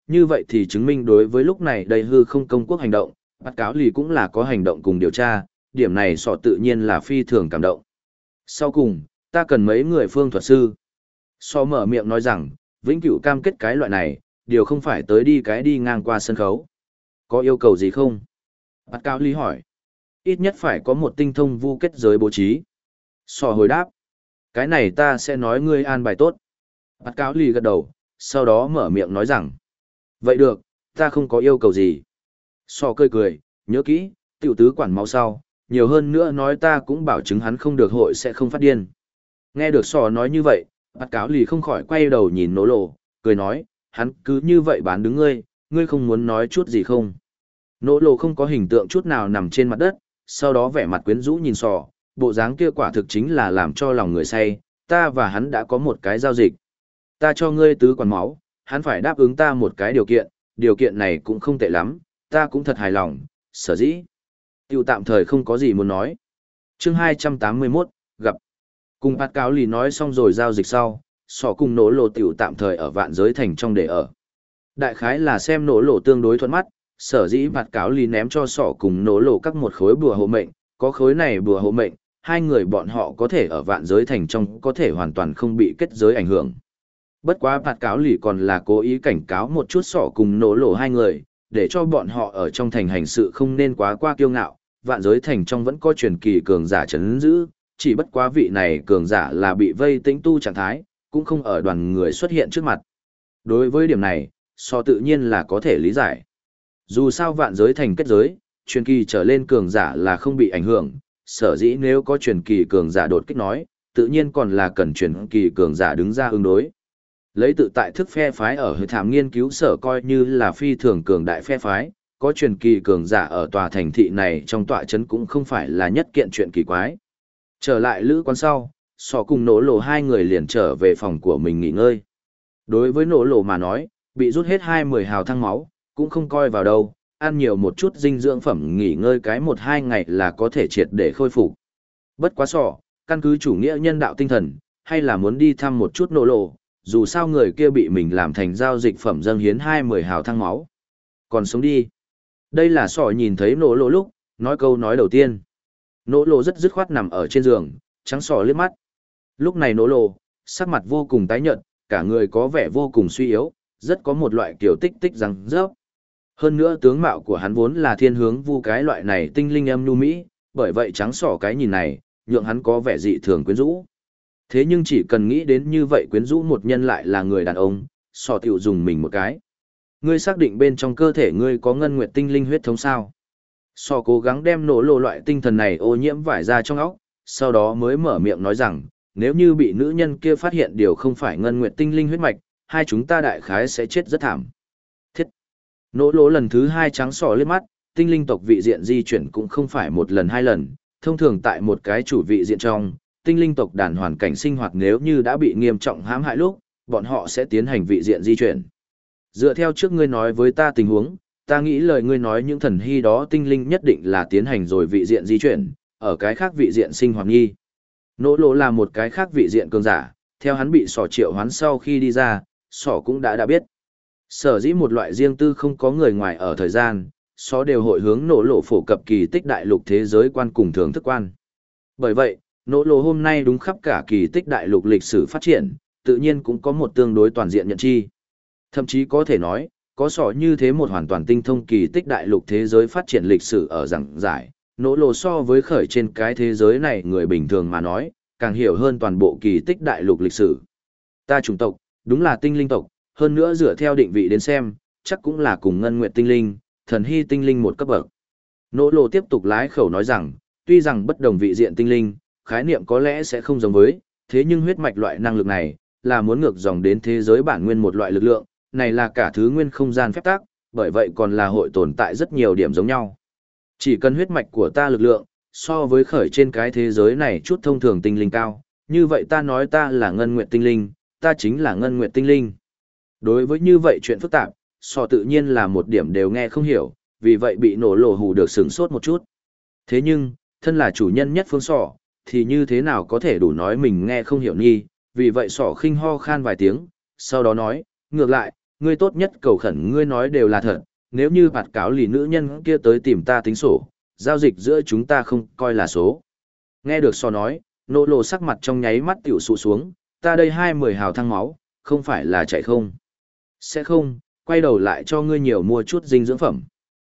như vậy thì chứng minh đối với lúc này đây hư không công quốc hành động, bắt cáo lì cũng là có hành động cùng điều tra, điểm này sọ tự nhiên là phi thường cảm động. Sau cùng, ta cần mấy người phương thuật sư. Sọ mở miệng nói rằng, vĩnh cửu cam kết cái loại này, điều không phải tới đi ngang qua sân khấu. Có yêu cầu gì không? Bắt cáo lì hỏi. Ít nhất phải có một tinh thông vu kết giới bố trí. Sọ hồi đáp. Cái này ta sẽ nói ngươi an bài tốt. Bắt cáo lì gật đầu, sau đó mở miệng nói rằng. Vậy được, ta không có yêu cầu gì. Sọ cười cười, nhớ kỹ, tiểu tứ quản máu sau, nhiều hơn nữa nói ta cũng bảo chứng hắn không được hội sẽ không phát điên. Nghe được Sọ nói như vậy, bắt cáo lì không khỏi quay đầu nhìn nỗ lộ, cười nói, hắn cứ như vậy bán đứng ngươi không muốn nói chút gì không? Nỗ lộ không có hình tượng chút nào nằm trên mặt đất, sau đó vẻ mặt quyến rũ nhìn Sọ, bộ dáng kia quả thực chính là làm cho lòng người say, ta và hắn đã có một cái giao dịch. Ta cho ngươi tứ quản máu, hắn phải đáp ứng ta một cái điều kiện này cũng không tệ lắm, ta cũng thật hài lòng, sở dĩ. Tiểu tạm thời không có gì muốn nói. Chương 281, gặp. Cùng bát cáo lì nói xong rồi giao dịch sau, Sọ cùng nỗ lộ tiểu tạm thời ở vạn giới thành trong để ở. Đại khái là xem nỗ lộ tương đối thuận mắt, sở dĩ bát cáo lì ném cho Sọ cùng nỗ lộ các một khối bùa hộ mệnh, có khối này bùa hộ mệnh, hai người bọn họ có thể ở vạn giới thành trong có thể hoàn toàn không bị kết giới ảnh hưởng. Bất quá bạt cáo lì còn là cố ý cảnh cáo một chút Sọ cùng nỗ lộ hai người, để cho bọn họ ở trong thành hành sự không nên quá qua kiêu ngạo, vạn giới thành trong vẫn có truyền kỳ cường giả chấn giữ, chỉ bất quá vị này cường giả là bị vây tĩnh tu trạng thái, cũng không ở đoàn người xuất hiện trước mặt. Đối với điểm này, Sọ tự nhiên là có thể lý giải. Dù sao vạn giới thành kết giới, truyền kỳ trở lên cường giả là không bị ảnh hưởng, sở dĩ nếu có truyền kỳ cường giả đột kích nói, tự nhiên còn là cần truyền kỳ cường giả đứng ra ứng đối. Lấy tự tại thức phe phái ở hội thám nghiên cứu sở coi như là phi thường cường đại phe phái, có truyền kỳ cường giả ở tòa thành thị này trong tọa trấn cũng không phải là nhất kiện chuyện kỳ quái. Trở lại lữ quán sau, Sọ cùng nỗ lộ hai người liền trở về phòng của mình nghỉ ngơi. Đối với nỗ lộ mà nói, bị rút hết 20 hào thăng máu, cũng không coi vào đâu, ăn nhiều một chút dinh dưỡng phẩm nghỉ ngơi cái 1-2 ngày là có thể triệt để khôi phục. Bất quá Sọ, căn cứ chủ nghĩa nhân đạo tinh thần, hay là muốn đi thăm một chút nỗ lộ, dù sao người kia bị mình làm thành giao dịch phẩm dâng hiến 20 hào thăng máu. Còn sống đi. Đây là Sọ nhìn thấy nỗ lộ lúc, nói câu nói đầu tiên. Nỗ lộ rất dứt khoát nằm ở trên giường, trắng Sọ liếc mắt. Lúc này nỗ lộ, sắc mặt vô cùng tái nhợt, cả người có vẻ vô cùng suy yếu, rất có một loại kiểu tích tích răng rớp. Hơn nữa tướng mạo của hắn vốn là thiên hướng vu cái loại này tinh linh âm nhu mỹ, bởi vậy trắng Sọ cái nhìn này, nhượng hắn có vẻ dị thường quyến rũ. Thế nhưng chỉ cần nghĩ đến như vậy quyến rũ một nhân lại là người đàn ông, Sọ tiểu dùng mình một cái. Ngươi xác định bên trong cơ thể ngươi có ngân nguyệt tinh linh huyết thống sao? Sọ cố gắng đem nỗ lộ loại tinh thần này ô nhiễm vải ra trong óc, sau đó mới mở miệng nói rằng, nếu như bị nữ nhân kia phát hiện điều không phải ngân nguyệt tinh linh huyết mạch, hai chúng ta đại khái sẽ chết rất thảm. Thiết! Nỗ lộ lần thứ hai trắng Sọ liếc mắt, tinh linh tộc vị diện di chuyển cũng không phải một lần hai lần, thông thường tại một cái chủ vị diện trong, tinh linh tộc đàn hoàn cảnh sinh hoạt nếu như đã bị nghiêm trọng hãm hại lúc, bọn họ sẽ tiến hành vị diện di chuyển. Dựa theo trước ngươi nói với ta tình huống, ta nghĩ lời ngươi nói những thần hy đó tinh linh nhất định là tiến hành rồi vị diện di chuyển, ở cái khác vị diện sinh hoạt nghi. Nỗ lộ là một cái khác vị diện cường giả, theo hắn bị Sọ triệu hoán sau khi đi ra, Sọ cũng đã biết. Sở dĩ một loại riêng tư không có người ngoài ở thời gian, Sọ đều hội hướng nỗ lộ phổ cập kỳ tích đại lục thế giới quan cùng thưởng thức quan. Bởi vậy, nỗ lộ hôm nay đúng khắp cả kỳ tích đại lục lịch sử phát triển, tự nhiên cũng có một tương đối toàn diện nhận chi. Thậm chí có thể nói, có Sọ như thế một hoàn toàn tinh thông kỳ tích đại lục thế giới phát triển lịch sử ở giảng giải, nỗ lộ so với khởi trên cái thế giới này người bình thường mà nói, càng hiểu hơn toàn bộ kỳ tích đại lục lịch sử. Ta chủng tộc, đúng là tinh linh tộc, hơn nữa dựa theo định vị đến xem, chắc cũng là cùng ngân nguyệt tinh linh, thần hy tinh linh một cấp bậc. Nỗ lộ tiếp tục lái khẩu nói rằng, tuy rằng bất đồng vị diện tinh linh, khái niệm có lẽ sẽ không giống với, thế nhưng huyết mạch loại năng lực này, là muốn ngược dòng đến thế giới bản nguyên một loại lực lượng, này là cả thứ nguyên không gian phép tắc, bởi vậy còn là hội tồn tại rất nhiều điểm giống nhau. Chỉ cần huyết mạch của ta lực lượng, so với khởi trên cái thế giới này chút thông thường tinh linh cao, như vậy ta nói ta là ngân nguyệt tinh linh, ta chính là ngân nguyệt tinh linh. Đối với như vậy chuyện phức tạp, Sọ tự nhiên là một điểm đều nghe không hiểu, vì vậy bị nổ lộ hù được sửng sốt một chút. Thế nhưng, thân là chủ nhân nhất phương Sọ, thì như thế nào có thể đủ nói mình nghe không hiểu nghi, vì vậy Sọ khinh ho khan vài tiếng, sau đó nói, ngược lại, ngươi tốt nhất cầu khẩn ngươi nói đều là thật, nếu như bạt cáo lì nữ nhân kia tới tìm ta tính sổ, giao dịch giữa chúng ta không coi là số. Nghe được so nói, nỗ lộ sắc mặt trong nháy mắt tiểu sụ xuống, ta đây 20 hào thăng máu, không phải là chạy không. Sẽ không, quay đầu lại cho ngươi nhiều mua chút dinh dưỡng phẩm.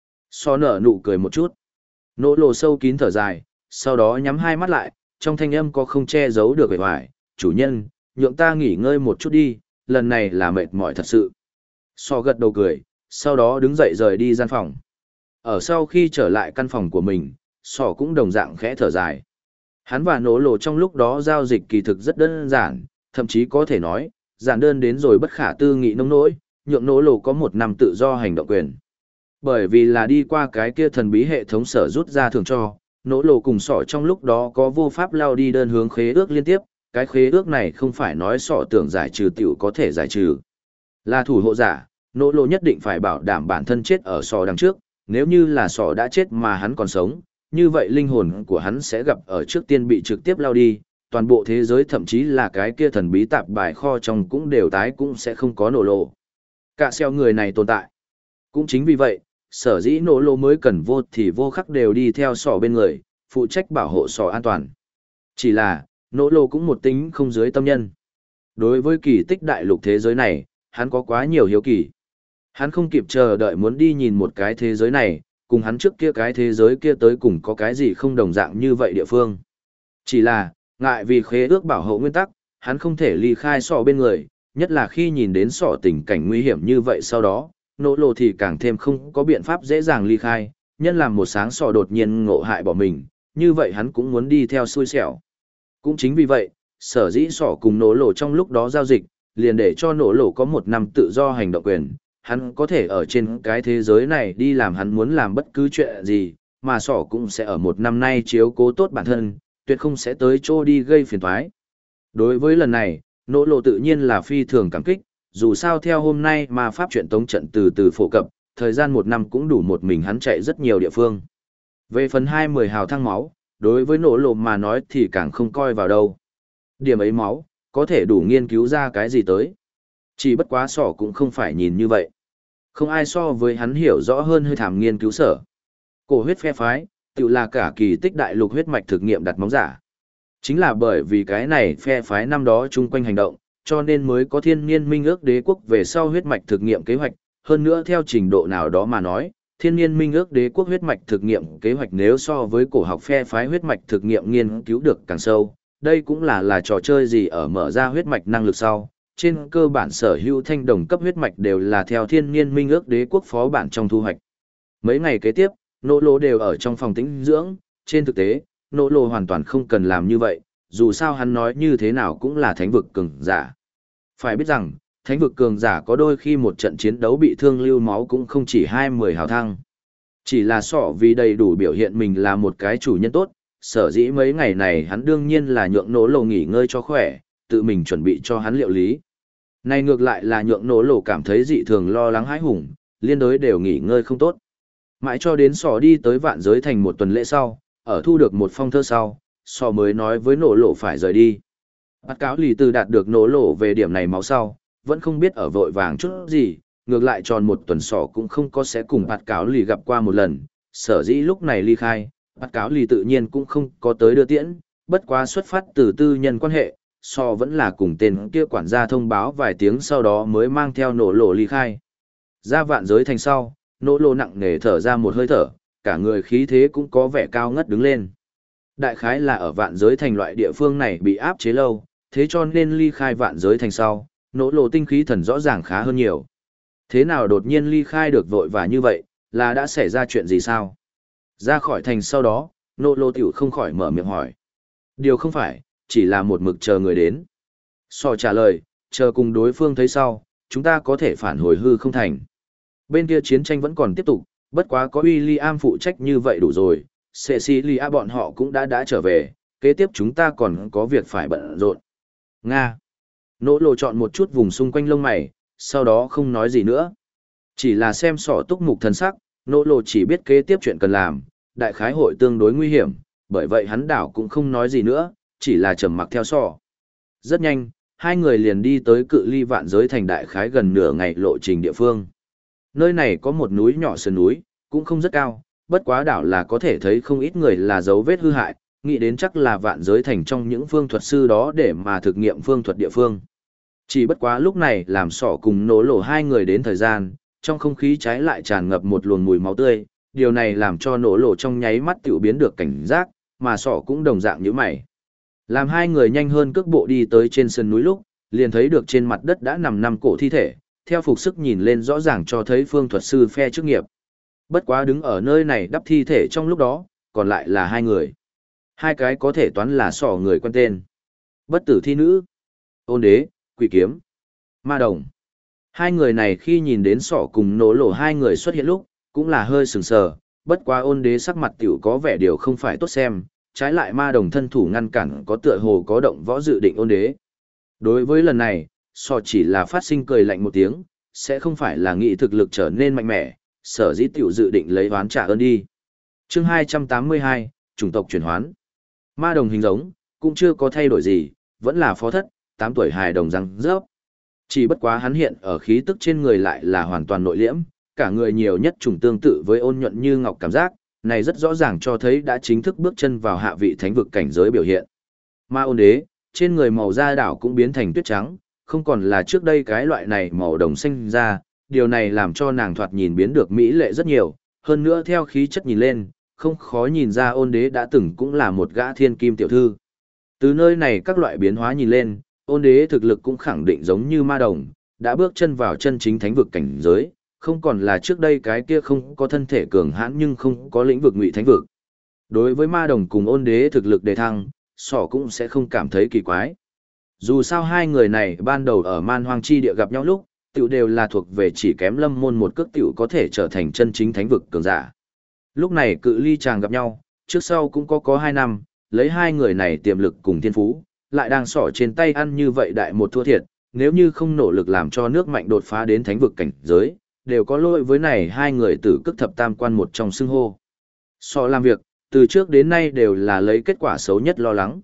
So nở nụ cười một chút. Nỗ lộ sâu kín thở dài, sau đó nhắm hai mắt lại, trong thanh âm có không che giấu được vẻ vải. Chủ nhân, nhượng ta nghỉ ngơi một chút đi, lần này là mệt mỏi thật sự. So gật đầu cười, sau đó đứng dậy rời đi gian phòng. Ở sau khi trở lại căn phòng của mình, So cũng đồng dạng khẽ thở dài. Hắn và nỗ lộ trong lúc đó giao dịch kỳ thực rất đơn giản, thậm chí có thể nói, giản đơn đến rồi bất khả tư nghị nông nỗi, nhượng nỗ lộ có 1 năm tự do hành động quyền. Bởi vì là đi qua cái kia thần bí hệ thống sở rút ra thường cho, nỗ lộ cùng sỏ trong lúc đó có vô pháp lao đi đơn hướng khế ước liên tiếp, cái khế ước này không phải nói sỏ tưởng giải trừ tiểu có thể giải trừ. Là thủ hộ giả, nỗ lộ nhất định phải bảo đảm bản thân chết ở sỏ đằng trước, nếu như là sỏ đã chết mà hắn còn sống, như vậy linh hồn của hắn sẽ gặp ở trước tiên bị trực tiếp lao đi, toàn bộ thế giới thậm chí là cái kia thần bí tạp bài kho trong cũng đều tái cũng sẽ không có nổ lộ. Cả xeo người này tồn tại. Cũng chính vì vậy, sở dĩ nổ lộ mới cần vô thì vô khắc đều đi theo sỏ bên người, phụ trách bảo hộ sỏ an toàn. Chỉ là, nổ lộ cũng một tính không dưới tâm nhân. Đối với kỳ tích đại lục thế giới này, hắn có quá nhiều hiếu kỳ. Hắn không kịp chờ đợi muốn đi nhìn một cái thế giới này, cùng hắn trước kia cái thế giới kia tới cùng có cái gì không đồng dạng như vậy địa phương. Chỉ là, ngại vì khế ước bảo hộ nguyên tắc, hắn không thể ly khai sọ bên người, nhất là khi nhìn đến sọ tình cảnh nguy hiểm như vậy sau đó, nỗ lộ thì càng thêm không có biện pháp dễ dàng ly khai, nhân làm một sáng sọ đột nhiên ngộ hại bỏ mình, như vậy hắn cũng muốn đi theo xui xẻo. Cũng chính vì vậy, sở dĩ sọ cùng nỗ lộ trong lúc đó giao dịch, liền để cho nỗ lộ có 1 năm tự do hành động quyền, hắn có thể ở trên cái thế giới này đi làm hắn muốn làm bất cứ chuyện gì, mà sỏ cũng sẽ ở 1 năm nay chiếu cố tốt bản thân, tuyệt không sẽ tới chỗ đi gây phiền toái. Đối với lần này, nỗ lộ tự nhiên là phi thường cảm kích, dù sao theo hôm nay mà pháp chuyện tống trận từ từ phổ cập, thời gian 1 năm cũng đủ một mình hắn chạy rất nhiều địa phương. Về phần 20 hào thăng máu, đối với nỗ lộ mà nói thì càng không coi vào đâu. Điểm ấy máu, có thể đủ nghiên cứu ra cái gì tới. Chỉ bất quá sỏ cũng không phải nhìn như vậy. Không ai so với hắn hiểu rõ hơn hơi thảm nghiên cứu sở. Cổ huyết phe phái, tự là cả kỳ tích đại lục huyết mạch thực nghiệm đặt móng giả. Chính là bởi vì cái này phe phái năm đó chung quanh hành động, cho nên mới có thiên niên minh ước đế quốc về sau huyết mạch thực nghiệm kế hoạch. Hơn nữa theo trình độ nào đó mà nói, thiên niên minh ước đế quốc huyết mạch thực nghiệm kế hoạch nếu so với cổ học phe phái huyết mạch thực nghiệm nghiên cứu được càng sâu, đây cũng là trò chơi gì ở mở ra huyết mạch năng lực sau. Trên cơ bản sở hữu thanh đồng cấp huyết mạch đều là theo thiên niên minh ước đế quốc phó bản trong thu hoạch. Mấy ngày kế tiếp, nỗ lộ đều ở trong phòng tĩnh dưỡng, trên thực tế, nỗ lộ hoàn toàn không cần làm như vậy, dù sao hắn nói như thế nào cũng là thánh vực cường giả. Phải biết rằng, thánh vực cường giả có đôi khi một trận chiến đấu bị thương lưu máu cũng không chỉ 20 hào thăng. Chỉ là sọ vì đầy đủ biểu hiện mình là một cái chủ nhân tốt, sở dĩ mấy ngày này hắn đương nhiên là nhượng nỗ lộ nghỉ ngơi cho khỏe, tự mình chuẩn bị cho hắn liệu lý. Này ngược lại là nhượng nỗ lộ cảm thấy dị thường lo lắng hãi hùng, liên đối đều nghỉ ngơi không tốt. Mãi cho đến sò đi tới vạn giới thành 1 tuần lễ sau, ở thu được một phong thơ sau, sò mới nói với nỗ lộ phải rời đi. Bắt cáo lì từ đạt được nỗ lộ về điểm này máu sau, vẫn không biết ở vội vàng chút gì, ngược lại tròn 1 tuần sò cũng không có sẽ cùng bắt cáo lì gặp qua một lần, sở dĩ lúc này ly khai, bắt cáo lì tự nhiên cũng không có tới đưa tiễn, bất quá xuất phát từ tư nhân quan hệ. So vẫn là cùng tên kia quản gia thông báo vài tiếng sau đó mới mang theo nỗ lộ ly khai. Ra vạn giới thành sau, nỗ lộ nặng nề thở ra một hơi thở, cả người khí thế cũng có vẻ cao ngất đứng lên. Đại khái là ở vạn giới thành loại địa phương này bị áp chế lâu, thế cho nên ly khai vạn giới thành sau, nỗ lộ tinh khí thần rõ ràng khá hơn nhiều. Thế nào đột nhiên ly khai được vội và như vậy, là đã xảy ra chuyện gì sao? Ra khỏi thành sau đó, nỗ lộ tiểu không khỏi mở miệng hỏi. Điều không phải, chỉ là một mực chờ người đến. Sò trả lời, chờ cùng đối phương thấy sau, chúng ta có thể phản hồi hư không thành. Bên kia chiến tranh vẫn còn tiếp tục, bất quá có William phụ trách như vậy đủ rồi, Cecilia bọn họ cũng đã trở về, kế tiếp chúng ta còn có việc phải bận rộn. Nga. Nỗ lộ chọn một chút vùng xung quanh lông mày, sau đó không nói gì nữa. Chỉ là xem sỏ túc mục thần sắc, nỗ lộ chỉ biết kế tiếp chuyện cần làm, đại khái hội tương đối nguy hiểm, bởi vậy hắn đảo cũng không nói gì nữa, chỉ là trầm mặc theo sỏ. Rất nhanh, hai người liền đi tới cự ly vạn giới thành đại khái gần nửa ngày lộ trình địa phương. Nơi này có một núi nhỏ sườn núi, cũng không rất cao, bất quá đảo là có thể thấy không ít người là dấu vết hư hại, nghĩ đến chắc là vạn giới thành trong những phương thuật sư đó để mà thực nghiệm phương thuật địa phương. Chỉ bất quá lúc này làm sỏ cùng nổ lộ hai người đến thời gian, trong không khí trái lại tràn ngập một luồng mùi máu tươi, điều này làm cho nổ lộ trong nháy mắt tiểu biến được cảnh giác, mà sỏ cũng đồng dạng như mày. Làm hai người nhanh hơn cước bộ đi tới trên sườn núi lúc, liền thấy được trên mặt đất đã nằm 5 cổ thi thể, theo phục sức nhìn lên rõ ràng cho thấy phương thuật sư phe chức nghiệp. Bất quá đứng ở nơi này đắp thi thể trong lúc đó, còn lại là hai người. Hai cái có thể toán là sỏ người quen tên. Bất tử thi nữ, ôn đế, quỷ kiếm, ma đồng. Hai người này khi nhìn đến sỏ cùng nổ lộ hai người xuất hiện lúc, cũng là hơi sừng sờ, bất quá ôn đế sắc mặt tiểu có vẻ điều không phải tốt xem, trái lại ma đồng thân thủ ngăn cản có tựa hồ có động võ dự định ôn đế. Đối với lần này, sỏ chỉ là phát sinh cười lạnh một tiếng, sẽ không phải là nghĩ thực lực trở nên mạnh mẽ, sở dĩ tiểu dự định lấy oán trả ơn đi. Chương 282, chủng tộc chuyển hoán. Ma đồng hình giống, cũng chưa có thay đổi gì, vẫn là phó thất, 8 tuổi hài đồng răng rớp. Chỉ bất quá hắn hiện ở khí tức trên người lại là hoàn toàn nội liễm, cả người nhiều nhất trùng tương tự với ôn nhuận như ngọc cảm giác, này rất rõ ràng cho thấy đã chính thức bước chân vào hạ vị thánh vực cảnh giới biểu hiện. Ma ôn đế, trên người màu da đảo cũng biến thành tuyết trắng, không còn là trước đây cái loại này màu đồng xanh da, điều này làm cho nàng thoạt nhìn biến được mỹ lệ rất nhiều, hơn nữa theo khí chất nhìn lên, không khó nhìn ra ôn đế đã từng cũng là một gã thiên kim tiểu thư. Từ nơi này các loại biến hóa nhìn lên, ôn đế thực lực cũng khẳng định giống như ma đồng, đã bước chân vào chân chính thánh vực cảnh giới, không còn là trước đây cái kia không có thân thể cường hãn nhưng không có lĩnh vực ngụy thánh vực. Đối với ma đồng cùng ôn đế thực lực đề thăng, sỏ cũng sẽ không cảm thấy kỳ quái. Dù sao hai người này ban đầu ở man hoang chi địa gặp nhau lúc, tiểu đều là thuộc về chỉ kém lâm môn một cước tiểu có thể trở thành chân chính thánh vực cường giả. Lúc này cự ly chàng gặp nhau, trước sau cũng có 2 năm, lấy hai người này tiềm lực cùng thiên phú, lại đang sỏ trên tay ăn như vậy đại một thua thiệt, nếu như không nỗ lực làm cho nước mạnh đột phá đến thánh vực cảnh giới, đều có lỗi với này hai người tử cức thập tam quan một trong xưng hô. Sỏ làm việc, từ trước đến nay đều là lấy kết quả xấu nhất lo lắng.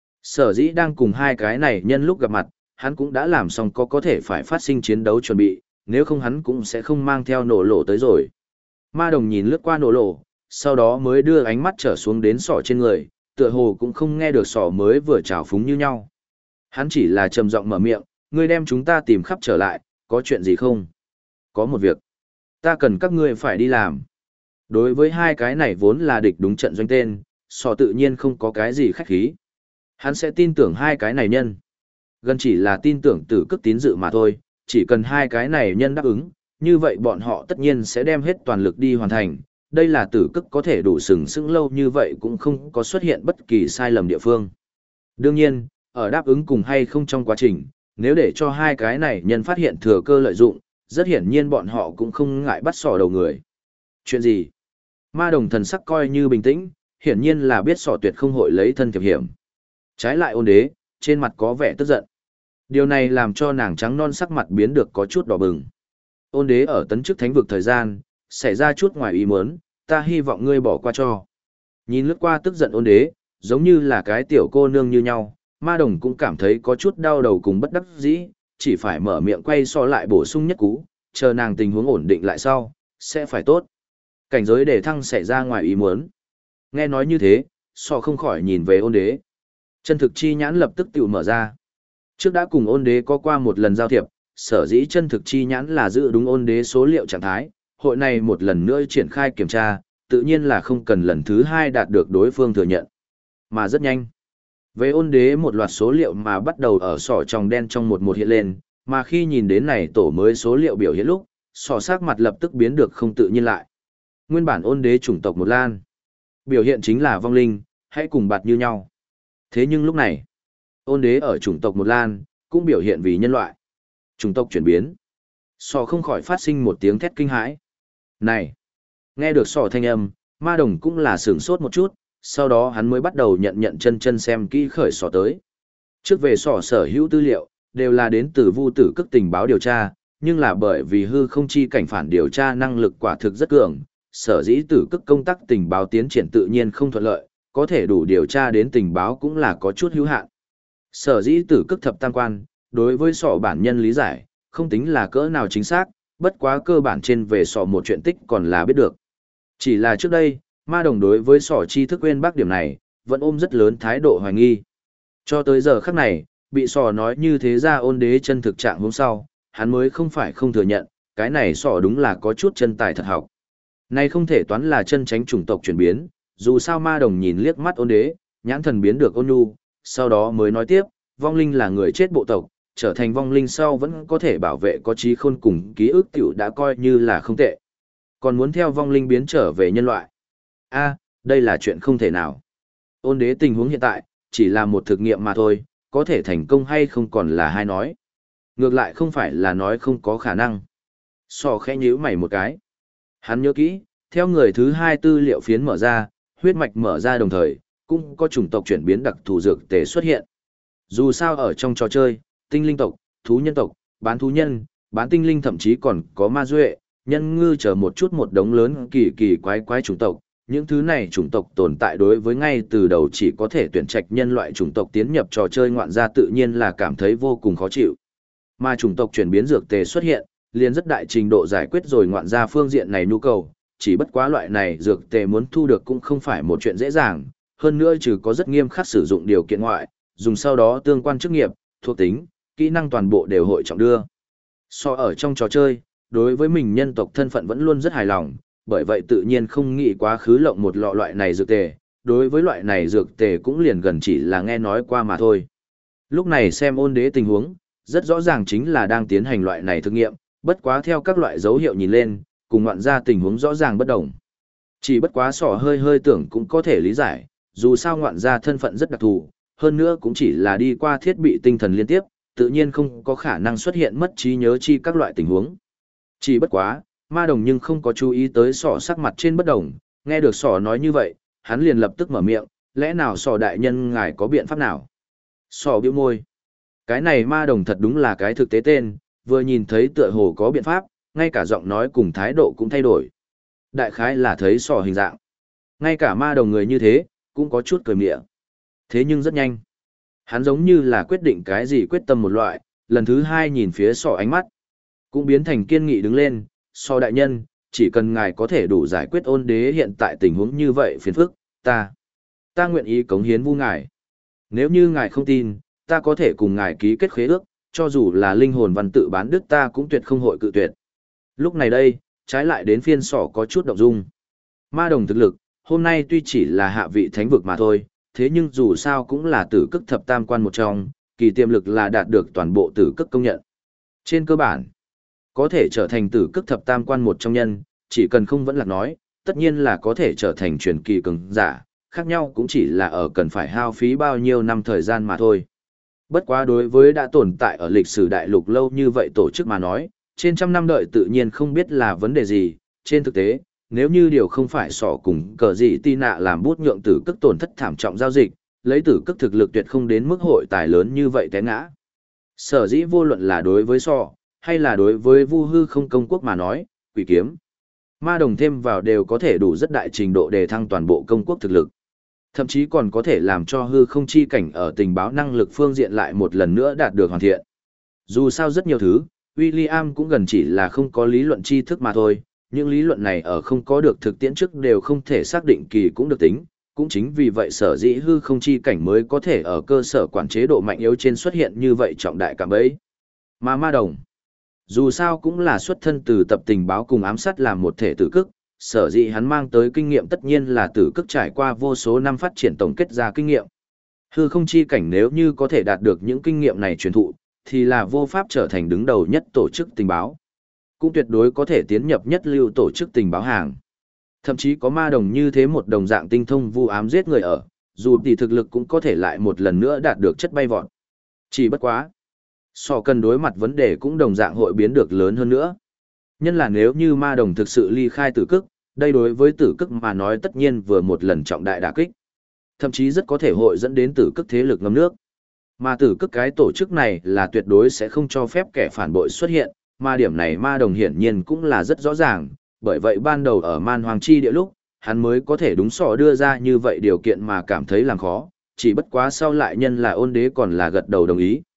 Sở dĩ đang cùng hai cái này nhân lúc gặp mặt, hắn cũng đã làm xong có thể phải phát sinh chiến đấu chuẩn bị, nếu không hắn cũng sẽ không mang theo nổ lộ tới rồi. Ma đồng nhìn lướt qua nổ lộ, sau đó mới đưa ánh mắt trở xuống đến sỏ trên người, tựa hồ cũng không nghe được sỏ mới vừa trào phúng như nhau. Hắn chỉ là trầm giọng mở miệng, ngươi đem chúng ta tìm khắp trở lại, có chuyện gì không? Có một việc. Ta cần các ngươi phải đi làm. Đối với hai cái này vốn là địch đúng trận doanh tên, sỏ tự nhiên không có cái gì khách khí. Hắn sẽ tin tưởng hai cái này nhân. Gần chỉ là tin tưởng tử cức tín dự mà thôi, chỉ cần hai cái này nhân đáp ứng, như vậy bọn họ tất nhiên sẽ đem hết toàn lực đi hoàn thành. Đây là tử cức có thể đủ sừng sững lâu như vậy cũng không có xuất hiện bất kỳ sai lầm địa phương. Đương nhiên, ở đáp ứng cùng hay không trong quá trình, nếu để cho hai cái này nhân phát hiện thừa cơ lợi dụng, rất hiển nhiên bọn họ cũng không ngại bắt sỏ đầu người. Chuyện gì? Ma đồng thần sắc coi như bình tĩnh, hiển nhiên là biết sỏ tuyệt không hội lấy thân thiệp hiểm. Trái lại ôn đế, trên mặt có vẻ tức giận. Điều này làm cho nàng trắng non sắc mặt biến được có chút đỏ bừng. Ôn đế ở tấn chức thánh vực thời gian, xảy ra chút ngoài ý muốn, ta hy vọng ngươi bỏ qua cho. Nhìn lướt qua tức giận ôn đế, giống như là cái tiểu cô nương như nhau, ma đồng cũng cảm thấy có chút đau đầu cùng bất đắc dĩ, chỉ phải mở miệng quay so lại bổ sung nhất cú, chờ nàng tình huống ổn định lại sau, sẽ phải tốt. Cảnh giới đề thăng xảy ra ngoài ý muốn. Nghe nói như thế, so không khỏi nhìn về ôn đế. Chân thực chi nhãn lập tức tự mở ra. Trước đã cùng ôn đế có qua một lần giao thiệp, sở dĩ chân thực chi nhãn là giữ đúng ôn đế số liệu trạng thái, hội này một lần nữa triển khai kiểm tra, tự nhiên là không cần lần thứ 2 đạt được đối phương thừa nhận. Mà rất nhanh. Về ôn đế một loạt số liệu mà bắt đầu ở sỏ tròng đen trong một hiện lên, mà khi nhìn đến này tổ mới số liệu biểu hiện lúc, sỏ sắc mặt lập tức biến được không tự nhiên lại. Nguyên bản ôn đế chủng tộc một lan. Biểu hiện chính là vong linh, hãy cùng bạt như nhau. Thế nhưng lúc này, ôn đế ở chủng tộc một lan, cũng biểu hiện vì nhân loại. Chủng tộc chuyển biến. Sỏ không khỏi phát sinh một tiếng thét kinh hãi. Này! Nghe được sỏ thanh âm, ma đồng cũng là sửng sốt một chút, sau đó hắn mới bắt đầu nhận chân xem kỹ khởi sỏ tới. Trước về sỏ sở hữu tư liệu, đều là đến từ Vu Tử Cức tình báo điều tra, nhưng là bởi vì hư không chi cảnh phản điều tra năng lực quả thực rất cường, sở dĩ Tử Cức công tác tình báo tiến triển tự nhiên không thuận lợi, có thể đủ điều tra đến tình báo cũng là có chút hữu hạn. Sở dĩ Tử Cức thập tam quan, đối với sọ bản nhân lý giải, không tính là cỡ nào chính xác, bất quá cơ bản trên về sọ một chuyện tích còn là biết được. Chỉ là trước đây, ma đồng đối với sọ tri thức quên bác điểm này, vẫn ôm rất lớn thái độ hoài nghi. Cho tới giờ khắc này, bị sọ nói như thế ra ôn đế chân thực trạng hôm sau, hắn mới không phải không thừa nhận, cái này sọ đúng là có chút chân tài thật học. Này không thể toán là chân tránh chủng tộc chuyển biến, dù sao ma đồng nhìn liếc mắt ôn đế, nhãn thần biến được ôn nhu, sau đó mới nói tiếp, vong linh là người chết bộ tộc, trở thành vong linh sau vẫn có thể bảo vệ có trí khôn cùng ký ức tiểu đã coi như là không tệ. Còn muốn theo vong linh biến trở về nhân loại. Đây là chuyện không thể nào. Ôn đế tình huống hiện tại, chỉ là một thực nghiệm mà thôi, có thể thành công hay không còn là hai nói. Ngược lại không phải là nói không có khả năng. Sò khẽ nhíu mày một cái. Hắn nhớ kỹ, theo người thứ hai tư liệu phiến mở ra, huyết mạch mở ra đồng thời, cũng có chủng tộc chuyển biến đặc thù dược tề xuất hiện. Dù sao ở trong trò chơi, tinh linh tộc, thú nhân tộc, bán thú nhân, bán tinh linh thậm chí còn có ma duệ, nhân ngư chờ một chút một đống lớn kỳ kỳ quái quái chủng tộc. Những thứ này chủng tộc tồn tại đối với ngay từ đầu chỉ có thể tuyển trạch nhân loại chủng tộc tiến nhập trò chơi ngoạn gia tự nhiên là cảm thấy vô cùng khó chịu. Mà chủng tộc chuyển biến dược tề xuất hiện, liền rất đại trình độ giải quyết rồi ngoạn gia phương diện này nhu cầu, chỉ bất quá loại này dược tề muốn thu được cũng không phải một chuyện dễ dàng, hơn nữa trừ có rất nghiêm khắc sử dụng điều kiện ngoại, dùng sau đó tương quan chức nghiệp, thuộc tính, kỹ năng toàn bộ đều hội trọng đưa. So ở trong trò chơi, đối với mình nhân tộc thân phận vẫn luôn rất hài lòng, bởi vậy tự nhiên không nghĩ quá khứ lộng một lọ loại này dược tề, đối với loại này dược tề cũng liền gần chỉ là nghe nói qua mà thôi. Lúc này xem ôn đế tình huống, rất rõ ràng chính là đang tiến hành loại này thực nghiệm, bất quá theo các loại dấu hiệu nhìn lên, cùng ngoạn ra tình huống rõ ràng bất đồng. Chỉ bất quá sỏ hơi tưởng cũng có thể lý giải, dù sao ngoạn ra thân phận rất đặc thù, hơn nữa cũng chỉ là đi qua thiết bị tinh thần liên tiếp, tự nhiên không có khả năng xuất hiện mất trí nhớ chi các loại tình huống. Chỉ bất quá, ma đồng nhưng không có chú ý tới sỏ sắc mặt trên bất đồng, nghe được sỏ nói như vậy, hắn liền lập tức mở miệng, lẽ nào sỏ đại nhân ngài có biện pháp nào? Sỏ bĩu môi. Cái này ma đồng thật đúng là cái thực tế tên, vừa nhìn thấy tựa hồ có biện pháp, ngay cả giọng nói cùng thái độ cũng thay đổi. Đại khái là thấy sỏ hình dạng. Ngay cả ma đồng người như thế, cũng có chút cười mịa. Thế nhưng rất nhanh. Hắn giống như là quyết định cái gì quyết tâm một loại, lần thứ hai nhìn phía sỏ ánh mắt. Cũng biến thành kiên nghị đứng lên, sỏ đại nhân, chỉ cần ngài có thể đủ giải quyết ôn đế hiện tại tình huống như vậy phiền phức, ta nguyện ý cống hiến vu ngài. Nếu như ngài không tin, ta có thể cùng ngài ký kết khế ước, cho dù là linh hồn văn tự bán đứt ta cũng tuyệt không hội cự tuyệt. Lúc này đây, trái lại đến phiên sỏ có chút động dung. Ma đồng thực lực, hôm nay tuy chỉ là hạ vị thánh vực mà thôi, thế nhưng dù sao cũng là tử cức thập tam quan một trong, kỳ tiềm lực là đạt được toàn bộ tử cức công nhận. Trên cơ bản, có thể trở thành tử cức thập tam quan một trong nhân, chỉ cần không vẫn lạc nói, tất nhiên là có thể trở thành truyền kỳ cường giả, khác nhau cũng chỉ là ở cần phải hao phí bao nhiêu năm thời gian mà thôi. Bất quá đối với đã tồn tại ở lịch sử đại lục lâu như vậy tổ chức mà nói, trên trăm năm đợi tự nhiên không biết là vấn đề gì, trên thực tế, nếu như điều không phải sỏ cùng cờ gì ti nạ làm bút nhượng tử cức tổn thất thảm trọng giao dịch, lấy tử cức thực lực tuyệt không đến mức hội tài lớn như vậy té ngã. Sở dĩ vô luận là đối với sỏ, hay là đối với vu hư không công quốc mà nói, quỷ kiếm, ma đồng thêm vào đều có thể đủ rất đại trình độ đề thăng toàn bộ công quốc thực lực. Thậm chí còn có thể làm cho hư không chi cảnh ở tình báo năng lực phương diện lại một lần nữa đạt được hoàn thiện. Dù sao rất nhiều thứ, William cũng gần chỉ là không có lý luận tri thức mà thôi, những lý luận này ở không có được thực tiễn trước đều không thể xác định kỳ cũng được tính, cũng chính vì vậy sở dĩ hư không chi cảnh mới có thể ở cơ sở quản chế độ mạnh yếu trên xuất hiện như vậy trọng đại cảm ấy. Mà ma đồng, dù sao cũng là xuất thân từ tập tình báo cùng ám sát làm một thể tử cức, sở dĩ hắn mang tới kinh nghiệm tất nhiên là tử cức trải qua vô số năm phát triển tổng kết ra kinh nghiệm. Hư không chi cảnh nếu như có thể đạt được những kinh nghiệm này truyền thụ, thì là vô pháp trở thành đứng đầu nhất tổ chức tình báo. Cũng tuyệt đối có thể tiến nhập nhất lưu tổ chức tình báo hàng. Thậm chí có ma đồng như thế một đồng dạng tinh thông vu ám giết người ở, dù thì thực lực cũng có thể lại một lần nữa đạt được chất bay vọt. Chỉ bất quá. Sò cần đối mặt vấn đề cũng đồng dạng hội biến được lớn hơn nữa. Nhân là nếu như ma đồng thực sự ly khai tử cức, đây đối với tử cức mà nói tất nhiên vừa một lần trọng đại đả kích. Thậm chí rất có thể hội dẫn đến tử cức thế lực ngâm nước. Mà tử cức cái tổ chức này là tuyệt đối sẽ không cho phép kẻ phản bội xuất hiện, mà điểm này ma đồng hiển nhiên cũng là rất rõ ràng, bởi vậy ban đầu ở man hoàng chi địa lúc, hắn mới có thể đúng sỏ đưa ra như vậy điều kiện mà cảm thấy làm khó, chỉ bất quá sau lại nhân là ôn đế còn là gật đầu đồng ý.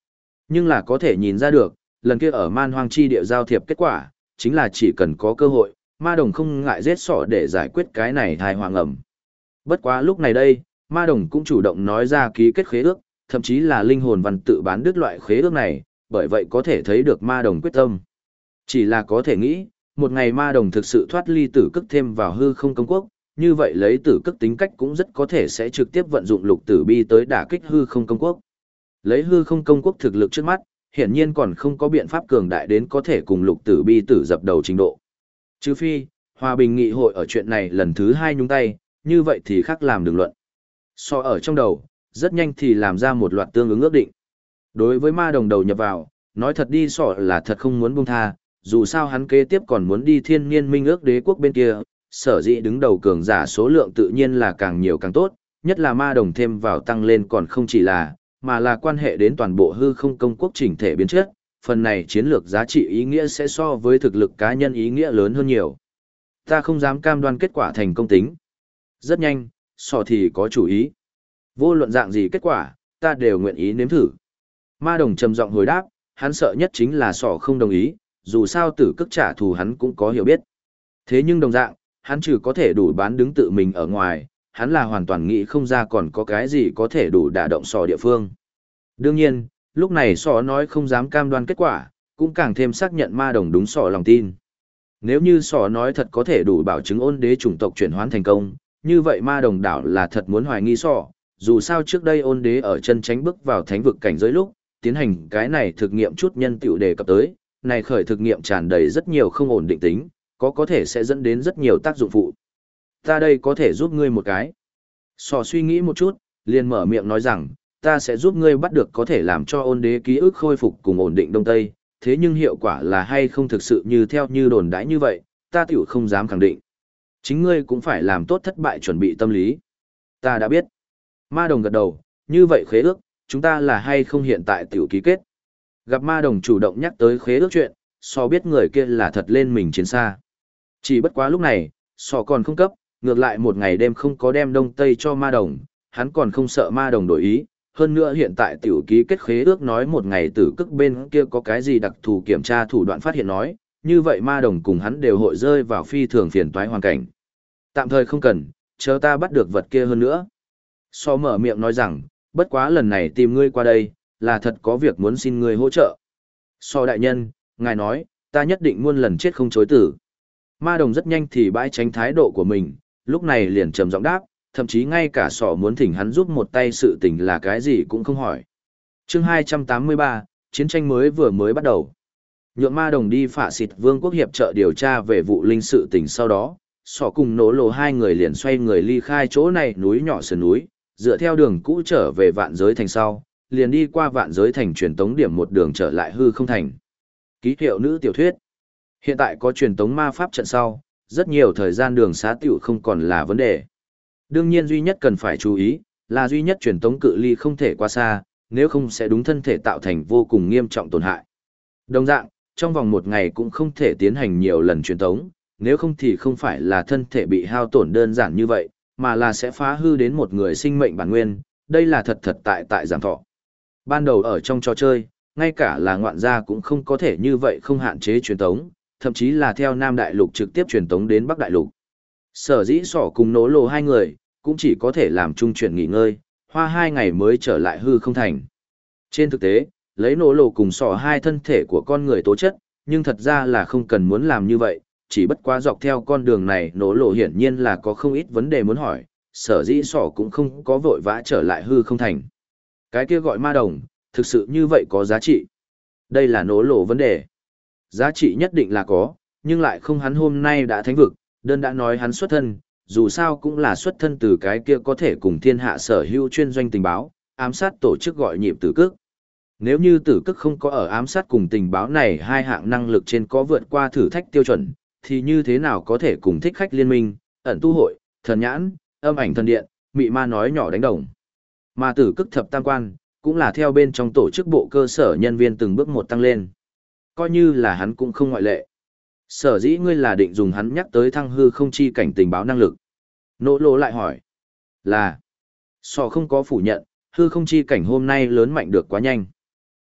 Nhưng là có thể nhìn ra được, lần kia ở man hoang chi địa giao thiệp kết quả, chính là chỉ cần có cơ hội, ma đồng không ngại giết sỏ để giải quyết cái này thai hoàng ẩm. Bất quá lúc này đây, ma đồng cũng chủ động nói ra ký kết khế ước, thậm chí là linh hồn văn tự bán đứt loại khế ước này, bởi vậy có thể thấy được ma đồng quyết tâm. Chỉ là có thể nghĩ, một ngày ma đồng thực sự thoát ly tử cức thêm vào hư không công quốc, như vậy lấy tử cức tính cách cũng rất có thể sẽ trực tiếp vận dụng lục tử bi tới đả kích hư không công quốc. Lấy hư không công quốc thực lực trước mắt, hiển nhiên còn không có biện pháp cường đại đến có thể cùng lục tử bi tử dập đầu trình độ. Trừ phi, hòa bình nghị hội ở chuyện này lần thứ 2 nhúng tay, như vậy thì khác làm đường luận. So ở trong đầu, rất nhanh thì làm ra một loạt tương ứng ước định. Đối với ma đồng đầu nhập vào, nói thật đi sọ là thật không muốn buông tha, dù sao hắn kế tiếp còn muốn đi thiên niên minh ước đế quốc bên kia, sở dĩ đứng đầu cường giả số lượng tự nhiên là càng nhiều càng tốt, nhất là ma đồng thêm vào tăng lên còn không chỉ là, mà là quan hệ đến toàn bộ hư không công quốc chỉnh thể biến chất, phần này chiến lược giá trị ý nghĩa sẽ so với thực lực cá nhân ý nghĩa lớn hơn nhiều. Ta không dám cam đoan kết quả thành công tính. Rất nhanh, sọ thì có chủ ý. Vô luận dạng gì kết quả, ta đều nguyện ý nếm thử. Ma đồng trầm giọng hồi đáp, hắn sợ nhất chính là sọ không đồng ý, dù sao tử cức trả thù hắn cũng có hiểu biết. Thế nhưng đồng dạng, hắn trừ có thể đủ bán đứng tự mình ở ngoài, hắn là hoàn toàn nghĩ không ra còn có cái gì có thể đủ đả động sọ địa phương. Đương nhiên, lúc này sọ nói không dám cam đoan kết quả, cũng càng thêm xác nhận ma đồng đúng sọ lòng tin. Nếu như sọ nói thật có thể đủ bảo chứng ôn đế chủng tộc chuyển hóa thành công, như vậy ma đồng đảo là thật muốn hoài nghi sọ, dù sao trước đây ôn đế ở chân tránh bước vào thánh vực cảnh giới lúc, tiến hành cái này thực nghiệm chút nhân tiểu đề cập tới, này khởi thực nghiệm tràn đầy rất nhiều không ổn định tính, có thể sẽ dẫn đến rất nhiều tác dụng phụ. Ta đây có thể giúp ngươi một cái. Sọ suy nghĩ một chút, liền mở miệng nói rằng, ta sẽ giúp ngươi bắt được có thể làm cho ôn đế ký ức khôi phục cùng ổn định Đông Tây, thế nhưng hiệu quả là hay không thực sự như theo như đồn đãi như vậy, ta tiểu không dám khẳng định. Chính ngươi cũng phải làm tốt thất bại chuẩn bị tâm lý. Ta đã biết. Ma đồng gật đầu, như vậy khế ước, chúng ta là hay không hiện tại tiểu ký kết. Gặp ma đồng chủ động nhắc tới khế ước chuyện, so biết người kia là thật lên mình chiến xa. Chỉ bất quá lúc này, so còn không cấp, ngược lại một ngày đêm không có đem Đông Tây cho ma đồng, hắn còn không sợ ma đồng đổi ý. Hơn nữa hiện tại tiểu ký kết khế ước nói một ngày tử cức bên kia có cái gì đặc thù kiểm tra thủ đoạn phát hiện nói, như vậy ma đồng cùng hắn đều hội rơi vào phi thường phiền toái hoàn cảnh. Tạm thời không cần, chờ ta bắt được vật kia hơn nữa. So mở miệng nói rằng, bất quá lần này tìm ngươi qua đây, là thật có việc muốn xin ngươi hỗ trợ. So đại nhân, ngài nói, ta nhất định muôn lần chết không chối tử. Ma đồng rất nhanh thì bãi tránh thái độ của mình, lúc này liền trầm giọng đáp, thậm chí ngay cả sỏ muốn thỉnh hắn giúp một tay sự tình là cái gì cũng không hỏi. Chương 283, chiến tranh vừa mới bắt đầu. Nhượng ma đồng đi phạ xịt vương quốc hiệp trợ điều tra về vụ linh sự tình sau đó, sỏ cùng nổ lộ hai người liền xoay người ly khai chỗ này núi nhỏ sườn núi, dựa theo đường cũ trở về vạn giới thành sau, liền đi qua vạn giới thành truyền tống điểm một đường trở lại hư không thành. Ký hiệu nữ tiểu thuyết. Hiện tại có truyền tống ma pháp trận sau, rất nhiều thời gian đường xá tiểu không còn là vấn đề. Đương nhiên duy nhất cần phải chú ý, là duy nhất truyền tống cự ly không thể qua xa, nếu không sẽ đúng thân thể tạo thành vô cùng nghiêm trọng tổn hại. Đồng dạng, trong vòng một ngày cũng không thể tiến hành nhiều lần truyền tống, nếu không thì không phải là thân thể bị hao tổn đơn giản như vậy, mà là sẽ phá hư đến một người sinh mệnh bản nguyên, đây là thật tại giảm thọ. Ban đầu ở trong trò chơi, ngay cả là ngoạn gia cũng không có thể như vậy không hạn chế truyền tống, thậm chí là theo Nam Đại Lục trực tiếp truyền tống đến Bắc Đại Lục. Sở dĩ sỏ cùng nỗ lộ hai người, cũng chỉ có thể làm chung chuyển nghỉ ngơi, hoa 2 ngày mới trở lại hư không thành. Trên thực tế, lấy nỗ lộ cùng sỏ hai thân thể của con người tố chất, nhưng thật ra là không cần muốn làm như vậy, chỉ bất quá dọc theo con đường này nỗ lộ hiển nhiên là có không ít vấn đề muốn hỏi, sở dĩ sỏ cũng không có vội vã trở lại hư không thành. Cái kia gọi ma đồng, thực sự như vậy có giá trị. Đây là nỗ lộ vấn đề. Giá trị nhất định là có, nhưng lại không hắn hôm nay đã thánh vực, đơn đã nói hắn xuất thân, dù sao cũng là xuất thân từ cái kia có thể cùng thiên hạ sở hữu chuyên doanh tình báo, ám sát tổ chức gọi nhịp tử cức. Nếu như tử cức không có ở ám sát cùng tình báo này hai hạng năng lực trên có vượt qua thử thách tiêu chuẩn, thì như thế nào có thể cùng thích khách liên minh, ẩn tu hội, thần nhãn, âm ảnh thần điện, mị ma nói nhỏ đánh đồng. Mà tử cức thập tam quan, cũng là theo bên trong tổ chức bộ cơ sở nhân viên từng bước một tăng lên. Coi như là hắn cũng không ngoại lệ. Sở dĩ ngươi là định dùng hắn nhắc tới thăng hư không chi cảnh tình báo năng lực. Nỗ lô lại hỏi. Là. Sò không có phủ nhận, hư không chi cảnh hôm nay lớn mạnh được quá nhanh.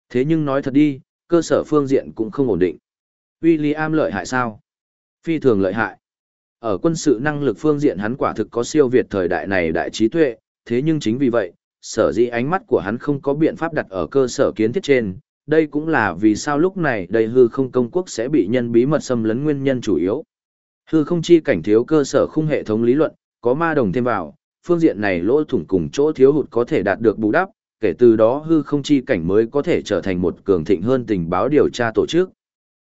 Thế nhưng nói thật đi, cơ sở phương diện cũng không ổn định. William lợi hại sao? Phi thường lợi hại. Ở quân sự năng lực phương diện hắn quả thực có siêu việt thời đại này đại trí tuệ, thế nhưng chính vì vậy, sở dĩ ánh mắt của hắn không có biện pháp đặt ở cơ sở kiến thiết trên, đây cũng là vì sao lúc này đây hư không công quốc sẽ bị nhân bí mật xâm lấn nguyên nhân chủ yếu. Hư không chi cảnh thiếu cơ sở khung hệ thống lý luận, có ma đồng thêm vào, phương diện này lỗ thủng cùng chỗ thiếu hụt có thể đạt được bù đắp, kể từ đó hư không chi cảnh mới có thể trở thành một cường thịnh hơn tình báo điều tra tổ chức.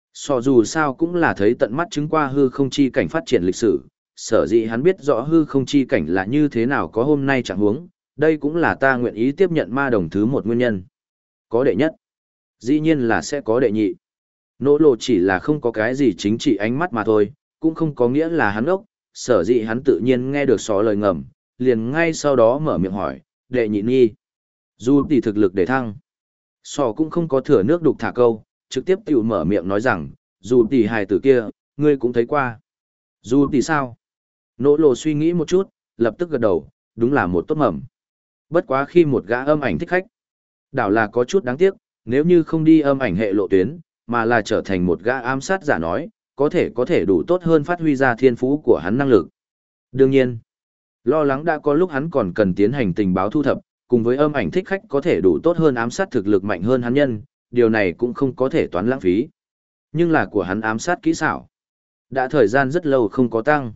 Dù sao cũng là thấy tận mắt chứng qua hư không chi cảnh phát triển lịch sử, sở dĩ hắn biết rõ hư không chi cảnh là như thế nào có hôm nay chẳng huống, đây cũng là ta nguyện ý tiếp nhận ma đồng thứ một nguyên nhân. Có đệ nhất, dĩ nhiên là sẽ có đệ nhị. Nỗ lộ chỉ là không có cái gì chính trị ánh mắt mà thôi, cũng không có nghĩa là hắn ốc, sở dĩ hắn tự nhiên nghe được lời ngầm, liền ngay sau đó mở miệng hỏi, đệ nhị nghi. Dù tỷ thực lực để thăng. Cũng không có thừa nước đục thả câu, trực tiếp tiểu mở miệng nói rằng, dù tỷ hài tử kia, ngươi cũng thấy qua. Dù tỷ sao? Nỗ lộ suy nghĩ một chút, lập tức gật đầu, đúng là một tốt mầm. Bất quá khi một gã âm ảnh thích khách. Đảo là có chút đáng tiếc, nếu như không đi âm ảnh hệ lộ tuyến, mà là trở thành một gã ám sát giả nói, có thể đủ tốt hơn phát huy ra thiên phú của hắn năng lực. Đương nhiên, lo lắng đã có lúc hắn còn cần tiến hành tình báo thu thập, cùng với âm ảnh thích khách có thể đủ tốt hơn ám sát thực lực mạnh hơn hắn nhân, điều này cũng không có thể toán lãng phí. Nhưng là của hắn ám sát kỹ xảo. Đã thời gian rất lâu không có tăng.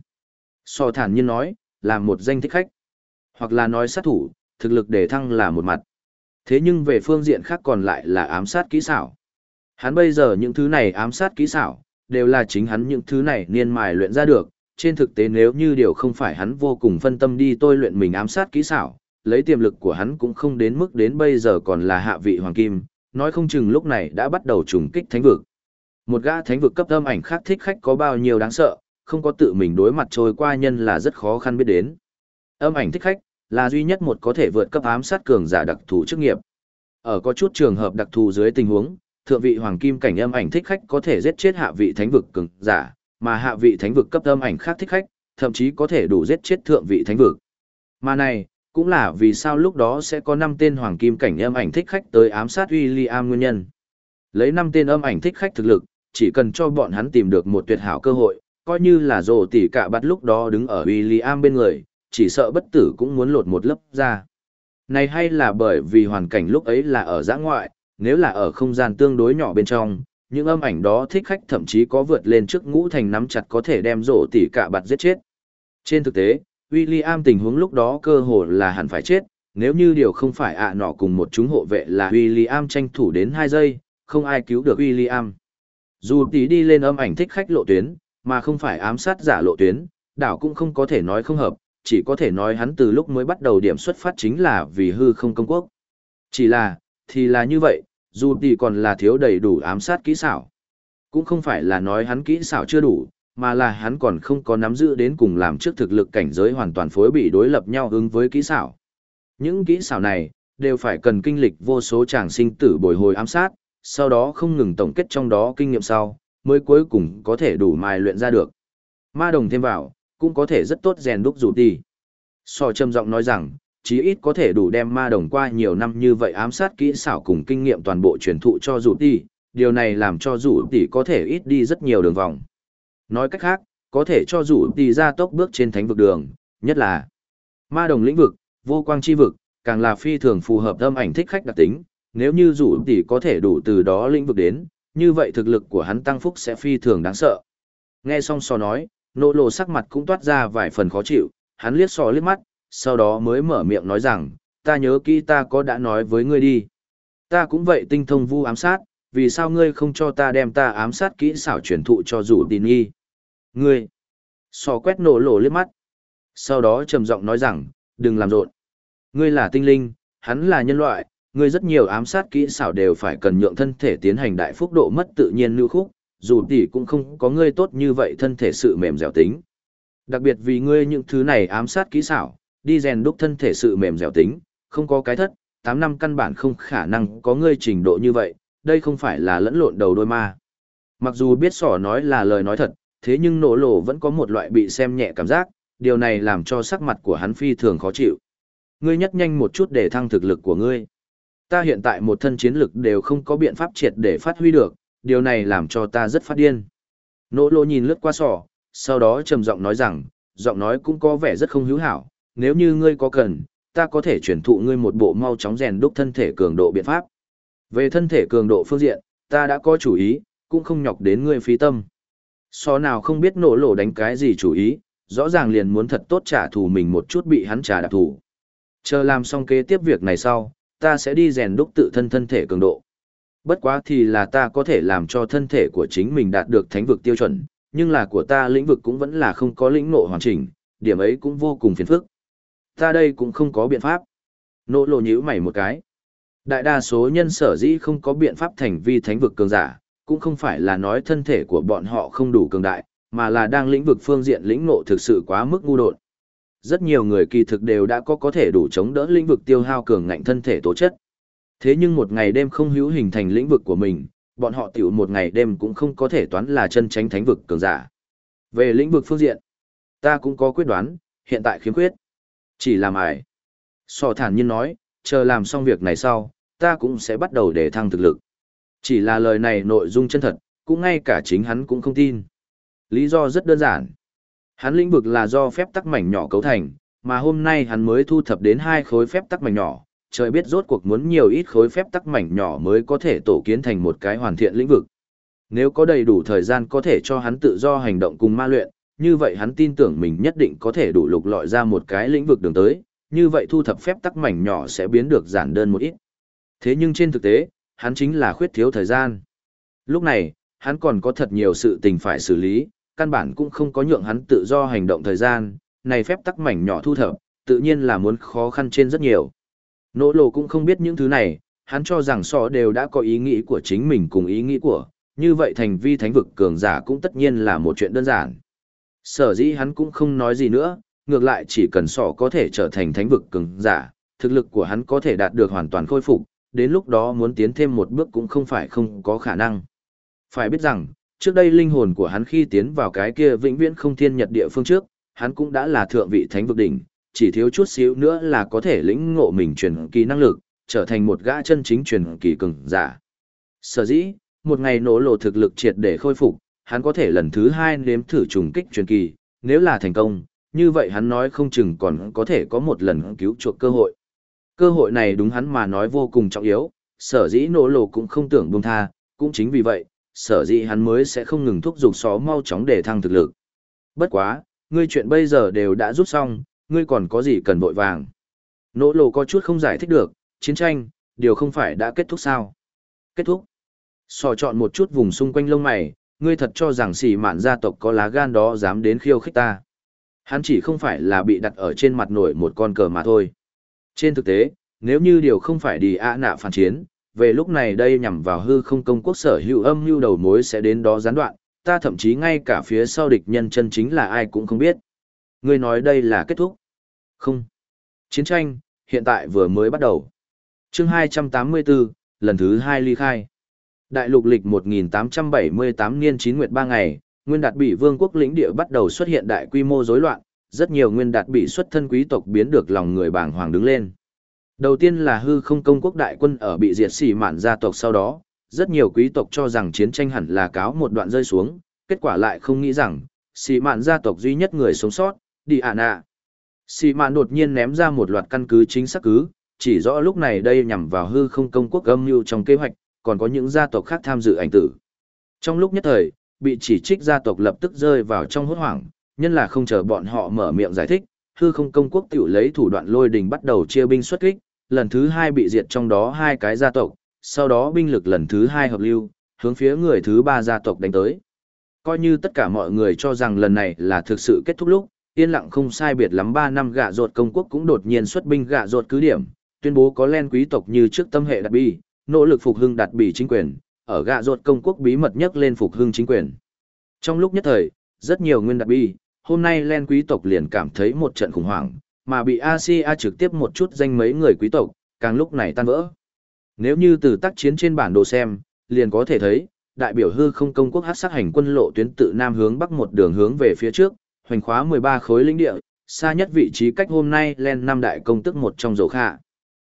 Thản nhiên nói, là một danh thích khách. Hoặc là nói sát thủ, thực lực để thăng là một mặt. Thế nhưng về phương diện khác còn lại là ám sát kỹ xảo. Hắn bây giờ những thứ này ám sát kỹ xảo, đều là chính hắn những thứ này niên mài luyện ra được. Trên thực tế nếu như điều không phải hắn vô cùng phân tâm đi tôi luyện mình ám sát kỹ xảo, lấy tiềm lực của hắn cũng không đến mức đến bây giờ còn là hạ vị hoàng kim, nói không chừng lúc này đã bắt đầu trùng kích thánh vực. Một gã thánh vực cấp âm ảnh khác thích khách có bao nhiêu đáng sợ, không có tự mình đối mặt trôi qua nhân là rất khó khăn biết đến. Âm ảnh thích khách là duy nhất một có thể vượt cấp ám sát cường giả đặc thù chức nghiệp. Ở có chút trường hợp đặc thù dưới tình huống, thượng vị hoàng kim cảnh âm ảnh thích khách có thể giết chết hạ vị thánh vực cường giả, mà hạ vị thánh vực cấp âm ảnh khác thích khách, thậm chí có thể đủ giết chết thượng vị thánh vực. Mà này, cũng là vì sao lúc đó sẽ có 5 tên hoàng kim cảnh âm ảnh thích khách tới ám sát William nguyên nhân. Lấy 5 tên âm ảnh thích khách thực lực, chỉ cần cho bọn hắn tìm được một tuyệt hảo cơ hội, coi như là rồ tỷ cả bắt lúc đó đứng ở William bên người, chỉ sợ bất tử cũng muốn lột một lớp ra. Này hay là bởi vì hoàn cảnh lúc ấy là ở giã ngoại, nếu là ở không gian tương đối nhỏ bên trong, những âm ảnh đó thích khách thậm chí có vượt lên trước ngũ thành nắm chặt có thể đem rồ tỷ cả bạt giết chết. Trên thực tế, William tình huống lúc đó cơ hồ là hẳn phải chết, nếu như điều không phải nọ cùng một chúng hộ vệ là William tranh thủ đến 2 giây, không ai cứu được William. Dù tỷ đi lên âm ảnh thích khách lộ tuyến, mà không phải ám sát giả lộ tuyến, đảo cũng không có thể nói không hợp, chỉ có thể nói hắn từ lúc mới bắt đầu điểm xuất phát chính là vì hư không công quốc. Chỉ là, thì là như vậy, dù tỷ còn là thiếu đầy đủ ám sát kỹ xảo. Cũng không phải là nói hắn kỹ xảo chưa đủ, mà là hắn còn không có nắm giữ đến cùng làm trước thực lực cảnh giới hoàn toàn phối bị đối lập nhau ứng với kỹ xảo. Những kỹ xảo này, đều phải cần kinh lịch vô số tràng sinh tử bồi hồi ám sát, sau đó không ngừng tổng kết trong đó kinh nghiệm sau, mới cuối cùng có thể đủ mài luyện ra được. Ma đồng thêm vào, cũng có thể rất tốt rèn đúc dù tỷ. Trầm giọng nói rằng, chí ít có thể đủ đem ma đồng qua nhiều năm như vậy ám sát kỹ xảo cùng kinh nghiệm toàn bộ truyền thụ cho dù tỷ, điều này làm cho dù tỷ có thể ít đi rất nhiều đường vòng. Nói cách khác, có thể cho dù tỷ ra tốc bước trên thánh vực đường, nhất là ma đồng lĩnh vực, vô quang chi vực, càng là phi thường phù hợp âm ảnh thích khách đặc tính, nếu như dù tỷ có thể đủ từ đó lĩnh vực đến, như vậy thực lực của hắn tăng phúc sẽ phi thường đáng sợ. Nghe xong nói, nỗ lộ sắc mặt cũng toát ra vài phần khó chịu, hắn liếc liếc mắt, sau đó mới mở miệng nói rằng, ta nhớ kỹ ta có đã nói với ngươi đi. Ta cũng vậy tinh thông vu ám sát, vì sao ngươi không cho ta đem ta ám sát kỹ xảo truyền thụ cho dù tỷ nhi? Ngươi! Quét nỗ lộ liếc mắt. Sau đó trầm giọng nói rằng, đừng làm rộn. Ngươi là tinh linh, hắn là nhân loại, ngươi rất nhiều ám sát kỹ xảo đều phải cần nhượng thân thể tiến hành đại phúc độ mất tự nhiên lưu khúc, dù tỷ cũng không có ngươi tốt như vậy thân thể sự mềm dẻo tính. Đặc biệt vì ngươi những thứ này ám sát kỹ xảo, đi rèn đúc thân thể sự mềm dẻo tính, không có cái thất, 8 năm căn bản không khả năng có ngươi trình độ như vậy, đây không phải là lẫn lộn đầu đôi ma. Mặc dù biết nói là lời nói thật, thế nhưng nỗ lộ vẫn có một loại bị xem nhẹ cảm giác, điều này làm cho sắc mặt của hắn phi thường khó chịu. Ngươi nhất nhanh một chút để thăng thực lực của ngươi. Ta hiện tại một thân chiến lực đều không có biện pháp triệt để phát huy được, điều này làm cho ta rất phát điên. Nỗ lộ nhìn lướt qua sỏ, sau đó trầm giọng nói rằng, giọng nói cũng có vẻ rất không hữu hảo, nếu như ngươi có cần, ta có thể chuyển thụ ngươi một bộ mau chóng rèn đúc thân thể cường độ biện pháp. Về thân thể cường độ phương diện, ta đã có chủ ý, cũng không nhọc đến ngươi phí tâm. Sỏ nào không biết nỗ lộ đánh cái gì chủ ý, rõ ràng liền muốn thật tốt trả thù mình một chút bị hắn trả đạp thù. Chờ làm xong kế tiếp việc này sau, ta sẽ đi rèn đúc tự thân thể cường độ. Bất quá thì là ta có thể làm cho thân thể của chính mình đạt được thánh vực tiêu chuẩn, nhưng là của ta lĩnh vực cũng vẫn là không có lĩnh ngộ hoàn chỉnh, điểm ấy cũng vô cùng phiền phức. Ta đây cũng không có biện pháp. Nỗ lộ nhíu mày một cái. Đại đa số nhân sở dĩ không có biện pháp thành vi thánh vực cường giả, cũng không phải là nói thân thể của bọn họ không đủ cường đại, mà là đang lĩnh vực phương diện lĩnh ngộ thực sự quá mức ngu đột. Rất nhiều người kỳ thực đều đã có thể đủ chống đỡ lĩnh vực tiêu hao cường ngạnh thân thể tố chất. Thế nhưng một ngày đêm không hữu hình thành lĩnh vực của mình, bọn họ tiểu một ngày đêm cũng không có thể toán là chân tránh thánh vực cường giả. Về lĩnh vực phương diện, ta cũng có quyết đoán, hiện tại khiếm khuyết. Chỉ làm ải. Sò thản nhiên nói, chờ làm xong việc này sau, ta cũng sẽ bắt đầu để thăng thực lực. Chỉ là lời này nội dung chân thật, cũng ngay cả chính hắn cũng không tin. Lý do rất đơn giản. Hắn lĩnh vực là do phép tắc mảnh nhỏ cấu thành, mà hôm nay hắn mới thu thập đến 2 khối phép tắc mảnh nhỏ, trời biết rốt cuộc muốn nhiều ít khối phép tắc mảnh nhỏ mới có thể tổ kiến thành một cái hoàn thiện lĩnh vực. Nếu có đầy đủ thời gian có thể cho hắn tự do hành động cùng ma luyện, như vậy hắn tin tưởng mình nhất định có thể đủ lục lọi ra một cái lĩnh vực đường tới, như vậy thu thập phép tắc mảnh nhỏ sẽ biến được giản đơn một ít. Thế nhưng trên thực tế, hắn chính là khuyết thiếu thời gian. Lúc này, hắn còn có thật nhiều sự tình phải xử lý, căn bản cũng không có nhượng hắn tự do hành động thời gian, này phép tắc mảnh nhỏ thu thập, tự nhiên là muốn khó khăn trên rất nhiều. Nỗ lộ cũng không biết những thứ này, hắn cho rằng sọ đều đã có ý nghĩ của chính mình cùng ý nghĩ của, như vậy thành vi thánh vực cường giả cũng tất nhiên là một chuyện đơn giản. Sở dĩ hắn cũng không nói gì nữa, ngược lại chỉ cần sọ có thể trở thành thánh vực cường giả, thực lực của hắn có thể đạt được hoàn toàn khôi phục, đến lúc đó muốn tiến thêm một bước cũng không phải không có khả năng. Phải biết rằng, trước đây linh hồn của hắn khi tiến vào cái kia vĩnh viễn không thiên nhật địa phương trước, hắn cũng đã là thượng vị thánh vực đỉnh, chỉ thiếu chút xíu nữa là có thể lĩnh ngộ mình truyền kỳ năng lực, trở thành một gã chân chính truyền kỳ cường giả. Sở dĩ, một ngày nỗ lộ thực lực triệt để khôi phục, hắn có thể lần thứ 2 nếm thử trùng kích truyền kỳ, nếu là thành công, như vậy hắn nói không chừng còn có thể có một lần cứu chuộc cơ hội. Cơ hội này đúng hắn mà nói vô cùng trọng yếu, sở dĩ nỗ lộ cũng không tưởng buông tha, cũng chính vì vậy, sở dĩ hắn mới sẽ không ngừng thúc giục xó mau chóng để thăng thực lực. Bất quá, ngươi chuyện bây giờ đều đã rút xong, ngươi còn có gì cần vội vàng. Nỗ lộ có chút không giải thích được, chiến tranh, điều không phải đã kết thúc sao? Kết thúc. Sò chọn một chút vùng xung quanh lông mày, ngươi thật cho rằng xỉ mạn gia tộc có lá gan đó dám đến khiêu khích ta. Hắn chỉ không phải là bị đặt ở trên mặt nổi một con cờ mà thôi. Trên thực tế, nếu như điều không phải đi ạ nạ phản chiến, về lúc này đây nhằm vào hư không công quốc sở hữu âm mưu đầu mối sẽ đến đó gián đoạn, ta thậm chí ngay cả phía sau địch nhân chân chính là ai cũng không biết. Ngươi nói đây là kết thúc? Không. Chiến tranh, hiện tại vừa mới bắt đầu. Chương 284, lần thứ 2 ly khai. Đại lục lịch 1878 niên 9 nguyệt 3 ngày, Nguyên Đạt Bị Vương quốc lĩnh địa bắt đầu xuất hiện đại quy mô rối loạn, rất nhiều Nguyên Đạt Bị xuất thân quý tộc biến được lòng người bàng hoàng đứng lên. Đầu tiên là hư không công quốc đại quân ở bị diệt xỉ mạn gia tộc, sau đó, rất nhiều quý tộc cho rằng chiến tranh hẳn là cáo một đoạn rơi xuống, kết quả lại không nghĩ rằng, xỉ mạn gia tộc duy nhất người sống sót, đi ả nạ. Xỉ mạn đột nhiên ném ra một loạt căn cứ chính xác cứ, chỉ rõ lúc này đây nhằm vào hư không công quốc âm mưu trong kế hoạch, còn có những gia tộc khác tham dự ảnh tử. Trong lúc nhất thời, bị chỉ trích gia tộc lập tức rơi vào trong hốt hoảng, nhân là không chờ bọn họ mở miệng giải thích, hư không công quốc tiểu lấy thủ đoạn lôi đình bắt đầu chia binh xuất kích, lần thứ 2 bị diệt trong đó 2 cái gia tộc, sau đó binh lực lần thứ 2 hợp lưu, hướng phía người thứ 3 gia tộc đánh tới. Coi như tất cả mọi người cho rằng lần này là thực sự kết thúc lúc, yên lặng không sai biệt lắm 3 năm gạ rột công quốc cũng đột nhiên xuất binh gạ rột cứ điểm, tuyên bố có len quý tộc như trước tâm hệ Đạt Bỉ, nỗ lực phục hưng Đạt Bỉ chính quyền, ở gạ rột công quốc bí mật nhất lên phục hưng chính quyền. Trong lúc nhất thời, rất nhiều nguyên Đạt Bỉ, hôm nay len quý tộc liền cảm thấy một trận khủng hoảng, mà bị Asia trực tiếp một chút danh mấy người quý tộc, càng lúc này tan vỡ. Nếu như từ tác chiến trên bản đồ xem, liền có thể thấy, đại biểu hư không công quốc hắc sát hành quân lộ tuyến tự nam hướng bắc một đường hướng về phía trước, hoành khóa 13 khối lĩnh địa, xa nhất vị trí cách hôm nay len 5 đại công tức một trong dầu khả.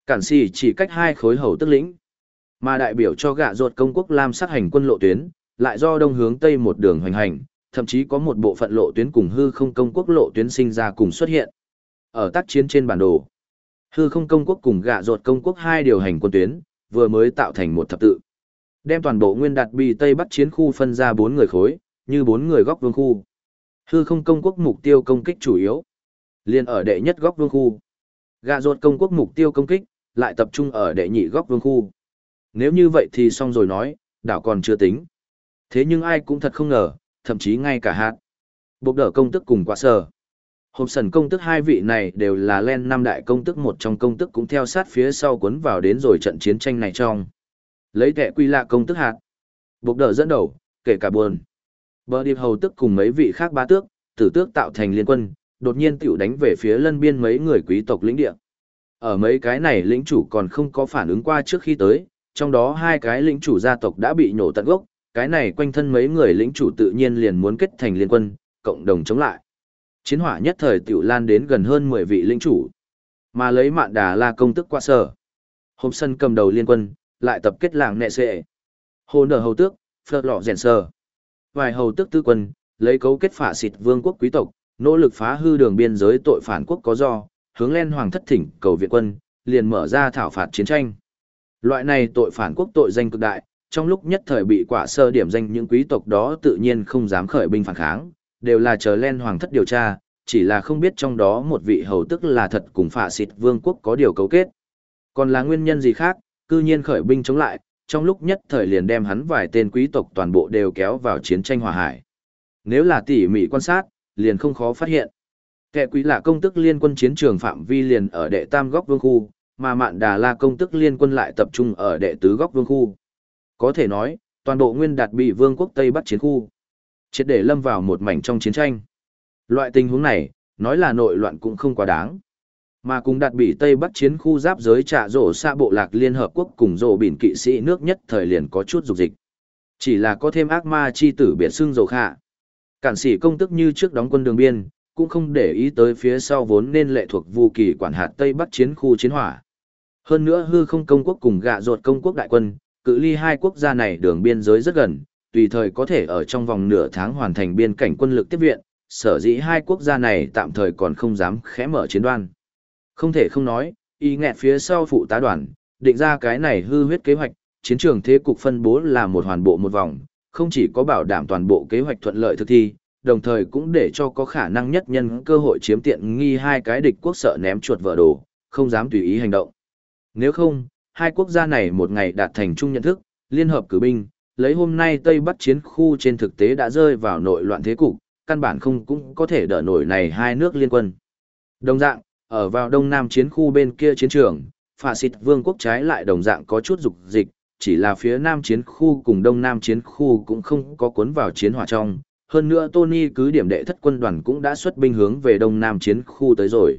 Cản xì chỉ cách 2 khối hầu tức lĩnh, mà đại biểu cho gạ ruột công quốc lam sắc hành quân lộ tuyến, lại do đông hướng tây một đường hoành hành, thậm chí có một bộ phận lộ tuyến cùng hư không công quốc lộ tuyến sinh ra cùng xuất hiện. Ở tác chiến trên bản đồ, hư không công quốc cùng gạ ruột công quốc hai điều hành quân tuyến, vừa mới tạo thành một thập tự. Đem toàn bộ nguyên đạt bì Tây Bắc chiến khu phân ra 4 người khối, như 4 người góc vương khu. Hư không công quốc mục tiêu công kích chủ yếu, liền ở đệ nhất góc vương khu. Gạ ruột công quốc mục tiêu công kích, lại tập trung ở đệ nhị góc vương khu. Nếu như vậy thì xong rồi nói, đảo còn chưa tính. Thế nhưng ai cũng thật không ngờ, thậm chí ngay cả hạt. Bộc đỡ công tức cùng quả sở. Hộp sần công tức hai vị này đều là len 5 đại công tức, một trong công tức cũng theo sát phía sau cuốn vào đến rồi trận chiến tranh này trong. Lấy kẻ quy lạ công tức hạt. Bộc đỡ dẫn đầu, kể cả buồn. Bờ điệp hầu tức cùng mấy vị khác bá tước, tử tước tạo thành liên quân, đột nhiên tiểu đánh về phía lân biên mấy người quý tộc lĩnh địa. Ở mấy cái này lĩnh chủ còn không có phản ứng qua trước khi tới, trong đó 2 cái lĩnh chủ gia tộc đã bị nhổ tận gốc, cái này quanh thân mấy người lĩnh chủ tự nhiên liền muốn kết thành liên quân, cộng đồng chống lại. Chiến hỏa nhất thời tiểu lan đến gần hơn 10 vị lĩnh chủ, mà lấy Mạn Đà La công tức qua sở. Hôm sân cầm đầu liên quân, lại tập kết làng nệ sệ. Hồ nở hầu tước, phật lọ rèn sờ. Vài hầu tước tư quân, lấy cấu kết phả xịt vương quốc quý tộc, nỗ lực phá hư đường biên giới tội phản quốc có do, hướng lên hoàng thất thỉnh cầu viện quân, liền mở ra thảo phạt chiến tranh. Loại này tội phản quốc tội danh cực đại, trong lúc nhất thời bị quả sơ điểm danh những quý tộc đó tự nhiên không dám khởi binh phản kháng, đều là chờ lên hoàng thất điều tra, chỉ là không biết trong đó một vị hầu tức là thật cùng phả xịt vương quốc có điều cấu kết. Còn là nguyên nhân gì khác, cư nhiên khởi binh chống lại, trong lúc nhất thời liền đem hắn vài tên quý tộc toàn bộ đều kéo vào chiến tranh hòa hải. Nếu là tỉ mỉ quan sát, liền không khó phát hiện. Kẻ quý lạ công tức liên quân chiến trường phạm vi liền ở đệ tam góc vương khu, mà Mạn Đà La công tức liên quân lại tập trung ở đệ tứ góc vương khu. Có thể nói, toàn bộ nguyên đạt bị vương quốc Tây Bắc chiến khu, triệt để lâm vào một mảnh trong chiến tranh. Loại tình huống này, nói là nội loạn cũng không quá đáng. Mà cùng đạt bị Tây Bắc chiến khu giáp giới trả rổ xa bộ lạc Liên Hợp Quốc cùng rổ bỉn kỵ sĩ nước nhất thời liền có chút dục dịch. Chỉ là có thêm ác ma chi tử biệt xưng rổ khả. Cản sĩ công tức như trước đóng quân đường biên, cũng không để ý tới phía sau vốn nên lệ thuộc Vu Kỳ quản hạt Tây Bắc chiến khu chiến hỏa. Hơn nữa hư không công quốc cùng gạ ruột công quốc đại quân, cự ly hai quốc gia này đường biên giới rất gần, tùy thời có thể ở trong vòng nửa tháng hoàn thành biên cảnh quân lực tiếp viện, sở dĩ hai quốc gia này tạm thời còn không dám khẽ mở chiến đoan. Không thể không nói, ý nghẹt phía sau phụ tá đoàn, định ra cái này hư huyết kế hoạch, chiến trường thế cục phân bố là một hoàn bộ một vòng, không chỉ có bảo đảm toàn bộ kế hoạch thuận lợi thực thi, đồng thời cũng để cho có khả năng nhất nhân cơ hội chiếm tiện nghi hai cái địch quốc sợ ném chuột vỡ đồ, không dám tùy ý hành động. Nếu không, hai quốc gia này một ngày đạt thành chung nhận thức, liên hợp cử binh, lấy hôm nay Tây Bắc chiến khu trên thực tế đã rơi vào nội loạn thế cục, căn bản không cũng có thể đỡ nổi này hai nước liên quân. Đồng dạng, ở vào đông nam chiến khu bên kia chiến trường, phả xịt vương quốc trái lại đồng dạng có chút dục dịch, chỉ là phía nam chiến khu cùng đông nam chiến khu cũng không có cuốn vào chiến hỏa trong. Hơn nữa Tony cứ điểm đệ thất quân đoàn cũng đã xuất binh hướng về đông nam chiến khu tới rồi.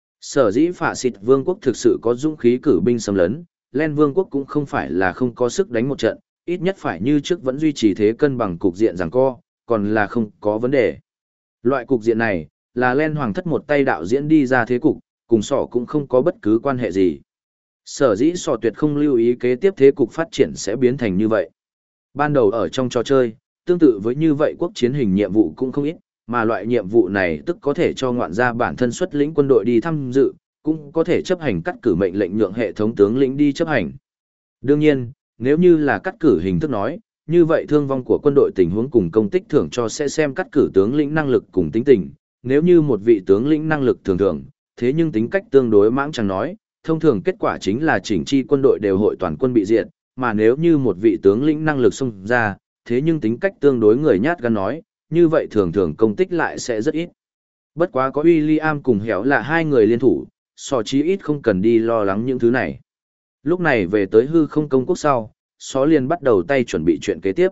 Sở dĩ phả xịt vương quốc thực sự có dũng khí cử binh xâm lấn, Len vương quốc cũng không phải là không có sức đánh một trận, ít nhất phải như trước vẫn duy trì thế cân bằng cục diện giằng co, còn là không có vấn đề. Loại cục diện này, là Len hoàng thất một tay đạo diễn đi ra thế cục, cùng sỏ cũng không có bất cứ quan hệ gì. Sở dĩ sỏ tuyệt không lưu ý kế tiếp thế cục phát triển sẽ biến thành như vậy. Ban đầu ở trong trò chơi, tương tự với như vậy quốc chiến hình nhiệm vụ cũng không ít, mà loại nhiệm vụ này tức có thể cho ngoạn gia bản thân xuất lĩnh quân đội đi tham dự, cũng có thể chấp hành cắt cử mệnh lệnh nhượng hệ thống tướng lĩnh đi chấp hành. Đương nhiên, nếu như là cắt cử hình thức nói, như vậy thương vong của quân đội tình huống cùng công tích thưởng cho sẽ xem cắt cử tướng lĩnh năng lực cùng tính tình, nếu như một vị tướng lĩnh năng lực thường thường, thế nhưng tính cách tương đối mãng chẳng nói, thông thường kết quả chính là chỉnh chi quân đội đều hội toàn quân bị diệt, mà nếu như một vị tướng lĩnh năng lực xông ra, thế nhưng tính cách tương đối người nhát gan nói, như vậy thường thường công tích lại sẽ rất ít. Bất quá có William cùng Héo là hai người liên thủ, so chí ít không cần đi lo lắng những thứ này. Lúc này về tới hư không công quốc sau, Só liền bắt đầu tay chuẩn bị chuyện kế tiếp.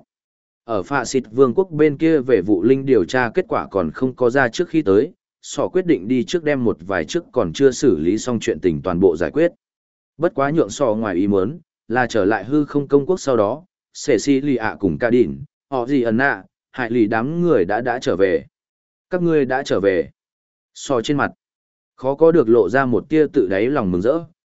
Ở phạ xịt vương quốc bên kia về vụ linh điều tra kết quả còn không có ra trước khi tới, Só quyết định đi trước đem một vài trước còn chưa xử lý xong chuyện tình toàn bộ giải quyết. Bất quá nhượng Só ngoài ý muốn, là trở lại hư không công quốc sau đó, Cecilia cùng Cadin, họ gì ẩn nạ, hại lì đám người đã trở về. Các ngươi đã trở về. Só trên mặt, khó có được lộ ra một tia tự đáy lòng mừng rỡ,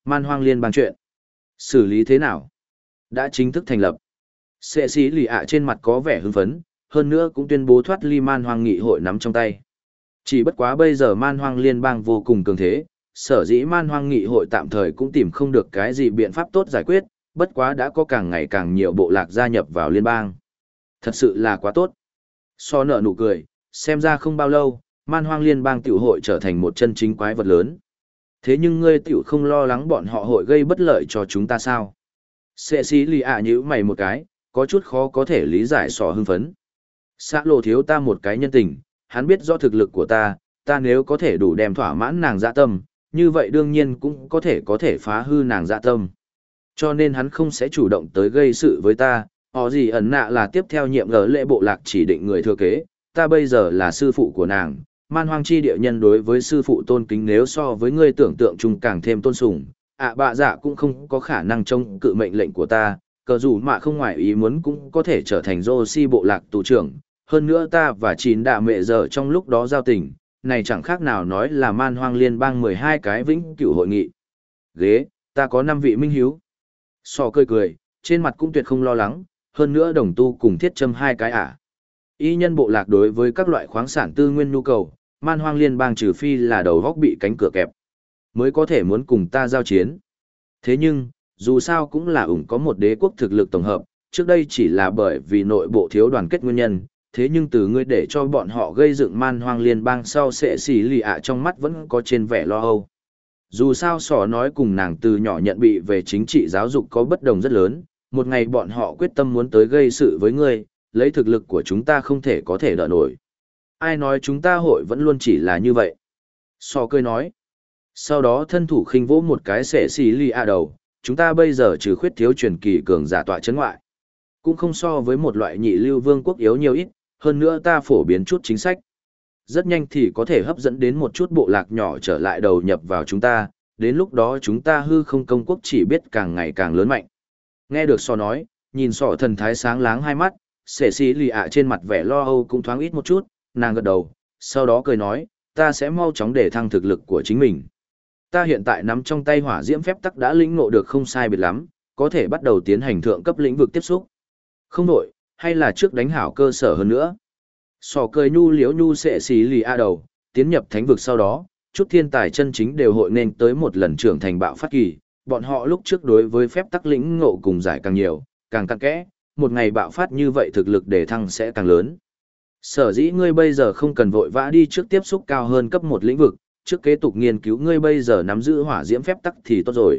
Man Hoang Liên bang chuyện. Xử lý thế nào? Đã chính thức thành lập. Sệ sĩ lì ạ trên mặt có vẻ hưng phấn, hơn nữa cũng tuyên bố thoát ly Man Hoang nghị hội nắm trong tay. Chỉ bất quá bây giờ Man Hoang Liên bang vô cùng cường thế, sở dĩ Man Hoang nghị hội tạm thời cũng tìm không được cái gì biện pháp tốt giải quyết, bất quá đã có càng ngày càng nhiều bộ lạc gia nhập vào liên bang. Thật sự là quá tốt. So nở nụ cười, xem ra không bao lâu, Man Hoang Liên bang tiểu hội trở thành một chân chính quái vật lớn. Thế nhưng ngươi tiểu không lo lắng bọn họ hội gây bất lợi cho chúng ta sao? Sệ sĩ lì ạ nhíu mày một cái, có chút khó có thể lý giải sò hưng phấn. Xã lộ thiếu ta một cái nhân tình, hắn biết rõ thực lực của ta nếu có thể đủ đem thỏa mãn nàng dạ tâm, như vậy đương nhiên cũng có thể phá hư nàng dạ tâm. Cho nên hắn không sẽ chủ động tới gây sự với ta, họ gì ẩn nạ là tiếp theo nhiệm gỡ lễ bộ lạc chỉ định người thừa kế, ta bây giờ là sư phụ của nàng, Man Hoang chi địa nhân đối với sư phụ tôn kính nếu so với ngươi tưởng tượng chung càng thêm tôn sùng, bạ dạ cũng không có khả năng chống cự mệnh lệnh của ta, cờ dù mà không ngoài ý muốn cũng có thể trở thành Roshi bộ lạc tù trưởng, hơn nữa ta và chín đạ mẹ giờ trong lúc đó giao tình, này chẳng khác nào nói là Man Hoang Liên bang 12 cái vĩnh cửu hội nghị. Ghế, ta có 5 vị minh hiếu. Sò cười, trên mặt cũng tuyệt không lo lắng, hơn nữa đồng tu cùng thiết châm 2 cái ả. Y nhân bộ lạc đối với các loại khoáng sản tư nguyên nhu cầu, Man Hoang Liên bang trừ phi là đầu góc bị cánh cửa kẹp, mới có thể muốn cùng ta giao chiến. Thế nhưng, dù sao cũng là có một đế quốc thực lực tổng hợp, trước đây chỉ là bởi vì nội bộ thiếu đoàn kết nguyên nhân, thế nhưng từ ngươi để cho bọn họ gây dựng Man Hoang Liên bang sau sẽ xỉ lì ạ trong mắt vẫn có trên vẻ lo âu. Dù sao sỏ nói cùng nàng từ nhỏ nhận bị về chính trị giáo dục có bất đồng rất lớn, một ngày bọn họ quyết tâm muốn tới gây sự với ngươi, lấy thực lực của chúng ta không thể có thể đỡ nổi. Ai nói chúng ta hội vẫn luôn chỉ là như vậy? Sò cười nói. Sau đó thân thủ khinh vỗ một cái sẽ xỉ lì ạ đầu, chúng ta bây giờ trừ khuyết thiếu truyền kỳ cường giả tọa chấn ngoại. Cũng không so với một loại nhị lưu vương quốc yếu nhiều ít, hơn nữa ta phổ biến chút chính sách. Rất nhanh thì có thể hấp dẫn đến một chút bộ lạc nhỏ trở lại đầu nhập vào chúng ta, đến lúc đó chúng ta hư không công quốc chỉ biết càng ngày càng lớn mạnh. Nghe được sò nói, nhìn sò thần thái sáng láng hai mắt, sẻ xì lì ạ trên mặt vẻ lo âu cũng thoáng ít một chút, nàng gật đầu, sau đó cười nói, ta sẽ mau chóng để thăng thực lực của chính mình. Ta hiện tại nắm trong tay hỏa diễm phép tắc đã lĩnh ngộ được không sai biệt lắm, có thể bắt đầu tiến hành thượng cấp lĩnh vực tiếp xúc. Không đổi, hay là trước đánh hảo cơ sở hơn nữa. Sò cười nhu liếu nhu sẽ xì lì a đầu, tiến nhập thánh vực sau đó, chút thiên tài chân chính đều hội nên tới một lần trưởng thành bạo phát kỳ, bọn họ lúc trước đối với phép tắc lĩnh ngộ cùng giải càng nhiều, càng cặn kẽ, một ngày bạo phát như vậy thực lực để thăng sẽ càng lớn. Sở dĩ ngươi bây giờ không cần vội vã đi trước tiếp xúc cao hơn cấp một lĩnh vực, trước kế tục nghiên cứu ngươi bây giờ nắm giữ hỏa diễm phép tắc thì tốt rồi.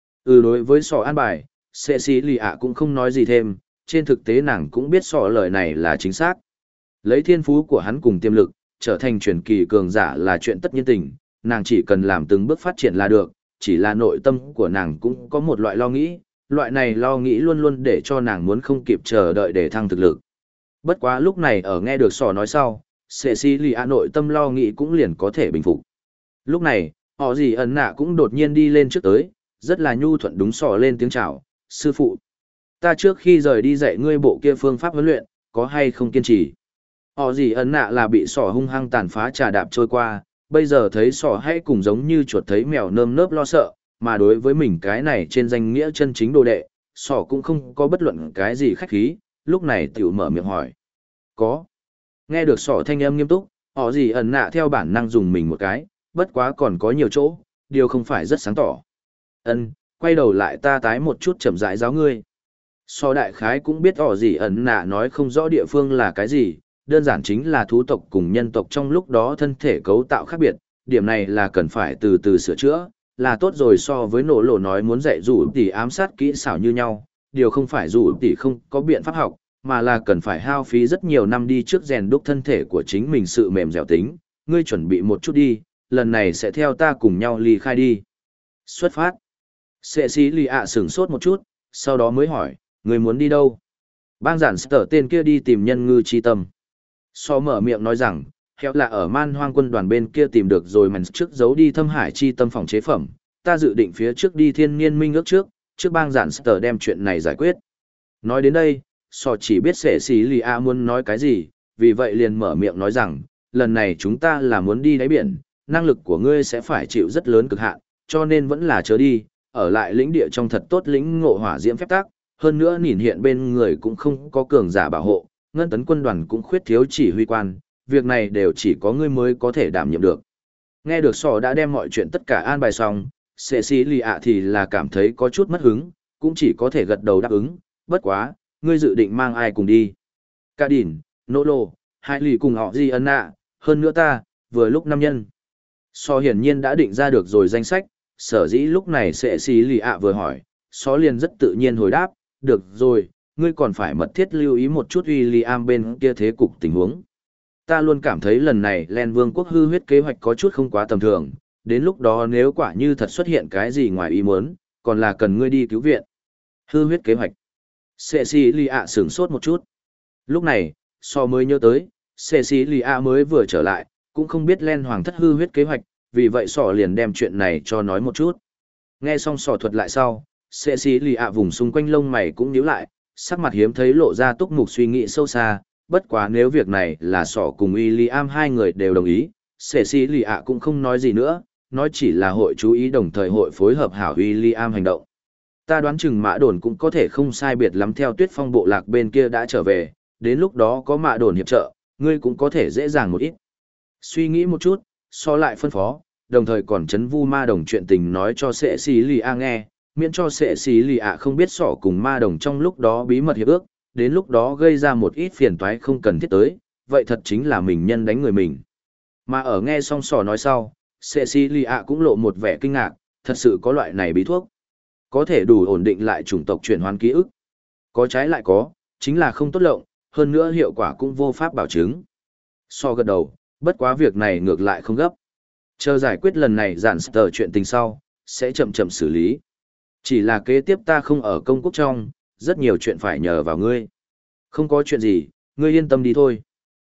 Đối với sò an bài, sẽ xì lì ạ cũng không nói gì thêm, trên thực tế nàng cũng biết sò lời này là chính xác. Lấy thiên phú của hắn cùng tiềm lực, trở thành truyền kỳ cường giả là chuyện tất nhiên tình, nàng chỉ cần làm từng bước phát triển là được, chỉ là nội tâm của nàng cũng có một loại lo nghĩ, loại này lo nghĩ luôn luôn để cho nàng muốn không kịp chờ đợi để thăng thực lực. Bất quá lúc này ở nghe được sò nói sau, Cecilia nội tâm lo nghĩ cũng liền có thể bình phục. Lúc này, họ gì ẩn nạ cũng đột nhiên đi lên trước tới, rất là nhu thuận đúng sò lên tiếng chào, sư phụ. Ta trước khi rời đi dạy ngươi bộ kia phương pháp huấn luyện, có hay không kiên trì? Họ gì ẩn nạ là bị sò hung hăng tàn phá trà đạp trôi qua, bây giờ thấy sò hay cùng giống như chuột thấy mèo nơm nớp lo sợ, mà đối với mình cái này trên danh nghĩa chân chính đồ đệ, sò cũng không có bất luận cái gì khách khí, lúc này tiểu mở miệng hỏi. Có. Nghe được sò thanh âm nghiêm túc, họ gì ẩn nạ theo bản năng dùng mình một cái, bất quá còn có nhiều chỗ, điều không phải rất sáng tỏ. Quay đầu lại ta tái một chút chậm rãi giáo ngươi. Sò đại khái cũng biết họ gì ẩn nạ nói không rõ địa phương là cái gì, đơn giản chính là thú tộc cùng nhân tộc trong lúc đó thân thể cấu tạo khác biệt, điểm này là cần phải từ từ sửa chữa, là tốt rồi so với nổ lộ nói muốn dạy rủ tỷ ám sát kỹ xảo như nhau, điều không phải rủ tỷ không có biện pháp học, mà là cần phải hao phí rất nhiều năm đi trước rèn đúc thân thể của chính mình sự mềm dẻo tính, ngươi chuẩn bị một chút đi, lần này sẽ theo ta cùng nhau ly khai đi. Xuất phát. Cecilia sửng sốt một chút, sau đó mới hỏi, ngươi muốn đi đâu? Bang giản sở tên kia đi tìm nhân ngư chi tâm. So mở miệng nói rằng, héo là ở man hoang quân đoàn bên kia tìm được rồi mà trước giấu đi thâm hải chi tâm phòng chế phẩm, ta dự định phía trước đi thiên niên minh ước trước bang giản sở đem chuyện này giải quyết. Nói đến đây, so chỉ biết sẽ xí lì a muốn nói cái gì, vì vậy liền mở miệng nói rằng, lần này chúng ta là muốn đi đáy biển, năng lực của ngươi sẽ phải chịu rất lớn cực hạn, cho nên vẫn là chớ đi, ở lại lĩnh địa trong thật tốt lĩnh ngộ hỏa diễm phép tắc, hơn nữa nhìn hiện bên người cũng không có cường giả bảo hộ, ngân tấn quân đoàn cũng khuyết thiếu chỉ huy quan, việc này đều chỉ có ngươi mới có thể đảm nhiệm được. Nghe được sò đã đem mọi chuyện tất cả an bài xong, Cecilia thì là cảm thấy có chút mất hứng, cũng chỉ có thể gật đầu đáp ứng, bất quá, ngươi dự định mang ai cùng đi. Cả đỉn, nô lô, hai lì cùng họ gì ân ạ, hơn nữa ta, vừa lúc 5 nhân. So hiển nhiên đã định ra được rồi danh sách, sở dĩ lúc này Cecilia vừa hỏi, so liền rất tự nhiên hồi đáp, được rồi, ngươi còn phải mật thiết lưu ý một chút William bên kia thế cục tình huống. Ta luôn cảm thấy lần này Len Vương quốc hư huyết kế hoạch có chút không quá tầm thường, đến lúc đó nếu quả như thật xuất hiện cái gì ngoài ý muốn, còn là cần ngươi đi cứu viện. Hư huyết kế hoạch. Cecilia sửng sốt một chút. Lúc này, so mới nhớ tới, Cecilia mới vừa trở lại, cũng không biết Len Hoàng thất hư huyết kế hoạch, vì vậy sọ liền đem chuyện này cho nói một chút. Nghe xong sọ thuật lại sau, Cecilia vùng xung quanh lông mày cũng nhíu lại, sắc mặt hiếm thấy lộ ra túc mục suy nghĩ sâu xa, bất quá nếu việc này là sọ cùng William hai người đều đồng ý, Cecilia cũng không nói gì nữa, nói chỉ là hội chú ý đồng thời hội phối hợp hảo William hành động. Ta đoán chừng mã đồn cũng có thể không sai biệt lắm theo tuyết phong bộ lạc bên kia đã trở về, đến lúc đó có mã đồn hiệp trợ, ngươi cũng có thể dễ dàng một ít. Suy nghĩ một chút, so lại phân phó, đồng thời còn chấn vu ma đồng chuyện tình nói cho Cecilia nghe, miễn cho Cecilia không biết sỏ cùng ma đồng trong lúc đó bí mật hiệp ước, đến lúc đó gây ra một ít phiền toái không cần thiết tới, vậy thật chính là mình nhân đánh người mình. Mà ở nghe xong sỏ nói sau, Cecilia cũng lộ một vẻ kinh ngạc, thật sự có loại này bí thuốc. Có thể đủ ổn định lại chủng tộc chuyển hoàn ký ức. Có trái lại có, chính là không tốt lộng, hơn nữa hiệu quả cũng vô pháp bảo chứng. So gật đầu, bất quá việc này ngược lại không gấp. Chờ giải quyết lần này giản tờ chuyện tình sau, sẽ chậm chậm xử lý. Chỉ là kế tiếp ta không ở công quốc trong, rất nhiều chuyện phải nhờ vào ngươi. Không có chuyện gì, ngươi yên tâm đi thôi.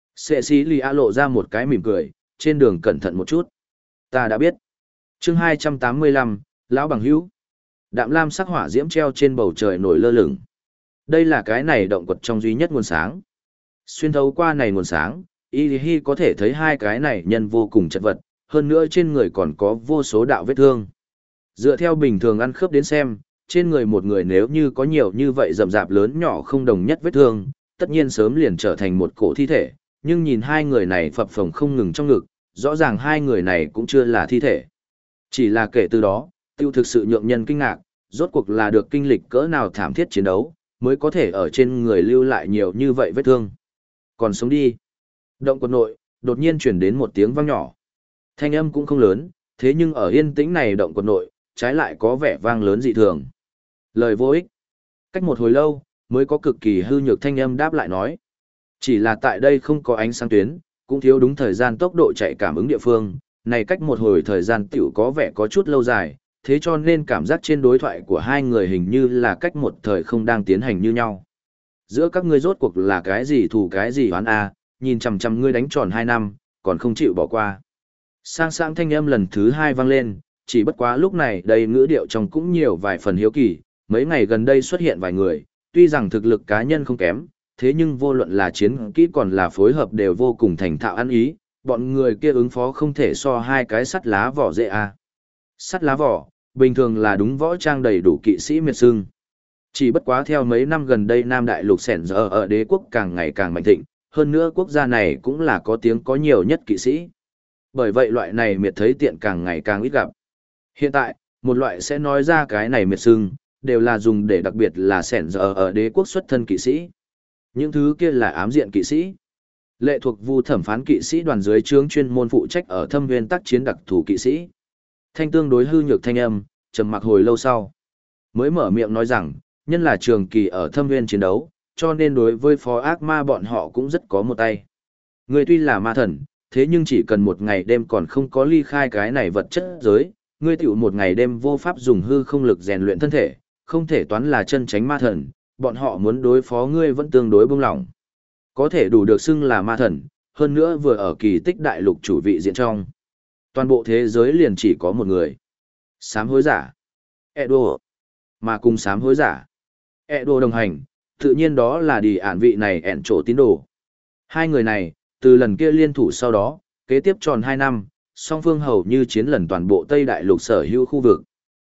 Cecilia lộ ra một cái mỉm cười, trên đường cẩn thận một chút. Ta đã biết. Chương 285, Lão Bằng Hữu. Đạm lam sắc hỏa diễm treo trên bầu trời nổi lơ lửng. Đây là cái này động quật trong duy nhất nguồn sáng. Xuyên thấu qua này nguồn sáng, Y có thể thấy hai cái này nhân vô cùng chật vật, hơn nữa trên người còn có vô số đạo vết thương. Dựa theo bình thường ăn khớp đến xem, trên người một người nếu như có nhiều như vậy rậm rạp lớn nhỏ không đồng nhất vết thương, tất nhiên sớm liền trở thành một cổ thi thể, nhưng nhìn hai người này phập phồng không ngừng trong ngực, rõ ràng hai người này cũng chưa là thi thể. Chỉ là kể từ đó, tiêu thực sự nhượng nhân kinh ngạc, rốt cuộc là được kinh lịch cỡ nào thảm thiết chiến đấu, mới có thể ở trên người lưu lại nhiều như vậy vết thương. Còn sống đi. Động quật nội, đột nhiên chuyển đến một tiếng vang nhỏ. Thanh âm cũng không lớn, thế nhưng ở yên tĩnh này động quật nội, trái lại có vẻ vang lớn dị thường. Lời vô ích. Cách một hồi lâu, mới có cực kỳ hư nhược thanh âm đáp lại nói. Chỉ là tại đây không có ánh sáng tuyến, cũng thiếu đúng thời gian tốc độ chạy cảm ứng địa phương, này cách một hồi thời gian tiểu có vẻ có chút lâu dài, thế cho nên cảm giác trên đối thoại của hai người hình như là cách một thời không đang tiến hành như nhau. Giữa các ngươi rốt cuộc là cái gì thù cái gì oán a, nhìn chằm chằm ngươi đánh tròn 2 năm, còn không chịu bỏ qua. Sang sang thanh âm lần thứ 2 vang lên, chỉ bất quá lúc này đây ngữ điệu trong cũng nhiều vài phần hiếu kỳ, mấy ngày gần đây xuất hiện vài người, tuy rằng thực lực cá nhân không kém, thế nhưng vô luận là chiến kỹ còn là phối hợp đều vô cùng thành thạo ăn ý, bọn người kia ứng phó không thể so hai cái sắt lá vỏ dễ a. Sắt lá vỏ, bình thường là đúng võ trang đầy đủ kỵ sĩ miệt sưng. Chỉ bất quá theo mấy năm gần đây Nam Đại Lục sẻn giờ ở đế quốc càng ngày càng mạnh thịnh, hơn nữa quốc gia này cũng là có tiếng có nhiều nhất kỵ sĩ. Bởi vậy loại này miệt thấy tiện càng ngày càng ít gặp. Hiện tại, một loại sẽ nói ra cái này miệt sưng, đều là dùng để đặc biệt là sẻn giờ ở đế quốc xuất thân kỵ sĩ. Những thứ kia là ám diện kỵ sĩ. Lệ thuộc vu thẩm phán kỵ sĩ đoàn dưới trướng chuyên môn phụ trách ở thâm viên tác chiến đặc thù kỵ sĩ. Thanh tương đối hư nhược thanh âm, trầm mặc hồi lâu sau. Mới mở miệng nói rằng, nhân là trường kỳ ở thâm viên chiến đấu, cho nên đối với phó ác ma bọn họ cũng rất có một tay. Ngươi tuy là ma thần, thế nhưng chỉ cần một ngày đêm còn không có ly khai cái này vật chất giới, ngươi tiểu một ngày đêm vô pháp dùng hư không lực rèn luyện thân thể, không thể toán là chân tránh ma thần, bọn họ muốn đối phó ngươi vẫn tương đối bông lỏng. Có thể đủ được xưng là ma thần, hơn nữa vừa ở kỳ tích đại lục chủ vị diện trong. Toàn bộ thế giới liền chỉ có một người. Sám hối giả. Edo. Mà cùng sám hối giả. Edo đồng hành, tự nhiên đó là đi ản vị này ẻn trổ tín đồ. Hai người này, từ lần kia liên thủ sau đó, kế tiếp tròn 2 năm, song phương hầu như chiến lần toàn bộ Tây Đại Lục sở hữu khu vực.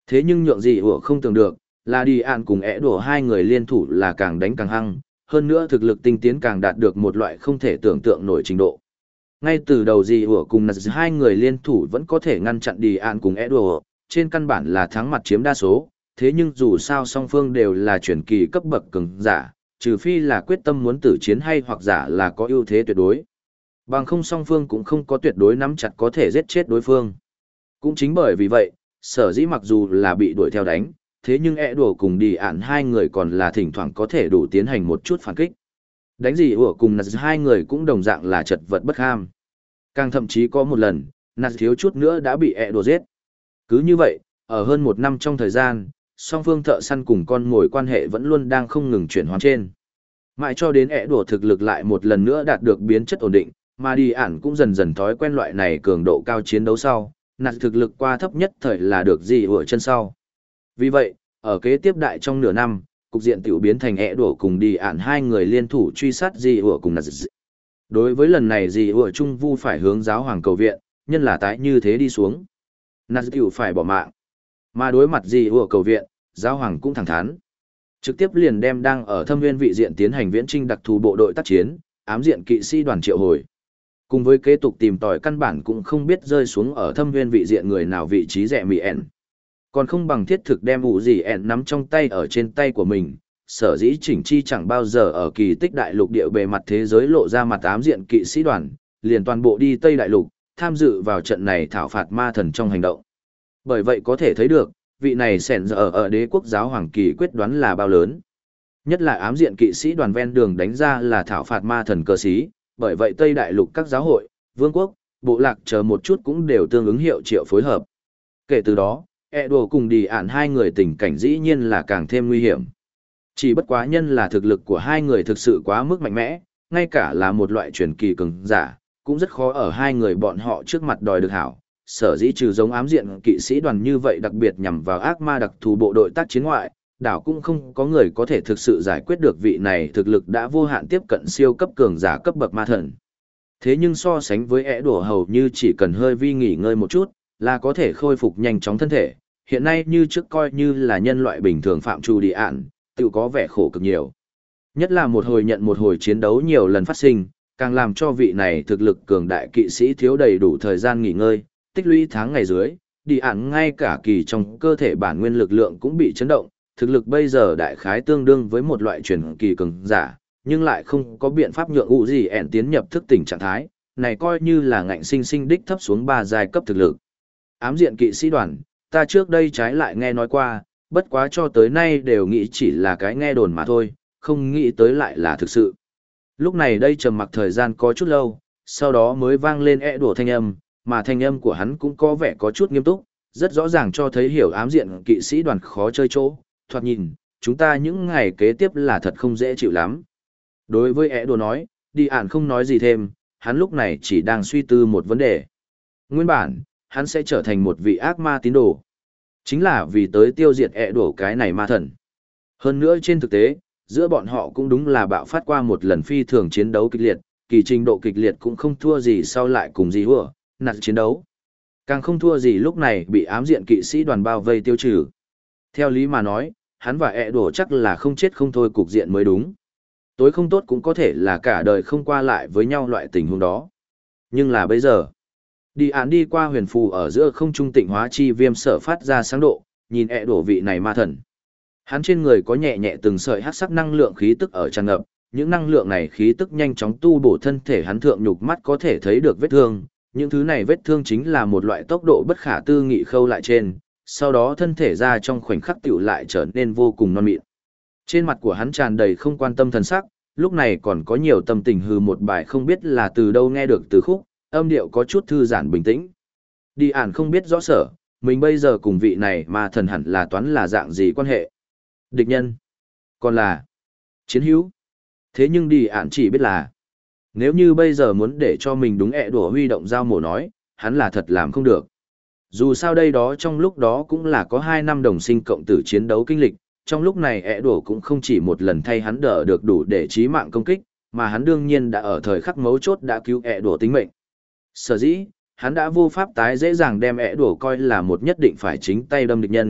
Thế nhưng nhượng gì ủa không tưởng được, là đi ạn cùng ẻ đổ hai người liên thủ là càng đánh càng hăng, hơn nữa thực lực tinh tiến càng đạt được một loại không thể tưởng tượng nổi trình độ. Ngay từ đầu gì ủa cùng nạt hai người liên thủ vẫn có thể ngăn chặn đi ạn cùng ẻ đổ, trên căn bản là thắng mặt chiếm đa số, thế nhưng dù sao song phương đều là chuyển kỳ cấp bậc cường giả, trừ phi là quyết tâm muốn tử chiến hay hoặc giả là có ưu thế tuyệt đối. Bằng không song phương cũng không có tuyệt đối nắm chặt có thể giết chết đối phương. Cũng chính bởi vì vậy, sở dĩ mặc dù là bị đuổi theo đánh, thế nhưng ẻ đổ cùng đi ạn hai người còn là thỉnh thoảng có thể đủ tiến hành một chút phản kích. Đánh gì ủa cùng nạt hai người cũng đồng dạng là chật vật bất ham. Càng thậm chí có một lần, nạt thiếu chút nữa đã bị ẻ đổ giết. Cứ như vậy, ở hơn một năm trong thời gian, song phương thợ săn cùng con mồi quan hệ vẫn luôn đang không ngừng chuyển hóa trên. Mãi cho đến ẻ đổ thực lực lại một lần nữa đạt được biến chất ổn định, mà đi ản cũng dần dần thói quen loại này cường độ cao chiến đấu sau, nạt thực lực qua thấp nhất thời là được gì ủa chân sau. Vì vậy, ở kế tiếp đại trong nửa năm, cục diện tiểu biến thành ẻ đổ cùng đi ản hai người liên thủ truy sát gì ủa cùng nạt. Đối với lần này gì ủa trung vu phải hướng giáo hoàng cầu viện, nhân là tái như thế đi xuống. Nạt tiểu phải bỏ mạng. Mà đối mặt gì ủa cầu viện, giáo hoàng cũng thẳng thắn. Trực tiếp liền đem đang ở thâm nguyên vị diện tiến hành viễn trinh đặc thù bộ đội tác chiến, ám diện kỵ sĩ đoàn triệu hồi. Cùng với kế tục tìm tòi căn bản cũng không biết rơi xuống ở thâm nguyên vị diện người nào vị trí rẻ mì ẻn. Còn không bằng thiết thực đem ủ gì ẻn nắm trong tay ở trên tay của mình, sở dĩ chỉnh chi chẳng bao giờ ở kỳ tích đại lục địa bề mặt thế giới lộ ra mặt ám diện kỵ sĩ đoàn, liền toàn bộ đi Tây đại lục, tham dự vào trận này thảo phạt ma thần trong hành động. Bởi vậy có thể thấy được, vị này sẻn giờ ở đế quốc giáo hoàng kỳ quyết đoán là bao lớn. Nhất là ám diện kỵ sĩ đoàn ven đường đánh ra là thảo phạt ma thần cờ sĩ, bởi vậy Tây đại lục các giáo hội, vương quốc, bộ lạc chờ một chút cũng đều tương ứng hiệu triệu phối hợp. Kể từ đó, Edo cùng đi ản hai người tình cảnh dĩ nhiên là càng thêm nguy hiểm. Chỉ bất quá nhân là thực lực của hai người thực sự quá mức mạnh mẽ, ngay cả là một loại truyền kỳ cường giả, cũng rất khó ở hai người bọn họ trước mặt đòi được hảo. Sở dĩ trừ giống ám diện kỵ sĩ đoàn như vậy đặc biệt nhằm vào ác ma đặc thù bộ đội tác chiến ngoại, đảo cũng không có người có thể thực sự giải quyết được vị này thực lực đã vô hạn tiếp cận siêu cấp cường giả cấp bậc ma thần. Thế nhưng so sánh với ẻ đổ hầu như chỉ cần hơi vi nghỉ ngơi một chút, là có thể khôi phục nhanh chóng thân thể, hiện nay như trước coi như là nhân loại bình thường phạm trù đi ạn, tự có vẻ khổ cực nhiều. Nhất là một hồi nhận một hồi chiến đấu nhiều lần phát sinh, càng làm cho vị này thực lực cường đại kỵ sĩ thiếu đầy đủ thời gian nghỉ ngơi, tích lũy tháng ngày dưới, đi ạn ngay cả kỳ trong cơ thể bản nguyên lực lượng cũng bị chấn động, thực lực bây giờ đại khái tương đương với một loại truyền kỳ cường giả, nhưng lại không có biện pháp nhượng ủ gì ẻn tiến nhập thức tỉnh trạng thái, này coi như là ngạnh sinh sinh đích thấp xuống 3 giai cấp thực lực. Ám diện kỵ sĩ đoàn, ta trước đây trái lại nghe nói qua, bất quá cho tới nay đều nghĩ chỉ là cái nghe đồn mà thôi, không nghĩ tới lại là thực sự. Lúc này đây trầm mặc thời gian có chút lâu, sau đó mới vang lên đùa thanh âm, mà thanh âm của hắn cũng có vẻ có chút nghiêm túc, rất rõ ràng cho thấy hiểu ám diện kỵ sĩ đoàn khó chơi chỗ, thoạt nhìn, chúng ta những ngày kế tiếp là thật không dễ chịu lắm. Đối với đùa nói, đi ản không nói gì thêm, hắn lúc này chỉ đang suy tư một vấn đề. Nguyên bản, hắn sẽ trở thành một vị ác ma tín đồ. Chính là vì tới tiêu diệt đùa cái này ma thần. Hơn nữa trên thực tế, giữa bọn họ cũng đúng là bạo phát qua một lần phi thường chiến đấu kịch liệt, kỳ trình độ kịch liệt cũng không thua gì sau lại cùng gì hùa, nạt chiến đấu. Càng không thua gì lúc này bị ám diện kỵ sĩ đoàn bao vây tiêu trừ. Theo lý mà nói, hắn và đùa chắc là không chết không thôi cục diện mới đúng. Tối không tốt cũng có thể là cả đời không qua lại với nhau loại tình huống đó. Nhưng là bây giờ, đi án đi qua huyền phù ở giữa không trung tịnh hóa chi viêm sở phát ra sáng độ, nhìn đùa vị này ma thần. Hắn trên người có nhẹ nhẹ từng sợi hắc sắc năng lượng khí tức ở tràn ngập, những năng lượng này khí tức nhanh chóng tu bổ thân thể hắn thượng nhục mắt có thể thấy được vết thương, những thứ này vết thương chính là một loại tốc độ bất khả tư nghị khâu lại trên, sau đó thân thể ra trong khoảnh khắc tiểu lại trở nên vô cùng non mịn. Trên mặt của hắn tràn đầy không quan tâm thần sắc, lúc này còn có nhiều tâm tình hừ một bài không biết là từ đâu nghe được từ khúc, âm điệu có chút thư giãn bình tĩnh. Đi ản không biết rõ sở, mình bây giờ cùng vị này mà thần hẳn là toán là dạng gì quan hệ. Địch nhân, còn là chiến hữu. Thế nhưng đi ản chỉ biết là, nếu như bây giờ muốn để cho mình đúng đùa huy động dao mổ nói, hắn là thật làm không được. Dù sao đây đó trong lúc đó cũng là có 2 năm đồng sinh cộng tử chiến đấu kinh lịch, trong lúc này đùa cũng không chỉ một lần thay hắn đỡ được đủ để chí mạng công kích, mà hắn đương nhiên đã ở thời khắc mấu chốt đã cứu đùa tính mệnh. Sở dĩ, hắn đã vô pháp tái dễ dàng đem đùa coi là một nhất định phải chính tay đâm địch nhân,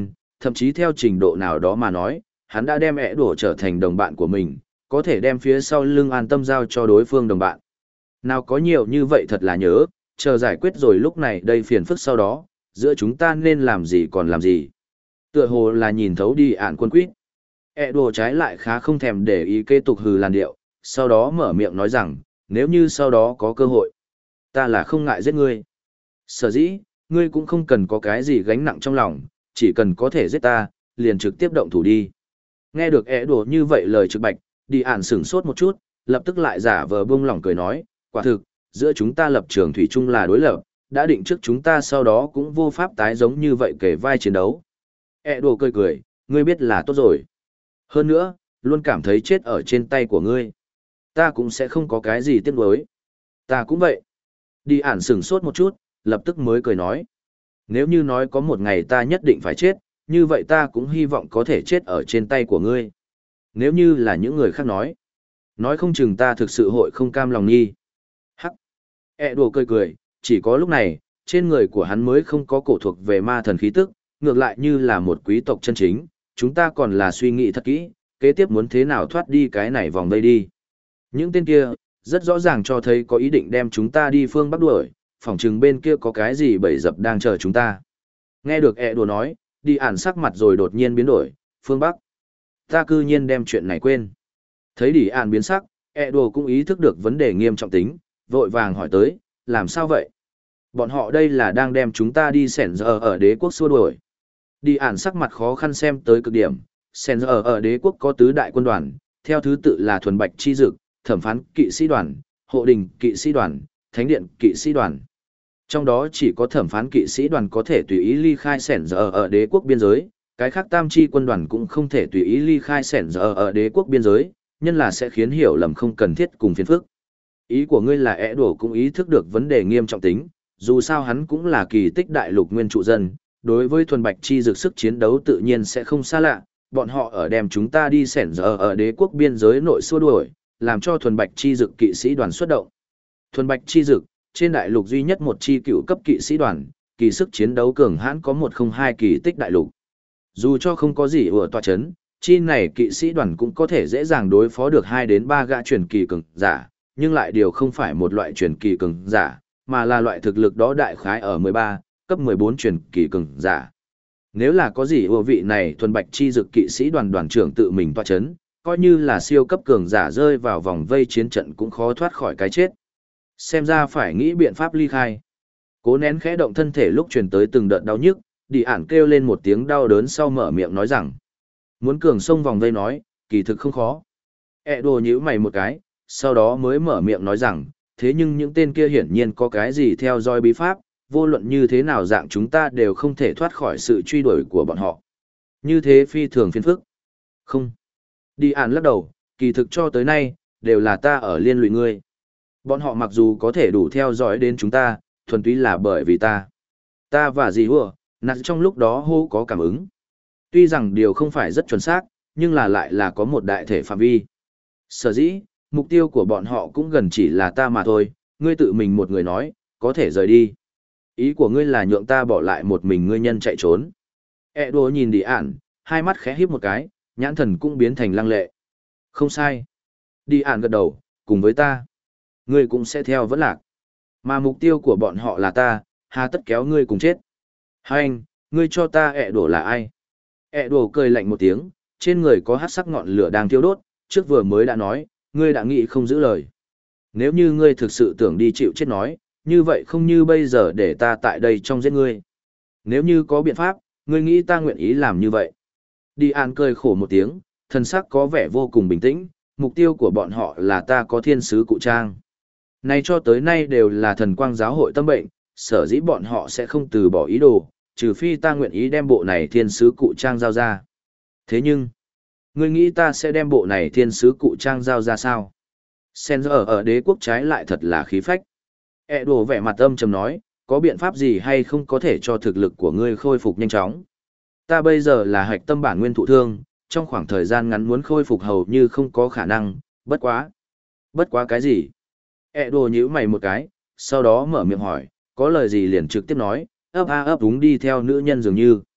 thậm chí theo trình độ nào đó mà nói, hắn đã đem ẻ đổ trở thành đồng bạn của mình, có thể đem phía sau lưng an tâm giao cho đối phương đồng bạn. Nào có nhiều như vậy thật là nhớ, chờ giải quyết rồi lúc này đây phiền phức sau đó, giữa chúng ta nên làm gì còn làm gì. Tựa hồ là nhìn thấu đi ạn quân quýt. E đồ trái lại khá không thèm để ý kế tục hừ làn điệu, sau đó mở miệng nói rằng, nếu như sau đó có cơ hội, ta là không ngại giết ngươi. Sở dĩ, ngươi cũng không cần có cái gì gánh nặng trong lòng, chỉ cần có thể giết ta, liền trực tiếp động thủ đi. Nghe được E đồ như vậy lời trực bạch, đi ạn sửng sốt một chút, lập tức lại giả vờ buông lỏng cười nói, quả thực, giữa chúng ta lập trường thủy chung là đối lập, đã định trước chúng ta sau đó cũng vô pháp tái giống như vậy kể vai chiến đấu. E đồ cười cười, ngươi biết là tốt rồi. Hơn nữa, luôn cảm thấy chết ở trên tay của ngươi. Ta cũng sẽ không có cái gì tiếc nuối. Ta cũng vậy. Đi ản sửng sốt một chút, lập tức mới cười nói. Nếu như nói có một ngày ta nhất định phải chết, như vậy ta cũng hy vọng có thể chết ở trên tay của ngươi. Nếu như là những người khác nói không chừng ta thực sự hội không cam lòng nghi. Hắc. E đồ cười cười, chỉ có lúc này, trên người của hắn mới không có cổ thuộc về ma thần khí tức, ngược lại như là một quý tộc chân chính, chúng ta còn là suy nghĩ thật kỹ, kế tiếp muốn thế nào thoát đi cái này vòng đây đi. Những tên kia, rất rõ ràng cho thấy có ý định đem chúng ta đi phương Bắc đuổi, phỏng chừng bên kia có cái gì bẫy dập đang chờ chúng ta. Nghe được ẹ đùa nói, đi ản sắc mặt rồi đột nhiên biến đổi, phương Bắc. Ta cư nhiên đem chuyện này quên. Thấy đi ản biến sắc, ẹ đùa cũng ý thức được vấn đề nghiêm trọng tính, vội vàng hỏi tới, làm sao vậy? Bọn họ đây là đang đem chúng ta đi sẻn giờ ở đế quốc xua đuổi. Đi ản sắc mặt khó khăn xem tới cực điểm, sẻn giờ ở đế quốc có tứ đại quân đoàn, theo thứ tự là thuần bạch chi dực, thẩm phán kỵ sĩ đoàn, hộ đình kỵ sĩ đoàn, thánh điện kỵ sĩ đoàn. Trong đó chỉ có thẩm phán kỵ sĩ đoàn có thể tùy ý ly khai sẻn giờ ở đế quốc biên giới, cái khác tam chi quân đoàn cũng không thể tùy ý ly khai sẻn giờ ở đế quốc biên giới, nhân là sẽ khiến hiểu lầm không cần thiết cùng phiền phức. Ý của ngươi là ẻ đổ cũng ý thức được vấn đề nghiêm trọng tính, dù sao hắn cũng là kỳ tích đại lục nguyên trụ dân, đối với thuần bạch chi dược sức chiến đấu tự nhiên sẽ không xa lạ, bọn họ ở đem chúng ta đi sẻn giờ ở đế quốc biên giới nội xua đuổi, làm cho thuần bạch chi dực kỵ sĩ đoàn xuất động. Thuần bạch chi dực, trên đại lục duy nhất một chi cựu cấp kỵ sĩ đoàn, kỳ sức chiến đấu cường hãn có 102 kỳ tích đại lục. Dù cho không có gì ở tòa chấn, chi này kỵ sĩ đoàn cũng có thể dễ dàng đối phó được 2 đến 3 gã truyền kỳ cường giả, nhưng lại điều không phải một loại truyền kỳ cường giả, mà là loại thực lực đó đại khái ở 13, cấp 14 truyền kỳ cường giả. Nếu là có gì ưa vị này thuần bạch chi dực kỵ sĩ đoàn đoàn trưởng tự mình tọa chấn, coi như là siêu cấp cường giả rơi vào vòng vây chiến trận cũng khó thoát khỏi cái chết. Xem ra phải nghĩ biện pháp ly khai. Cố nén khẽ động thân thể lúc truyền tới từng đợt đau nhức, đi ản kêu lên một tiếng đau đớn sau mở miệng nói rằng. Muốn cường xông vòng vây nói, kỳ thực không khó. E đồ nhíu mày một cái, sau đó mới mở miệng nói rằng, thế nhưng những tên kia hiển nhiên có cái gì theo dõi bí pháp, vô luận như thế nào dạng chúng ta đều không thể thoát khỏi sự truy đuổi của bọn họ. Như thế phi thường phiền phức. Không. Đi ản lắc đầu, kỳ thực cho tới nay, đều là ta ở liên lụy ngươi. Bọn họ mặc dù có thể đủ theo dõi đến chúng ta, thuần túy là bởi vì ta. Ta và dì hùa, nạt trong lúc đó hô có cảm ứng. Tuy rằng điều không phải rất chuẩn xác, nhưng là lại là có một đại thể phạm vi. Sở dĩ, mục tiêu của bọn họ cũng gần chỉ là ta mà thôi, ngươi tự mình một người nói, có thể rời đi. Ý của ngươi là nhượng ta bỏ lại một mình ngươi nhân chạy trốn. E đồ nhìn đi ản, hai mắt khẽ híp một cái, nhãn thần cũng biến thành lăng lệ. Không sai. Đi ản gật đầu, cùng với ta. Ngươi cũng sẽ theo vẫn lạc. Mà mục tiêu của bọn họ là ta, hà tất kéo ngươi cùng chết. Hành, ngươi cho ta ẹ đổ là ai? Ẹ đổ cười lạnh một tiếng, trên người có hát sắc ngọn lửa đang thiêu đốt, trước vừa mới đã nói, ngươi đã nghĩ không giữ lời. Nếu như ngươi thực sự tưởng đi chịu chết nói, như vậy không như bây giờ để ta tại đây trong giết ngươi. Nếu như có biện pháp, ngươi nghĩ ta nguyện ý làm như vậy. Đi an cười khổ một tiếng, thân sắc có vẻ vô cùng bình tĩnh, mục tiêu của bọn họ là ta có thiên sứ cụ trang. Này cho tới nay đều là thần quang giáo hội tâm bệnh, sở dĩ bọn họ sẽ không từ bỏ ý đồ, trừ phi ta nguyện ý đem bộ này thiên sứ cụ trang giao ra. Thế nhưng, ngươi nghĩ ta sẽ đem bộ này thiên sứ cụ trang giao ra sao? Sen ở đế quốc trái lại thật là khí phách. E đồ vẻ mặt âm trầm nói, có biện pháp gì hay không có thể cho thực lực của ngươi khôi phục nhanh chóng? Ta bây giờ là hạch tâm bản nguyên thụ thương, trong khoảng thời gian ngắn muốn khôi phục hầu như không có khả năng, bất quá. Bất quá cái gì? E đồ nhíu mày một cái, sau đó mở miệng hỏi, có lời gì liền trực tiếp nói, ấp a ấp đúng đi theo nữ nhân dường như.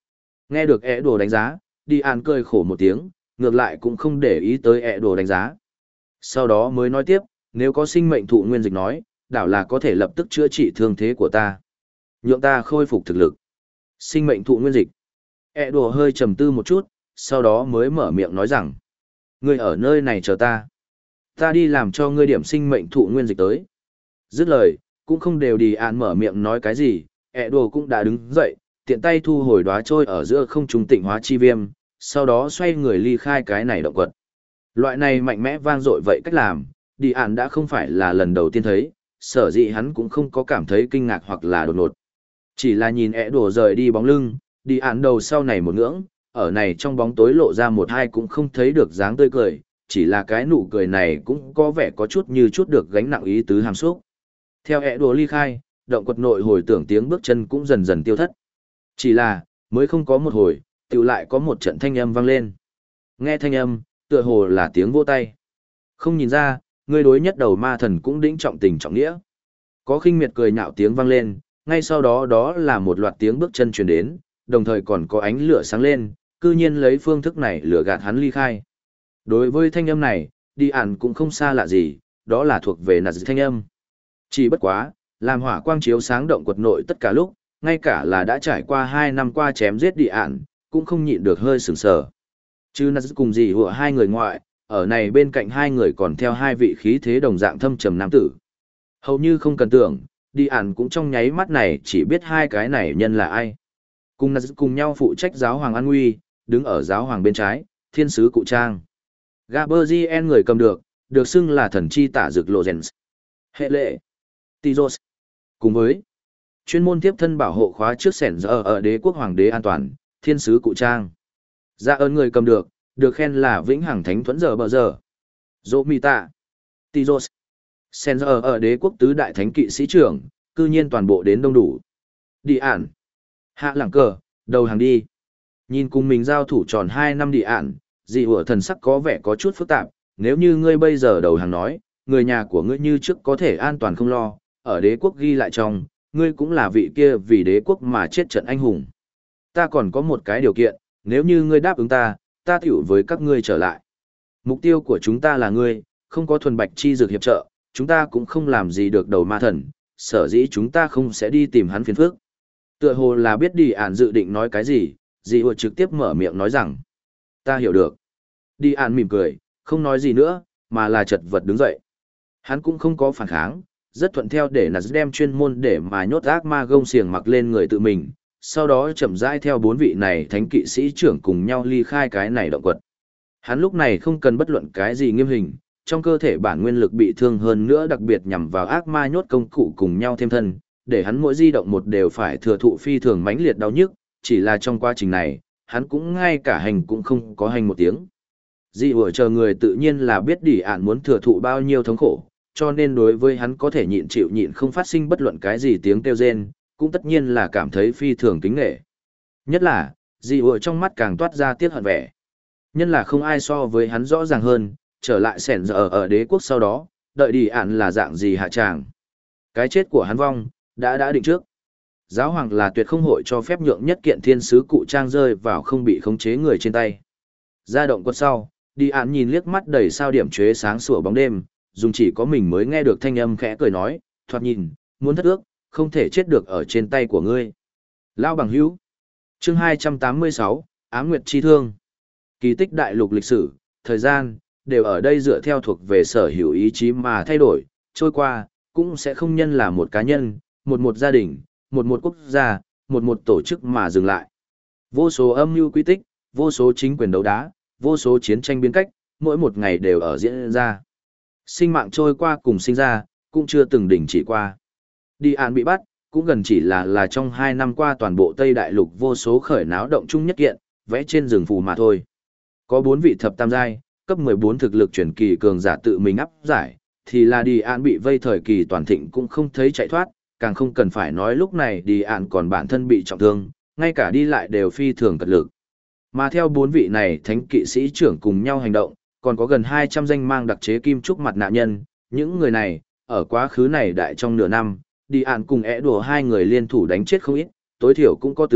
Nghe được ẹ đồ đánh giá, đi ạn cười khổ một tiếng, ngược lại cũng không để ý tới ẹ đồ đánh giá. Sau đó mới nói tiếp, nếu có sinh mệnh thụ nguyên dịch nói, đảo là có thể lập tức chữa trị thương thế của ta. Nhượng ta khôi phục thực lực. Sinh mệnh thụ nguyên dịch. Ẹ đồ hơi trầm tư một chút, sau đó mới mở miệng nói rằng, ngươi ở nơi này chờ ta. Ta đi làm cho ngươi điểm sinh mệnh thụ nguyên dịch tới. Dứt lời, cũng không đều đi ạn mở miệng nói cái gì, ẹ đồ cũng đã đứng dậy, tiện tay thu hồi đóa trôi ở giữa không trung tịnh hóa chi viêm, sau đó xoay người ly khai cái này động quật. Loại này mạnh mẽ vang dội vậy cách làm, đi ạn đã không phải là lần đầu tiên thấy, sở dĩ hắn cũng không có cảm thấy kinh ngạc hoặc là đột ngột. Chỉ là nhìn ẹ đồ rời đi bóng lưng, đi ạn đầu sau này một ngưỡng, ở này trong bóng tối lộ ra một hai cũng không thấy được dáng tươi cười, chỉ là cái nụ cười này cũng có vẻ có chút như chút được gánh nặng ý tứ hàm xúc. Theo ẹ đồ ly khai, động quật nội hồi tưởng tiếng bước chân cũng dần dần tiêu thất. Chỉ là, mới không có một hồi, tự lại có một trận thanh âm vang lên. Nghe thanh âm, tựa hồ là tiếng vỗ tay. Không nhìn ra, người đối nhất đầu ma thần cũng đĩnh trọng tình trọng nghĩa. Có khinh miệt cười nhạo tiếng vang lên, ngay sau đó đó là một loạt tiếng bước chân truyền đến, đồng thời còn có ánh lửa sáng lên, cư nhiên lấy phương thức này lửa gạt hắn ly khai. Đối với thanh âm này, đi ản cũng không xa lạ gì, đó là thuộc về nạt thanh âm. Chỉ bất quá, làm hỏa quang chiếu sáng động quật nội tất cả lúc, ngay cả là đã trải qua 2 năm qua chém giết đi ản, cũng không nhịn được hơi sửng sờ. Chứ nạt cùng gì hùa hai người ngoại, ở này bên cạnh hai người còn theo hai vị khí thế đồng dạng thâm trầm nam tử. Hầu như không cần tưởng, đi ản cũng trong nháy mắt này chỉ biết hai cái này nhân là ai. Cùng nạt cùng nhau phụ trách giáo hoàng an nguy, đứng ở giáo hoàng bên trái, thiên sứ cụ trang. Gaberzien người cầm được xưng là thần chi tả dược Lorenz. Hệ lệ, Tizos. Cùng với chuyên môn tiếp thân bảo hộ khóa trước sẻn giờ ở đế quốc hoàng đế an toàn, thiên sứ cụ trang. Dạ ơn người cầm được khen là vĩnh hằng thánh thuẫn giờ bờ giờ. Dỗ mì tạ, Tizos. Sẻn giờ ở đế quốc tứ đại thánh kỵ sĩ trưởng, cư nhiên toàn bộ đến đông đủ. Đi ản. Hạ lẳng cờ, đầu hàng đi. Nhìn cùng mình giao thủ tròn 2 năm đi ản, dị hủa thần sắc có vẻ có chút phức tạp, nếu như ngươi bây giờ đầu hàng nói, người nhà của ngươi như trước có thể an toàn không lo, ở đế quốc ghi lại trong, ngươi cũng là vị kia vì đế quốc mà chết trận anh hùng. Ta còn có một cái điều kiện, nếu như ngươi đáp ứng ta tiểu với các ngươi trở lại. Mục tiêu của chúng ta là ngươi, không có thuần bạch chi dược hiệp trợ, chúng ta cũng không làm gì được đầu ma thần, sở dĩ chúng ta không sẽ đi tìm hắn phiền phức. Tựa hồ là biết đi ản dự định nói cái gì, dị hủa trực tiếp mở miệng nói rằng, ta hiểu được. Đi ản mỉm cười, không nói gì nữa, mà là chật vật đứng dậy. Hắn cũng không có phản kháng, rất thuận theo để nạt đem chuyên môn để mà nhốt ác ma gông xiềng mặc lên người tự mình, sau đó chậm rãi theo 4 vị này thánh kỵ sĩ trưởng cùng nhau ly khai cái này động quật. Hắn lúc này không cần bất luận cái gì nghiêm hình, trong cơ thể bản nguyên lực bị thương hơn nữa đặc biệt nhằm vào ác ma nhốt công cụ cùng nhau thêm thân, để hắn mỗi di động một đều phải thừa thụ phi thường mãnh liệt đau nhức, chỉ là trong quá trình này, hắn cũng ngay cả hành cũng không có hành một tiếng. Dị hủa chờ người tự nhiên là biết đi ản muốn thừa thụ bao nhiêu thống khổ, cho nên đối với hắn có thể nhịn chịu nhịn không phát sinh bất luận cái gì tiếng kêu rên, cũng tất nhiên là cảm thấy phi thường kính nghệ. Nhất là, dị hủa trong mắt càng toát ra tiếc hận vẻ. Nhân là không ai so với hắn rõ ràng hơn, trở lại sẻn giờ ở đế quốc sau đó, đợi đi ản là dạng gì hạ tràng. Cái chết của hắn vong, đã định trước. Giáo hoàng là tuyệt không hội cho phép nhượng nhất kiện thiên sứ cụ trang rơi vào không bị khống chế người trên tay. Ra động quật sau, đi ản nhìn liếc mắt đầy sao điểm chế sáng sủa bóng đêm, dùng chỉ có mình mới nghe được thanh âm khẽ cười nói, thoạt nhìn, muốn thất ước, không thể chết được ở trên tay của ngươi. Lao bằng hữu. Chương 286, Ám Nguyệt Chi Thương. Kỳ tích đại lục lịch sử, thời gian, đều ở đây dựa theo thuộc về sở hữu ý chí mà thay đổi, trôi qua, cũng sẽ không nhân là một cá nhân, một gia đình, một quốc gia, một tổ chức mà dừng lại. Vô số âm mưu quy tích, vô số chính quyền đấu đá, vô số chiến tranh biến cách, mỗi một ngày đều ở diễn ra. Sinh mạng trôi qua cùng sinh ra, cũng chưa từng đình chỉ qua. Đi ản bị bắt, cũng gần chỉ là trong 2 năm qua toàn bộ Tây Đại Lục vô số khởi náo động chung nhất kiện, vẽ trên rừng phù mà thôi. Có 4 vị thập tam giai, cấp 14 thực lực chuyển kỳ cường giả tự mình áp giải, thì là đi ản bị vây thời kỳ toàn thịnh cũng không thấy chạy thoát, càng không cần phải nói lúc này đi ản còn bản thân bị trọng thương, ngay cả đi lại đều phi thường cật lực. Mà theo 4 vị này thánh kỵ sĩ trưởng cùng nhau hành động, còn có gần 200 danh mang đặc chế kim trúc mặt nạ nhân, những người này, ở quá khứ này đại trong nửa năm, đi ản cùng ẻ đùa 2 người liên thủ đánh chết không ít, tối thiểu cũng có tứ,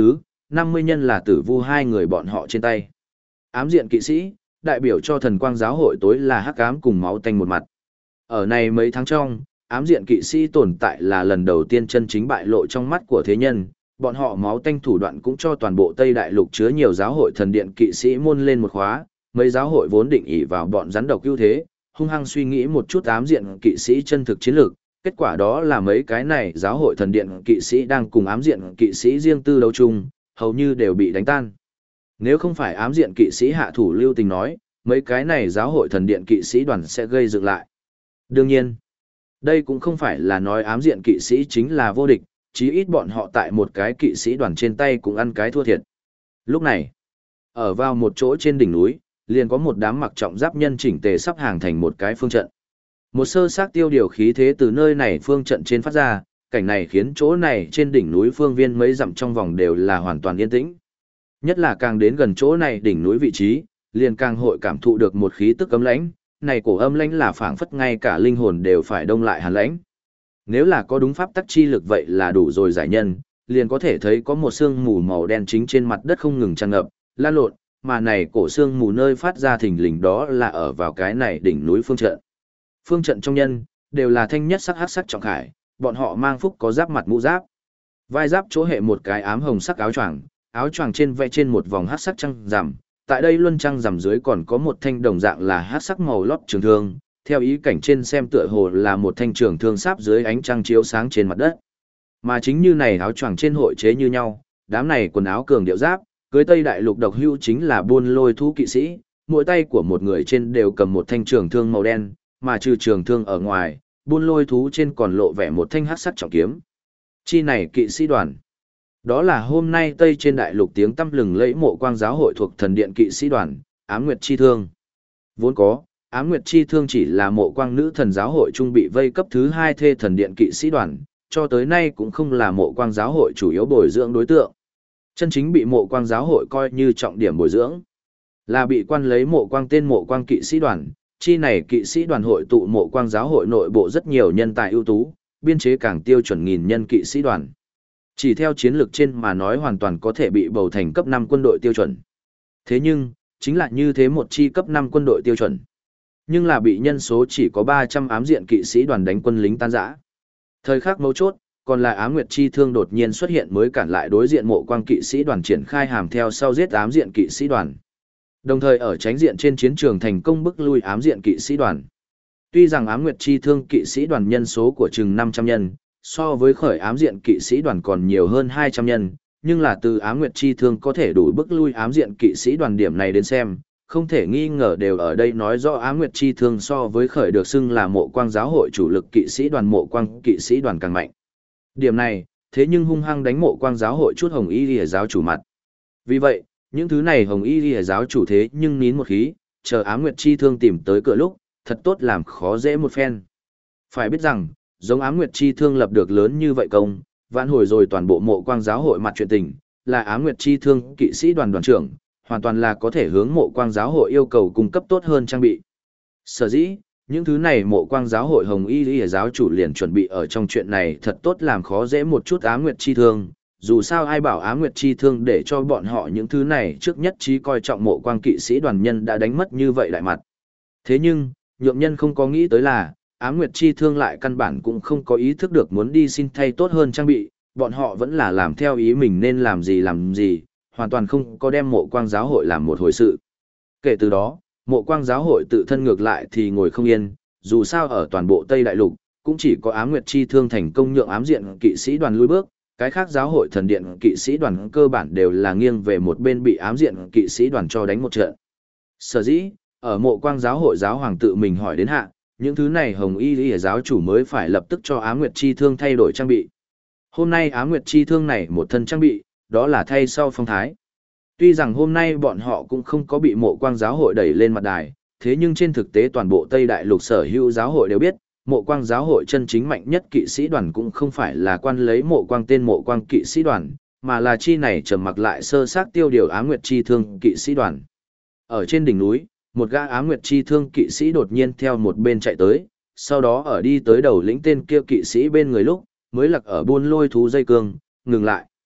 50 nhân là tử vu hai người bọn họ trên tay. Ám diện kỵ sĩ, đại biểu cho thần quang giáo hội tối là hắc ám cùng máu tanh một mặt. Ở này mấy tháng trong, ám diện kỵ sĩ tồn tại là lần đầu tiên chân chính bại lộ trong mắt của thế nhân, bọn họ máu tanh thủ đoạn cũng cho toàn bộ Tây Đại Lục chứa nhiều giáo hội thần điện kỵ sĩ môn lên một khóa, mấy giáo hội vốn định ỷ vào bọn rắn độc ưu thế, hung hăng suy nghĩ một chút ám diện kỵ sĩ chân thực chiến lược, kết quả đó là mấy cái này giáo hội thần điện kỵ sĩ đang cùng ám diện kỵ sĩ riêng tư đấu chung, hầu như đều bị đánh tan. Nếu không phải ám diện kỵ sĩ hạ thủ lưu tình nói, mấy cái này giáo hội thần điện kỵ sĩ đoàn sẽ gây dựng lại. Đương nhiên, đây cũng không phải là nói ám diện kỵ sĩ chính là vô địch, chí ít bọn họ tại một cái kỵ sĩ đoàn trên tay cũng ăn cái thua thiệt. Lúc này, ở vào một chỗ trên đỉnh núi, liền có một đám mặc trọng giáp nhân chỉnh tề sắp hàng thành một cái phương trận. Một sơ xác tiêu điều khí thế từ nơi này phương trận trên phát ra, cảnh này khiến chỗ này trên đỉnh núi phương viên mấy dặm trong vòng đều là hoàn toàn yên tĩnh. Nhất là càng đến gần chỗ này đỉnh núi vị trí, liền càng hội cảm thụ được một khí tức ấm lãnh, này cổ âm lãnh là phảng phất ngay cả linh hồn đều phải đông lại hàn lãnh. Nếu là có đúng pháp tắc chi lực vậy là đủ rồi giải nhân, liền có thể thấy có một sương mù màu đen chính trên mặt đất không ngừng tràn ngập, lan lộn, mà này cổ sương mù nơi phát ra thình lình đó là ở vào cái này đỉnh núi phương trận. Phương trận trong nhân, đều là thanh nhất sắc hắc sắc trọng khải, bọn họ mang phúc có giáp mặt mũ giáp. Vai giáp chỗ hệ một cái ám hồng sắc áo choàng trên vẽ trên một vòng hắc sắc trăng rằm, tại đây luân trăng rằm dưới còn có một thanh đồng dạng là hắc sắc màu lót trường thương, theo ý cảnh trên xem tựa hồ là một thanh trường thương sáp dưới ánh trăng chiếu sáng trên mặt đất. Mà chính như này áo choàng trên hội chế như nhau, đám này quần áo cường điệu giáp, cưới Tây Đại Lục độc hưu chính là buôn lôi thú kỵ sĩ, mỗi tay của một người trên đều cầm một thanh trường thương màu đen, mà trừ trường thương ở ngoài, buôn lôi thú trên còn lộ vẻ một thanh hắc sắc trọng kiếm. Chi này kỵ sĩ đoàn. Đó là hôm nay Tây trên Đại Lục tiếng tăm lừng lẫy Mộ Quang giáo hội thuộc thần điện kỵ sĩ đoàn, Ám Nguyệt Chi Thương. Vốn có, Ám Nguyệt Chi Thương chỉ là Mộ Quang nữ thần giáo hội trung bị vây cấp thứ 2 thê thần điện kỵ sĩ đoàn, cho tới nay cũng không là Mộ Quang giáo hội chủ yếu bồi dưỡng đối tượng. Chân chính bị Mộ Quang giáo hội coi như trọng điểm bồi dưỡng, là bị quan lấy Mộ Quang tên Mộ Quang kỵ sĩ đoàn. Chi này kỵ sĩ đoàn hội tụ Mộ Quang giáo hội nội bộ rất nhiều nhân tài ưu tú, biên chế càng tiêu chuẩn nghìn nhân kỵ sĩ đoàn. Chỉ theo chiến lược trên mà nói hoàn toàn có thể bị bầu thành cấp 5 quân đội tiêu chuẩn. Thế nhưng, chính là như thế một chi cấp 5 quân đội tiêu chuẩn. Nhưng là bị nhân số chỉ có 300 ám diện kỵ sĩ đoàn đánh quân lính tan rã. Thời khắc mấu chốt, còn là Ám Nguyệt Chi Thương đột nhiên xuất hiện mới cản lại đối diện Mộ Quang kỵ sĩ đoàn triển khai hàm theo sau giết ám diện kỵ sĩ đoàn. Đồng thời ở tránh diện trên chiến trường thành công bức lui ám diện kỵ sĩ đoàn. Tuy rằng Ám Nguyệt Chi Thương kỵ sĩ đoàn nhân số của chừng 500 nhân, so với khởi ám diện kỵ sĩ đoàn còn nhiều hơn 200 nhân, nhưng là từ Ám Nguyệt Chi Thương có thể đủ bức lui ám diện kỵ sĩ đoàn điểm này đến xem, không thể nghi ngờ đều ở đây nói rõ Ám Nguyệt Chi Thương so với khởi được xưng là Mộ Quang giáo hội chủ lực kỵ sĩ đoàn Mộ Quang kỵ sĩ đoàn càng mạnh. Điểm này, thế nhưng hung hăng đánh Mộ Quang giáo hội chút Hồng Y Lìa giáo chủ mặt. Vì vậy, những thứ này Hồng Y Lìa giáo chủ thế nhưng nín một khí, chờ Ám Nguyệt Chi Thương tìm tới cửa lúc, thật tốt làm khó dễ một phen. Phải biết rằng, giống Ám Nguyệt Chi Thương lập được lớn như vậy công, vãn hồi rồi toàn bộ Mộ Quang giáo hội mặt chuyện tình, là Ám Nguyệt Chi Thương kỵ sĩ đoàn đoàn trưởng, hoàn toàn là có thể hướng Mộ Quang giáo hội yêu cầu cung cấp tốt hơn trang bị. Sở dĩ, những thứ này Mộ Quang giáo hội Hồng Y Lìa giáo chủ liền chuẩn bị ở trong chuyện này thật tốt làm khó dễ một chút Ám Nguyệt Chi Thương. Dù sao ai bảo Ám Nguyệt Chi Thương để cho bọn họ những thứ này trước nhất trí coi trọng Mộ Quang kỵ sĩ đoàn nhân đã đánh mất như vậy đại mặt. Thế nhưng, nhượng nhân không có nghĩ tới là, Ám Nguyệt Chi Thương lại căn bản cũng không có ý thức được muốn đi xin thay tốt hơn trang bị, bọn họ vẫn là làm theo ý mình nên làm gì, hoàn toàn không có đem Mộ Quang giáo hội làm một hồi sự. Kể từ đó, Mộ Quang giáo hội tự thân ngược lại thì ngồi không yên, dù sao ở toàn bộ Tây Đại Lục, cũng chỉ có Ám Nguyệt Chi Thương thành công nhượng ám diện kỵ sĩ đoàn lùi bước, cái khác giáo hội thần điện kỵ sĩ đoàn cơ bản đều là nghiêng về một bên bị ám diện kỵ sĩ đoàn cho đánh một trận. Sở dĩ, ở Mộ Quang giáo hội giáo hoàng tự mình hỏi đến hạ, những thứ này Hồng Y Lìa giáo chủ mới phải lập tức cho Ám Nguyệt Chi Thương thay đổi trang bị. Hôm nay Ám Nguyệt Chi Thương này một thân trang bị, đó là thay sau phong thái. Tuy rằng hôm nay bọn họ cũng không có bị Mộ Quang giáo hội đẩy lên mặt đài, thế nhưng trên thực tế toàn bộ Tây Đại Lục sở hữu giáo hội đều biết, Mộ Quang giáo hội chân chính mạnh nhất kỵ sĩ đoàn cũng không phải là quan lấy Mộ Quang tên Mộ Quang kỵ sĩ đoàn, mà là chi này trầm mặc lại sơ xác tiêu điều Ám Nguyệt Chi Thương kỵ sĩ đoàn. Ở trên đỉnh núi, một gã Ám Nguyệt Chi Thương kỵ sĩ đột nhiên theo một bên chạy tới, sau đó ở đi tới đầu lĩnh tên kia kỵ sĩ bên người lúc, mới lặc ở buôn lôi thú dây cương, ngừng lại.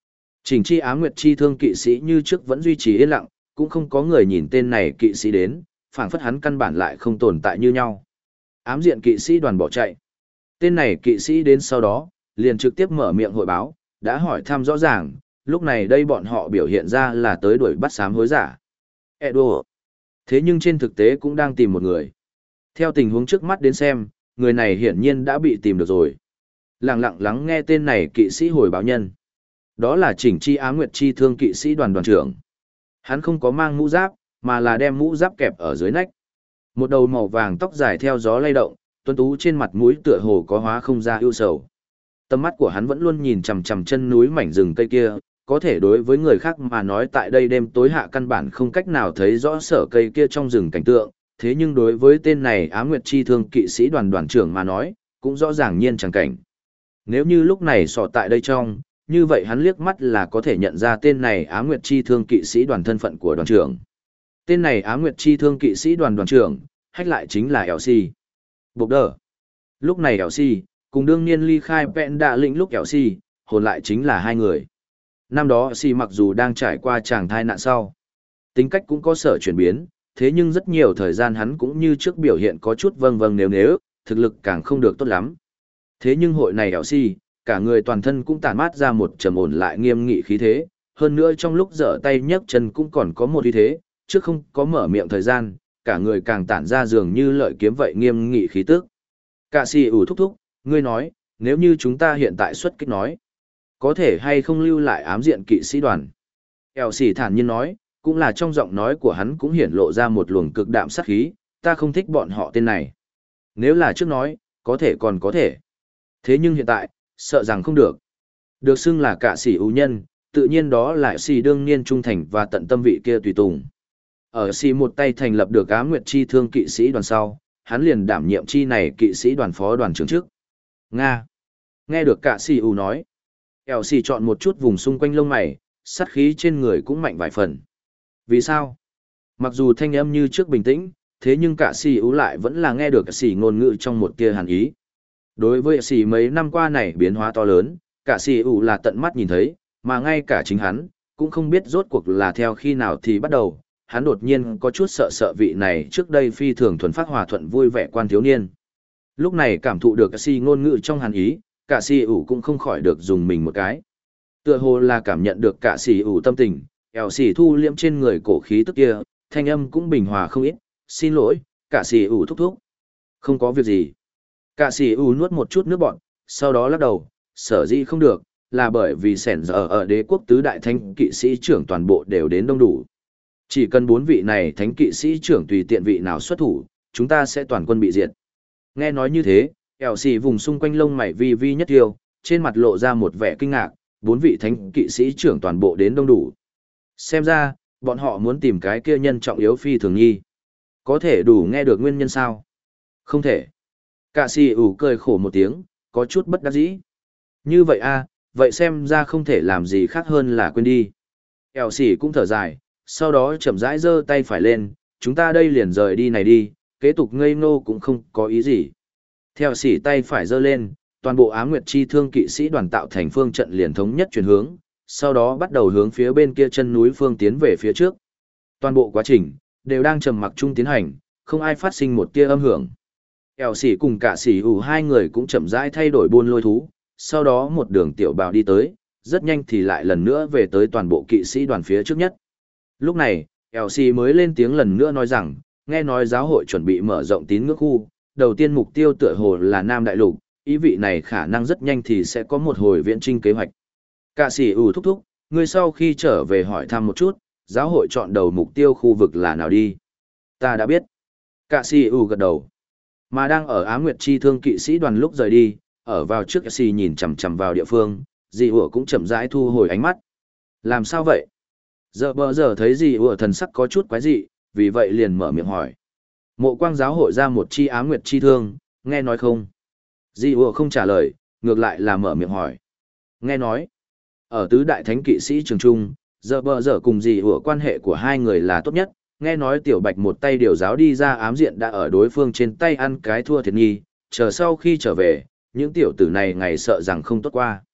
Chỉnh chi ám nguyệt chi thương kỵ sĩ như trước vẫn duy trì yên lặng, cũng không có người nhìn tên này kỵ sĩ đến, phảng phất hắn căn bản lại không tồn tại như nhau. Ám diện kỵ sĩ đoàn bỏ chạy. Tên này kỵ sĩ đến sau đó, liền trực tiếp mở miệng hội báo, đã hỏi thăm rõ ràng, lúc này đây bọn họ biểu hiện ra là tới đuổi bắt sám hối giả. Edo. Thế nhưng trên thực tế cũng đang tìm một người. Theo tình huống trước mắt đến xem, người này hiển nhiên đã bị tìm được rồi. Lặng lặng lắng nghe tên này kỵ sĩ hồi báo nhân. Đó là chỉnh chi ám nguyệt chi thương kỵ sĩ đoàn đoàn trưởng. Hắn không có mang mũ giáp, mà là đem mũ giáp kẹp ở dưới nách. Một đầu màu vàng tóc dài theo gió lay động, tuấn tú trên mặt mũi tựa hồ có hóa không ra ưu sầu. Tầm mắt của hắn vẫn luôn nhìn chằm chằm chân núi mảnh rừng cây kia, có thể đối với người khác mà nói tại đây đêm tối hạ căn bản không cách nào thấy rõ sở cây kia trong rừng cảnh tượng, thế nhưng đối với tên này Ám Nguyệt Chi Thương kỵ sĩ đoàn đoàn trưởng mà nói, cũng rõ ràng nhiên chẳng cảnh. Nếu như lúc này sọ tại đây trong, như vậy hắn liếc mắt là có thể nhận ra tên này Ám Nguyệt Chi Thương kỵ sĩ đoàn thân phận của đoàn trưởng. Tên này Ám Nguyệt Chi Thương kỵ sĩ đoàn đoàn trưởng, hách lại chính là Elsie. Bộc đờ. Lúc này Elsie, cùng đương niên ly khai vẹn đạ lĩnh lúc Elsie, hồn lại chính là hai người. Năm đó Elsie mặc dù đang trải qua tràng thai nạn sau, tính cách cũng có sở chuyển biến, thế nhưng rất nhiều thời gian hắn cũng như trước biểu hiện có chút vâng vâng nếu, thực lực càng không được tốt lắm. Thế nhưng hội này Elsie, cả người toàn thân cũng tản mát ra một trầm ổn lại nghiêm nghị khí thế, hơn nữa trong lúc giở tay nhấc chân cũng còn có một uy thế, trước không có mở miệng thời gian, cả người càng tản ra dường như lợi kiếm vậy nghiêm nghị khí tức. Cả sĩ ủ thúc thúc, ngươi nói, nếu như chúng ta hiện tại xuất kích nói, có thể hay không lưu lại ám diện kỵ sĩ đoàn? Elsie thản nhiên nói, cũng là trong giọng nói của hắn cũng hiển lộ ra một luồng cực đạm sát khí, ta không thích bọn họ tên này. Nếu là trước nói, có thể còn có thể. Thế nhưng hiện tại, sợ rằng không được. Được xưng là cả sĩ ưu nhân, tự nhiên đó là sĩ đương niên trung thành và tận tâm vị kia tùy tùng. Ở sĩ một tay thành lập được Ám Nguyệt Chi Thương kỵ sĩ đoàn sau, hắn liền đảm nhiệm chi này kỵ sĩ đoàn phó đoàn trưởng trước. Nga. Nghe được cả sĩ ưu nói. Elsie chọn một chút vùng xung quanh lông mày, sát khí trên người cũng mạnh vài phần. Vì sao? Mặc dù thanh âm như trước bình tĩnh, thế nhưng cả sĩ ưu lại vẫn là nghe được sĩ ngôn ngữ trong một tia hàn ý. Đối với sĩ mấy năm qua này biến hóa to lớn, cả sĩ ưu là tận mắt nhìn thấy, mà ngay cả chính hắn, cũng không biết rốt cuộc là theo khi nào thì bắt đầu, hắn đột nhiên có chút sợ sợ vị này trước đây phi thường thuần phát hòa thuận vui vẻ quan thiếu niên. Lúc này cảm thụ được sĩ ngôn ngữ trong hàn ý, cả sĩ ủ cũng không khỏi được dùng mình một cái. Tựa hồ là cảm nhận được cả sĩ ủ tâm tình, Elsie thu liễm trên người cổ khí tức kia, thanh âm cũng bình hòa không ít, xin lỗi, cả sĩ ủ thúc thúc. Không có việc gì. Cả sĩ ủ nuốt một chút nước bọt, sau đó lắc đầu, sở dĩ không được, là bởi vì sẻn giờ ở đế quốc tứ đại thánh kỵ sĩ trưởng toàn bộ đều đến đông đủ. Chỉ cần 4 vị này thánh kỵ sĩ trưởng tùy tiện vị nào xuất thủ, chúng ta sẽ toàn quân bị diệt. Nghe nói như thế, Elsie vùng xung quanh lông mày vi vi nhất tiêu, trên mặt lộ ra một vẻ kinh ngạc, 4 vị thánh kỵ sĩ trưởng toàn bộ đến đông đủ. Xem ra, bọn họ muốn tìm cái kia nhân trọng yếu phi thường nhi. Có thể đủ nghe được nguyên nhân sao? Không thể. Cả sĩ ủ cười khổ một tiếng, có chút bất đắc dĩ. Như vậy a, vậy xem ra không thể làm gì khác hơn là quên đi. Elsie cũng thở dài, sau đó chậm rãi giơ tay phải lên, chúng ta đây liền rời đi này đi, kế tục ngây ngô cũng không có ý gì. Theo sĩ tay phải giơ lên, toàn bộ Ám Nguyệt Chi Thương kỵ sĩ đoàn tạo thành phương trận liền thống nhất chuyển hướng, sau đó bắt đầu hướng phía bên kia chân núi phương tiến về phía trước. Toàn bộ quá trình đều đang trầm mặc chung tiến hành, không ai phát sinh một tia âm hưởng. Elsie cùng cả sĩ ủ hai người cũng chậm rãi thay đổi buôn lôi thú, sau đó một đường tiểu bào đi tới, rất nhanh thì lại lần nữa về tới toàn bộ kỵ sĩ đoàn phía trước nhất. Lúc này, Elsie mới lên tiếng lần nữa nói rằng, nghe nói giáo hội chuẩn bị mở rộng tín ngưỡng khu, đầu tiên mục tiêu tựa hồ là Nam Đại Lục, ý vị này khả năng rất nhanh thì sẽ có một hồi viễn trinh kế hoạch. Cả sĩ ủ thúc thúc, ngươi sau khi trở về hỏi thăm một chút, giáo hội chọn đầu mục tiêu khu vực là nào đi? Ta đã biết. Cả sĩ ủ gật đầu. Mà đang ở Ám Nguyệt Chi Thương kỵ sĩ đoàn lúc rời đi, ở vào trước Elsie nhìn chằm chằm vào địa phương, dì ủa cũng chậm rãi thu hồi ánh mắt. Làm sao vậy? Giờ thấy dì ủa thần sắc có chút quái dị, vì vậy liền mở miệng hỏi. Mộ Quang giáo hội ra một chi Ám Nguyệt Chi Thương, nghe nói không? Dì ủa không trả lời, ngược lại là mở miệng hỏi. Nghe nói, ở tứ đại thánh kỵ sĩ trường trung, giờ cùng dì ủa quan hệ của hai người là tốt nhất, nghe nói Tiểu Bạch một tay điều giáo đi ra ám diện đã ở đối phương trên tay ăn cái thua thiệt nghi, chờ sau khi trở về, những tiểu tử này ngày sợ rằng không tốt qua.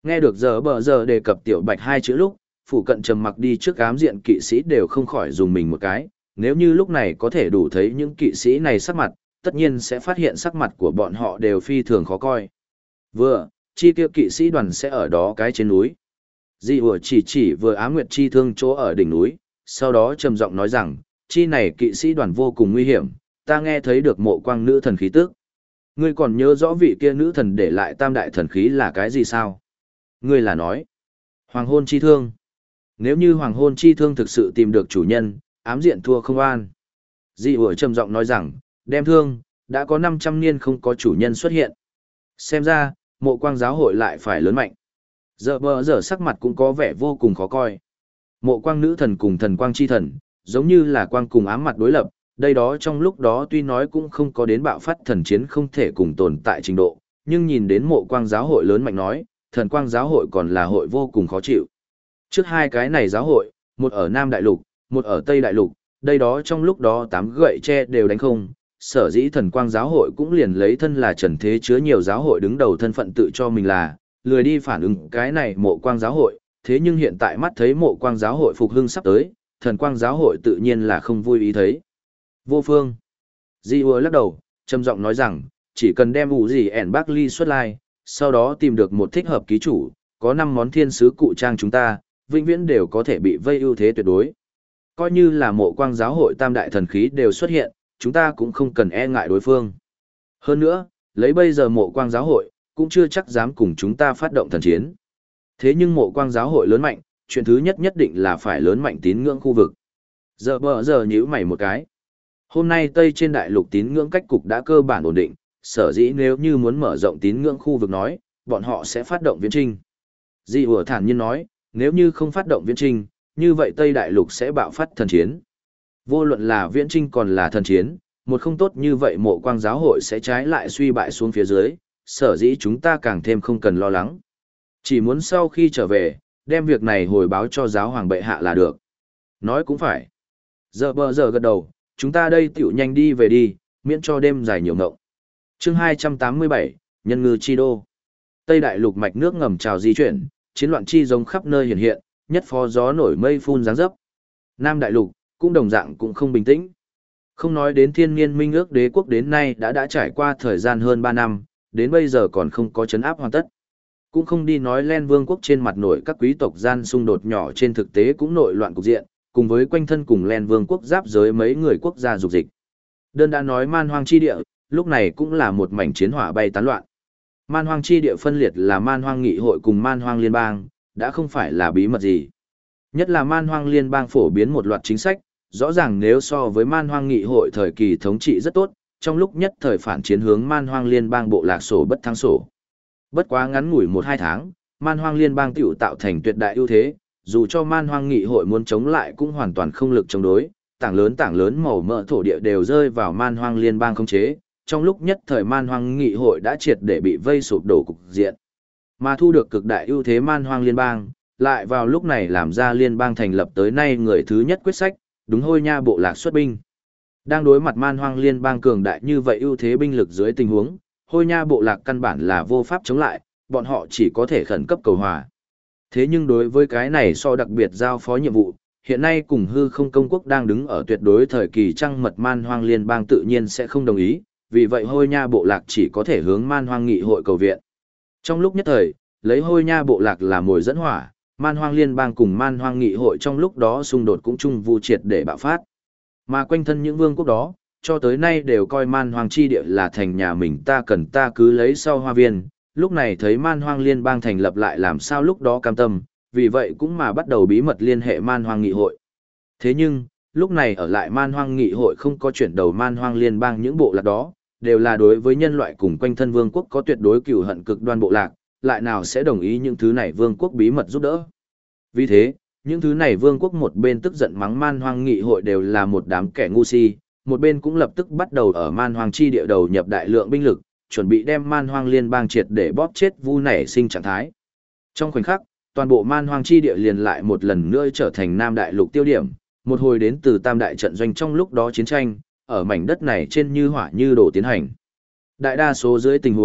Nghe được giờ bờ giờ đề cập tiểu bạch hai chữ lúc, phủ cận trầm mặc đi trước ám diện kỵ sĩ đều không khỏi dùng mình một cái, nếu như lúc này có thể đủ thấy những kỵ sĩ này sắc mặt, tất nhiên sẽ phát hiện sắc mặt của bọn họ đều phi thường khó coi. Vừa, chi kia kỵ sĩ đoàn sẽ ở đó cái trên núi. Di ủa chỉ vừa Á Nguyệt chi thương chỗ ở đỉnh núi, sau đó trầm giọng nói rằng, chi này kỵ sĩ đoàn vô cùng nguy hiểm, ta nghe thấy được mộ quang nữ thần khí tức. Ngươi còn nhớ rõ vị kia nữ thần để lại tam đại thần khí là cái gì sao? Ngươi là nói, hoàng hôn chi thương. Nếu như hoàng hôn chi thương thực sự tìm được chủ nhân, ám diện thua không an. Di ủa trầm giọng nói rằng, đem thương, đã có 500 niên không có chủ nhân xuất hiện. Xem ra, mộ quang giáo hội lại phải lớn mạnh. Giờ bờ giờ sắc mặt cũng có vẻ vô cùng khó coi. Mộ quang nữ thần cùng thần quang chi thần, giống như là quang cùng ám mặt đối lập, đây đó trong lúc đó tuy nói cũng không có đến bạo phát thần chiến không thể cùng tồn tại trình độ, nhưng nhìn đến mộ quang giáo hội lớn mạnh nói, thần quang giáo hội còn là hội vô cùng khó chịu. Trước hai cái này giáo hội, một ở Nam Đại Lục, một ở Tây Đại Lục, đây đó trong lúc đó 8 gậy tre đều đánh không, sở dĩ thần quang giáo hội cũng liền lấy thân là trần thế chứa nhiều giáo hội đứng đầu thân phận tự cho mình là, lười đi phản ứng cái này mộ quang giáo hội, thế nhưng hiện tại mắt thấy mộ quang giáo hội phục hưng sắp tới, thần quang giáo hội tự nhiên là không vui ý thấy. Vô phương. Di ua lắc đầu, trầm giọng nói rằng, chỉ cần đem ủ gì ẻn bác ly xuất lai, sau đó tìm được một thích hợp ký chủ, có 5 món thiên sứ cụ trang chúng ta, vĩnh viễn đều có thể bị vây ưu thế tuyệt đối. Coi như là mộ quang giáo hội tam đại thần khí đều xuất hiện, chúng ta cũng không cần e ngại đối phương. Hơn nữa, lấy bây giờ mộ quang giáo hội, cũng chưa chắc dám cùng chúng ta phát động thần chiến. Thế nhưng mộ quang giáo hội lớn mạnh, chuyện thứ nhất nhất định là phải lớn mạnh tín ngưỡng khu vực. Giờ bờ giờ nhíu mày một cái. Hôm nay Tây trên đại lục tín ngưỡng cách cục đã cơ bản ổn định, sở dĩ nếu như muốn mở rộng tín ngưỡng khu vực nói, bọn họ sẽ phát động viễn trinh. Di Hùa thản nhiên nói, nếu như không phát động viễn trinh, như vậy Tây đại lục sẽ bạo phát thần chiến. Vô luận là viễn trinh còn là thần chiến, một không tốt như vậy mộ quang giáo hội sẽ trái lại suy bại xuống phía dưới, sở dĩ chúng ta càng thêm không cần lo lắng. Chỉ muốn sau khi trở về, đem việc này hồi báo cho giáo hoàng bệ hạ là được. Nói cũng phải. Giờ bờ giờ gật đầu, chúng ta đây tiểu nhanh đi về đi, miễn cho đêm dài nhiều ngộng. Chương 287, Nhân ngư chi đô. Tây đại lục mạch nước ngầm trào di chuyển, chiến loạn chi giống khắp nơi hiện hiện, nhất phó gió nổi mây phun dáng dấp. Nam đại lục cũng đồng dạng cũng không bình tĩnh. Không nói đến thiên niên minh ước đế quốc đến nay đã trải qua thời gian hơn 3 năm, đến bây giờ còn không có chấn áp hoàn tất. Cũng không đi nói Len Vương quốc trên mặt nổi các quý tộc gian xung đột nhỏ trên thực tế cũng nội loạn cục diện, cùng với quanh thân cùng Len Vương quốc giáp giới mấy người quốc gia dục dịch. Đơn đã nói man hoang chi địa, lúc này cũng là một mảnh chiến hỏa bay tán loạn. Man hoang chi địa phân liệt là man hoang nghị hội cùng man hoang liên bang, đã không phải là bí mật gì. Nhất là man hoang liên bang phổ biến một loạt chính sách, rõ ràng nếu so với man hoang nghị hội thời kỳ thống trị rất tốt, trong lúc nhất thời phản chiến hướng man hoang liên bang bộ lạc sổ bất thắng sổ. Bất quá ngắn ngủi 1-2 tháng, man hoang liên bang tiểu tạo thành tuyệt đại ưu thế, dù cho man hoang nghị hội muốn chống lại cũng hoàn toàn không lực chống đối, tảng lớn màu mỡ thổ địa đều rơi vào man hoang liên bang khống chế, trong lúc nhất thời man hoang nghị hội đã triệt để bị vây sụp đổ cục diện. Mà thu được cực đại ưu thế man hoang liên bang, lại vào lúc này làm ra liên bang thành lập tới nay người thứ nhất quyết sách, đúng hôi nha bộ lạc xuất binh. Đang đối mặt man hoang liên bang cường đại như vậy ưu thế binh lực dưới tình huống, hôi nha bộ lạc căn bản là vô pháp chống lại, bọn họ chỉ có thể khẩn cấp cầu hòa. Thế nhưng đối với cái này so đặc biệt giao phó nhiệm vụ, hiện nay cùng hư không công quốc đang đứng ở tuyệt đối thời kỳ trăng mật man hoang liên bang tự nhiên sẽ không đồng ý, vì vậy hôi nha bộ lạc chỉ có thể hướng man hoang nghị hội cầu viện. Trong lúc nhất thời, lấy hôi nha bộ lạc là mồi dẫn hỏa, man hoang liên bang cùng man hoang nghị hội trong lúc đó xung đột cũng chung vu triệt để bạo phát. Mà quanh thân những vương quốc đó, cho tới nay đều coi man hoang chi địa là thành nhà mình ta cần ta cứ lấy sau hoa viên, lúc này thấy man hoang liên bang thành lập lại làm sao lúc đó cam tâm, vì vậy cũng mà bắt đầu bí mật liên hệ man hoang nghị hội. Thế nhưng, lúc này ở lại man hoang nghị hội không có chuyển đầu man hoang liên bang những bộ lạc đó, đều là đối với nhân loại cùng quanh thân vương quốc có tuyệt đối cừu hận cực đoan bộ lạc, lại nào sẽ đồng ý những thứ này vương quốc bí mật giúp đỡ. Vì thế, những thứ này vương quốc một bên tức giận mắng man hoang nghị hội đều là một đám kẻ ngu si, một bên cũng lập tức bắt đầu ở man hoang chi địa đầu nhập đại lượng binh lực, chuẩn bị đem man hoang liên bang triệt để bóp chết vu nảy sinh trạng thái. Trong khoảnh khắc, toàn bộ man hoang chi địa liền lại một lần nữa trở thành nam đại lục tiêu điểm, một hồi đến từ tam đại trận doanh trong lúc đó chiến tranh, ở mảnh đất này trên như hỏa như đổ tiến hành. Đại đa số dưới tình huống,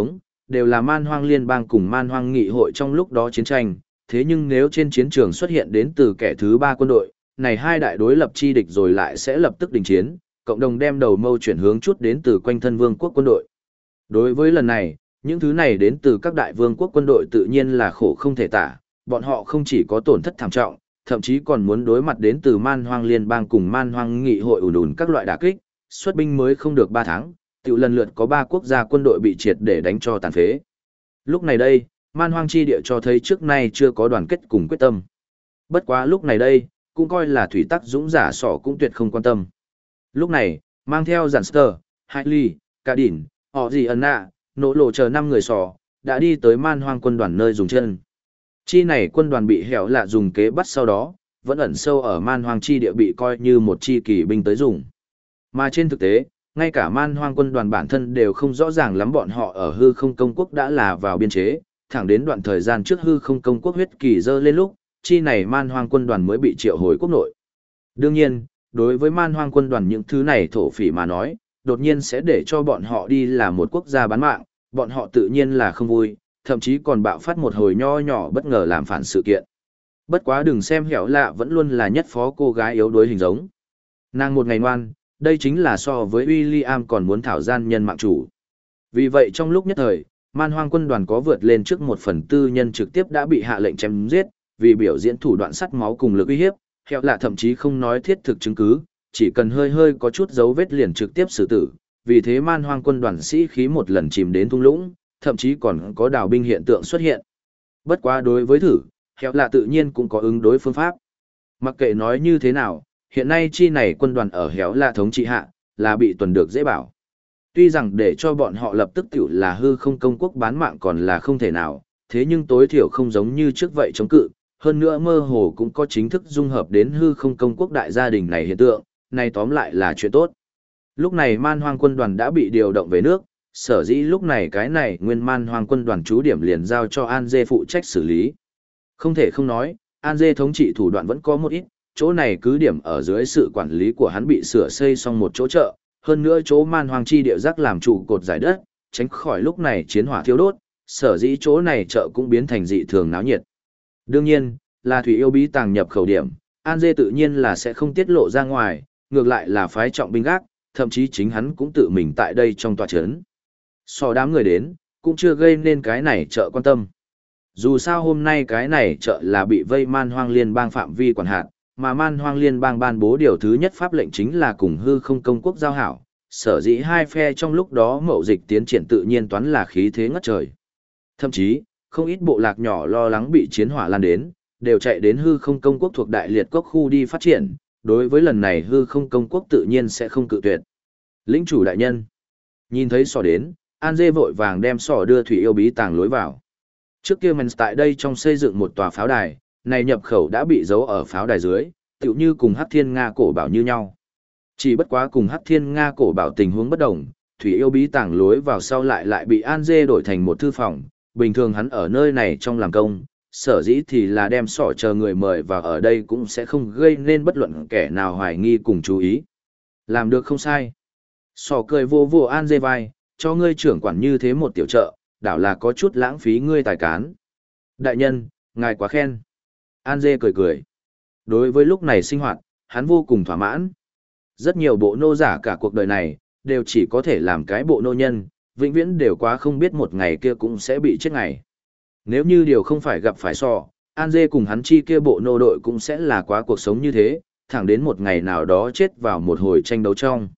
đều là man hoang liên bang cùng man hoang nghị hội trong lúc đó chiến tranh, thế nhưng nếu trên chiến trường xuất hiện đến từ kẻ thứ ba quân đội, này hai đại đối lập chi địch rồi lại sẽ lập tức đình chiến, cộng đồng đem đầu mâu chuyển hướng chút đến từ quanh thân vương quốc quân đội. Đối với lần này, những thứ này đến từ các đại vương quốc quân đội tự nhiên là khổ không thể tả, bọn họ không chỉ có tổn thất thảm trọng, thậm chí còn muốn đối mặt đến từ man hoang liên bang cùng man hoang nghị hội ùn ùn các loại đả kích, xuất binh mới không được 3 tháng, tự lần lượt có 3 quốc gia quân đội bị triệt để đánh cho tàn phế. Lúc này đây, man hoang chi địa cho thấy trước nay chưa có đoàn kết cùng quyết tâm. Bất quá lúc này đây, cũng coi là thủy tắc dũng giả sỏ cũng tuyệt không quan tâm. Lúc này, mang theo giản sơ, Hailey, Cả Đỉnh, họ gì ẩn nạ, nỗ lộ chờ 5 người sỏ, đã đi tới man hoang quân đoàn nơi dùng chân. Chi này quân đoàn bị hẻo lạ dùng kế bắt sau đó, vẫn ẩn sâu ở man hoang chi địa bị coi như một chi kỳ binh tới dùng. Mà trên thực tế, ngay cả man hoang quân đoàn bản thân đều không rõ ràng lắm bọn họ ở hư không công quốc đã là vào biên chế, thẳng đến đoạn thời gian trước hư không công quốc huyết kỳ dơ lên lúc, chi này man hoang quân đoàn mới bị triệu hồi quốc nội. Đương nhiên, đối với man hoang quân đoàn những thứ này thổ phỉ mà nói, đột nhiên sẽ để cho bọn họ đi là một quốc gia bán mạng, bọn họ tự nhiên là không vui, thậm chí còn bạo phát một hồi nho nhỏ bất ngờ làm phản sự kiện. Bất quá đừng xem hẻo lạ vẫn luôn là nhất phó cô gái yếu đuối hình giống. Nàng một ngày ngoan, đây chính là so với William còn muốn thảo gian nhân mạng chủ. Vì vậy trong lúc nhất thời, man hoang quân đoàn có vượt lên trước 1/4 nhân trực tiếp đã bị hạ lệnh chém giết, vì biểu diễn thủ đoạn sắt máu cùng lực uy hiếp, hẻo lạ thậm chí không nói thiết thực chứng cứ, chỉ cần hơi hơi có chút dấu vết liền trực tiếp xử tử. Vì thế man hoang quân đoàn sĩ khí một lần chìm đến thung lũng, thậm chí còn có đào binh hiện tượng xuất hiện. Bất quá đối với thử, hẻo lạ tự nhiên cũng có ứng đối phương pháp. Mặc kệ nói như thế nào, hiện nay chi này quân đoàn ở hẻo lạ thống trị hạ, là bị tuần được dễ bảo. Tuy rằng để cho bọn họ lập tức tiểu là hư không công quốc bán mạng còn là không thể nào, thế nhưng tối thiểu không giống như trước vậy chống cự, hơn nữa mơ hồ cũng có chính thức dung hợp đến hư không công quốc đại gia đình này hiện tượng, này tóm lại là chuyện tốt. Lúc này man hoang quân đoàn đã bị điều động về nước, sở dĩ lúc này cái này nguyên man hoang quân đoàn trú điểm liền giao cho An Dê phụ trách xử lý. Không thể không nói, An Dê thống trị thủ đoạn vẫn có một ít, chỗ này cứ điểm ở dưới sự quản lý của hắn bị sửa xây xong một chỗ chợ, hơn nữa chỗ man hoang chi địa rắc làm trụ cột giải đất, tránh khỏi lúc này chiến hỏa thiêu đốt, sở dĩ chỗ này chợ cũng biến thành dị thường náo nhiệt. Đương nhiên, là thủy yêu bí tàng nhập khẩu điểm, An Dê tự nhiên là sẽ không tiết lộ ra ngoài, ngược lại là phái trọng binh gác, thậm chí chính hắn cũng tự mình tại đây trong tòa trấn. So đám người đến, cũng chưa gây nên cái này chợ quan tâm. Dù sao hôm nay cái này chợ là bị vây man hoang liên bang phạm vi quản hạt, mà man hoang liên bang ban bố điều thứ nhất pháp lệnh chính là cùng hư không công quốc giao hảo, sở dĩ hai phe trong lúc đó mậu dịch tiến triển tự nhiên toán là khí thế ngất trời. Thậm chí, không ít bộ lạc nhỏ lo lắng bị chiến hỏa lan đến, đều chạy đến hư không công quốc thuộc đại liệt cốc khu đi phát triển, đối với lần này hư không công quốc tự nhiên sẽ không cự tuyệt. Lĩnh chủ đại nhân, nhìn thấy sò đến, An Dê vội vàng đem sò đưa thủy yêu bí tàng lối vào. Trước kia mình tại đây trong xây dựng một tòa pháo đài, này nhập khẩu đã bị giấu ở pháo đài dưới, tựu như cùng Hắc Thiên Nga cổ bảo như nhau. Chỉ bất quá cùng Hắc Thiên Nga cổ bảo tình huống bất đồng, thủy yêu bí tàng lối vào sau lại bị An Dê đổi thành một thư phòng, bình thường hắn ở nơi này trong làm công, sở dĩ thì là đem sỏ chờ người mời vào ở đây cũng sẽ không gây nên bất luận kẻ nào hoài nghi cùng chú ý. Làm được không sai. Sỏ cười vô vô An Dê vai, cho ngươi trưởng quản như thế một tiểu trợ, đảo là có chút lãng phí ngươi tài cán. Đại nhân, ngài quá khen. An Dê cười cười. Đối với lúc này sinh hoạt, hắn vô cùng thỏa mãn. Rất nhiều bộ nô giả cả cuộc đời này, đều chỉ có thể làm cái bộ nô nhân, vĩnh viễn đều quá không biết một ngày kia cũng sẽ bị chết ngày. Nếu như điều không phải gặp phải sò, An Dê cùng hắn chi kia bộ nô đội cũng sẽ là quá cuộc sống như thế, thẳng đến một ngày nào đó chết vào một hồi tranh đấu trong.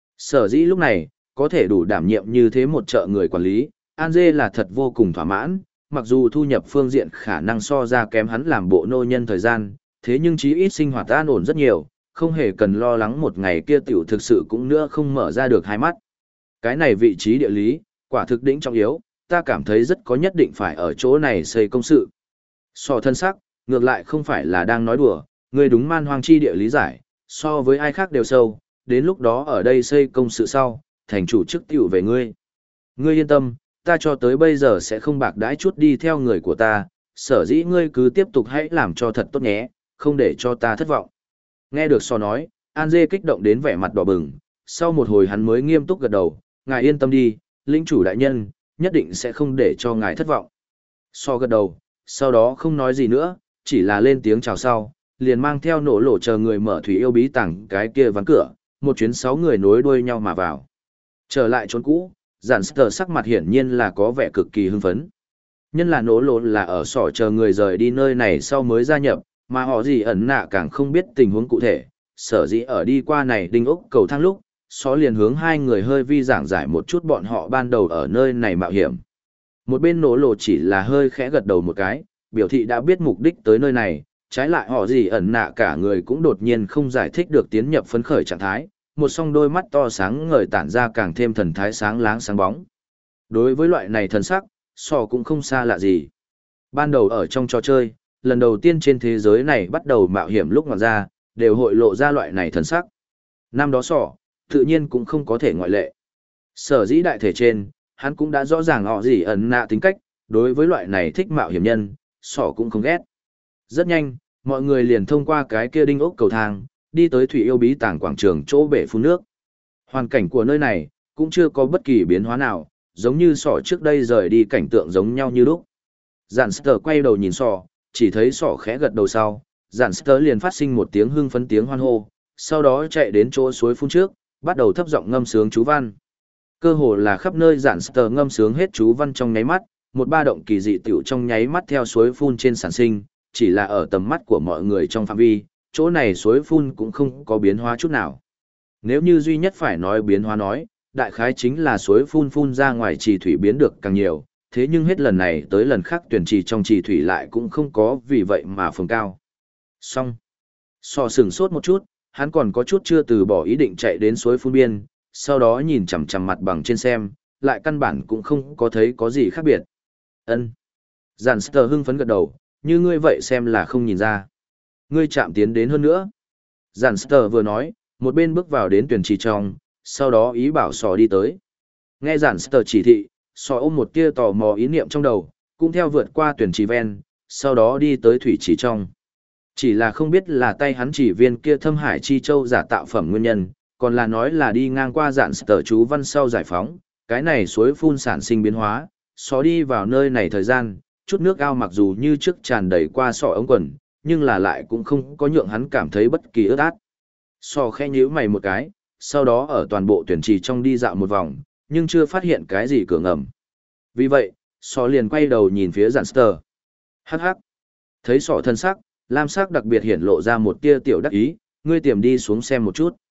Sở dĩ lúc này, có thể đủ đảm nhiệm như thế một trợ người quản lý, An Dê là thật vô cùng thỏa mãn, mặc dù thu nhập phương diện khả năng so ra kém hắn làm bộ nô nhân thời gian, thế nhưng chí ít sinh hoạt an ổn rất nhiều, không hề cần lo lắng một ngày kia tiểu thực sự cũng nữa không mở ra được hai mắt. Cái này vị trí địa lý, quả thực đỉnh trọng yếu, ta cảm thấy rất có nhất định phải ở chỗ này xây công sự. So thân sắc, ngược lại không phải là đang nói đùa, ngươi đúng man hoang chi địa lý giải, so với ai khác đều sâu, đến lúc đó ở đây xây công sự sau, thành chủ chức tiểu về ngươi. Ngươi yên tâm, ta cho tới bây giờ sẽ không bạc đãi chút đi theo người của ta, sở dĩ ngươi cứ tiếp tục hãy làm cho thật tốt nhé, không để cho ta thất vọng. Nghe được so nói, An Dê kích động đến vẻ mặt đỏ bừng, sau một hồi hắn mới nghiêm túc gật đầu, ngài yên tâm đi, lĩnh chủ đại nhân, nhất định sẽ không để cho ngài thất vọng. So gật đầu, sau đó không nói gì nữa, chỉ là lên tiếng chào sau, liền mang theo nổ lộ chờ người mở thủy yêu bí tàng cái kia ván cửa, một chuyến 6 người nối đuôi nhau mà vào. Trở lại chốn cũ, Giản Sơ sắc mặt hiển nhiên là có vẻ cực kỳ hưng phấn. Nhân là nổ lộ là ở sỏ chờ người rời đi nơi này sau mới gia nhập, mà họ gì ẩn nạ càng không biết tình huống cụ thể, sở dĩ ở đi qua này đinh ốc cầu thang lúc, xó liền hướng hai người hơi vi giảng giải một chút bọn họ ban đầu ở nơi này mạo hiểm. Một bên nổ lộ chỉ là hơi khẽ gật đầu một cái, biểu thị đã biết mục đích tới nơi này, trái lại họ gì ẩn nạ cả người cũng đột nhiên không giải thích được tiến nhập phấn khởi trạng thái, một song đôi mắt to sáng ngời tản ra càng thêm thần thái sáng láng sáng bóng. Đối với loại này thần sắc, sò cũng không xa lạ gì. Ban đầu ở trong trò chơi, lần đầu tiên trên thế giới này bắt đầu mạo hiểm lúc ngoặt ra, đều hội lộ ra loại này thần sắc. Năm đó sò, tự nhiên cũng không có thể ngoại lệ. Sở dĩ đại thể trên, hắn cũng đã rõ ràng họ gì ẩn nạ tính cách, đối với loại này thích mạo hiểm nhân, sò cũng không ghét. Rất nhanh, mọi người liền thông qua cái kia đinh ốc cầu thang, đi tới thủy yêu bí tàng quảng trường chỗ bể phun nước. Hoàn cảnh của nơi này, cũng chưa có bất kỳ biến hóa nào, giống như sỏ trước đây rời đi cảnh tượng giống nhau như lúc. Giản Sơ quay đầu nhìn sỏ, chỉ thấy sỏ khẽ gật đầu sau, Giản Sơ liền phát sinh một tiếng hưng phấn tiếng hoan hô, sau đó chạy đến chỗ suối phun trước, bắt đầu thấp giọng ngâm sướng chú văn. Cơ hồ là khắp nơi Giản Sơ ngâm sướng hết chú văn trong nháy mắt, một ba động kỳ dị tiểu trong nháy mắt theo suối phun trên sản sinh, chỉ là ở tầm mắt của mọi người trong phạm vi, chỗ này suối phun cũng không có biến hóa chút nào. Nếu như duy nhất phải nói biến hóa nói, đại khái chính là suối phun phun ra ngoài trì thủy biến được càng nhiều, thế nhưng hết lần này tới lần khác tuyển trì trong trì thủy lại cũng không có vì vậy mà phồng cao. Xong. So sừng sốt một chút, hắn còn có chút chưa từ bỏ ý định chạy đến suối phun biên, sau đó nhìn chằm chằm mặt bằng trên xem, lại căn bản cũng không có thấy có gì khác biệt. Ân. Giản Sơ hưng phấn gật đầu, như ngươi vậy xem là không nhìn ra. Ngươi chạm tiến đến hơn nữa. Giản Sơ vừa nói, một bên bước vào đến tuyển trì trong, sau đó ý bảo sò đi tới. Nghe Giản Sơ chỉ thị, sò ôm một tia tò mò ý niệm trong đầu, cũng theo vượt qua tuyển trì ven, sau đó đi tới thủy trì trong. Chỉ là không biết là tay hắn chỉ viên kia thâm hải chi châu giả tạo phẩm nguyên nhân, còn là nói là đi ngang qua Giản Sơ chú văn sau giải phóng, cái này suối phun sản sinh biến hóa, sò đi vào nơi này thời gian, chút nước ao mặc dù như trước tràn đầy qua sọ ống quần, nhưng là lại cũng không có nhượng hắn cảm thấy bất kỳ ướt át. Sò khẽ nhíu mày một cái, sau đó ở toàn bộ tuyển trì trong đi dạo một vòng, nhưng chưa phát hiện cái gì cửa ngầm. Vì vậy, sò liền quay đầu nhìn phía Giản Sơ. Hắc hắc. Thấy sò thân sắc, lam sắc đặc biệt hiển lộ ra một tia tiểu đắc ý, ngươi tiềm đi xuống xem một chút.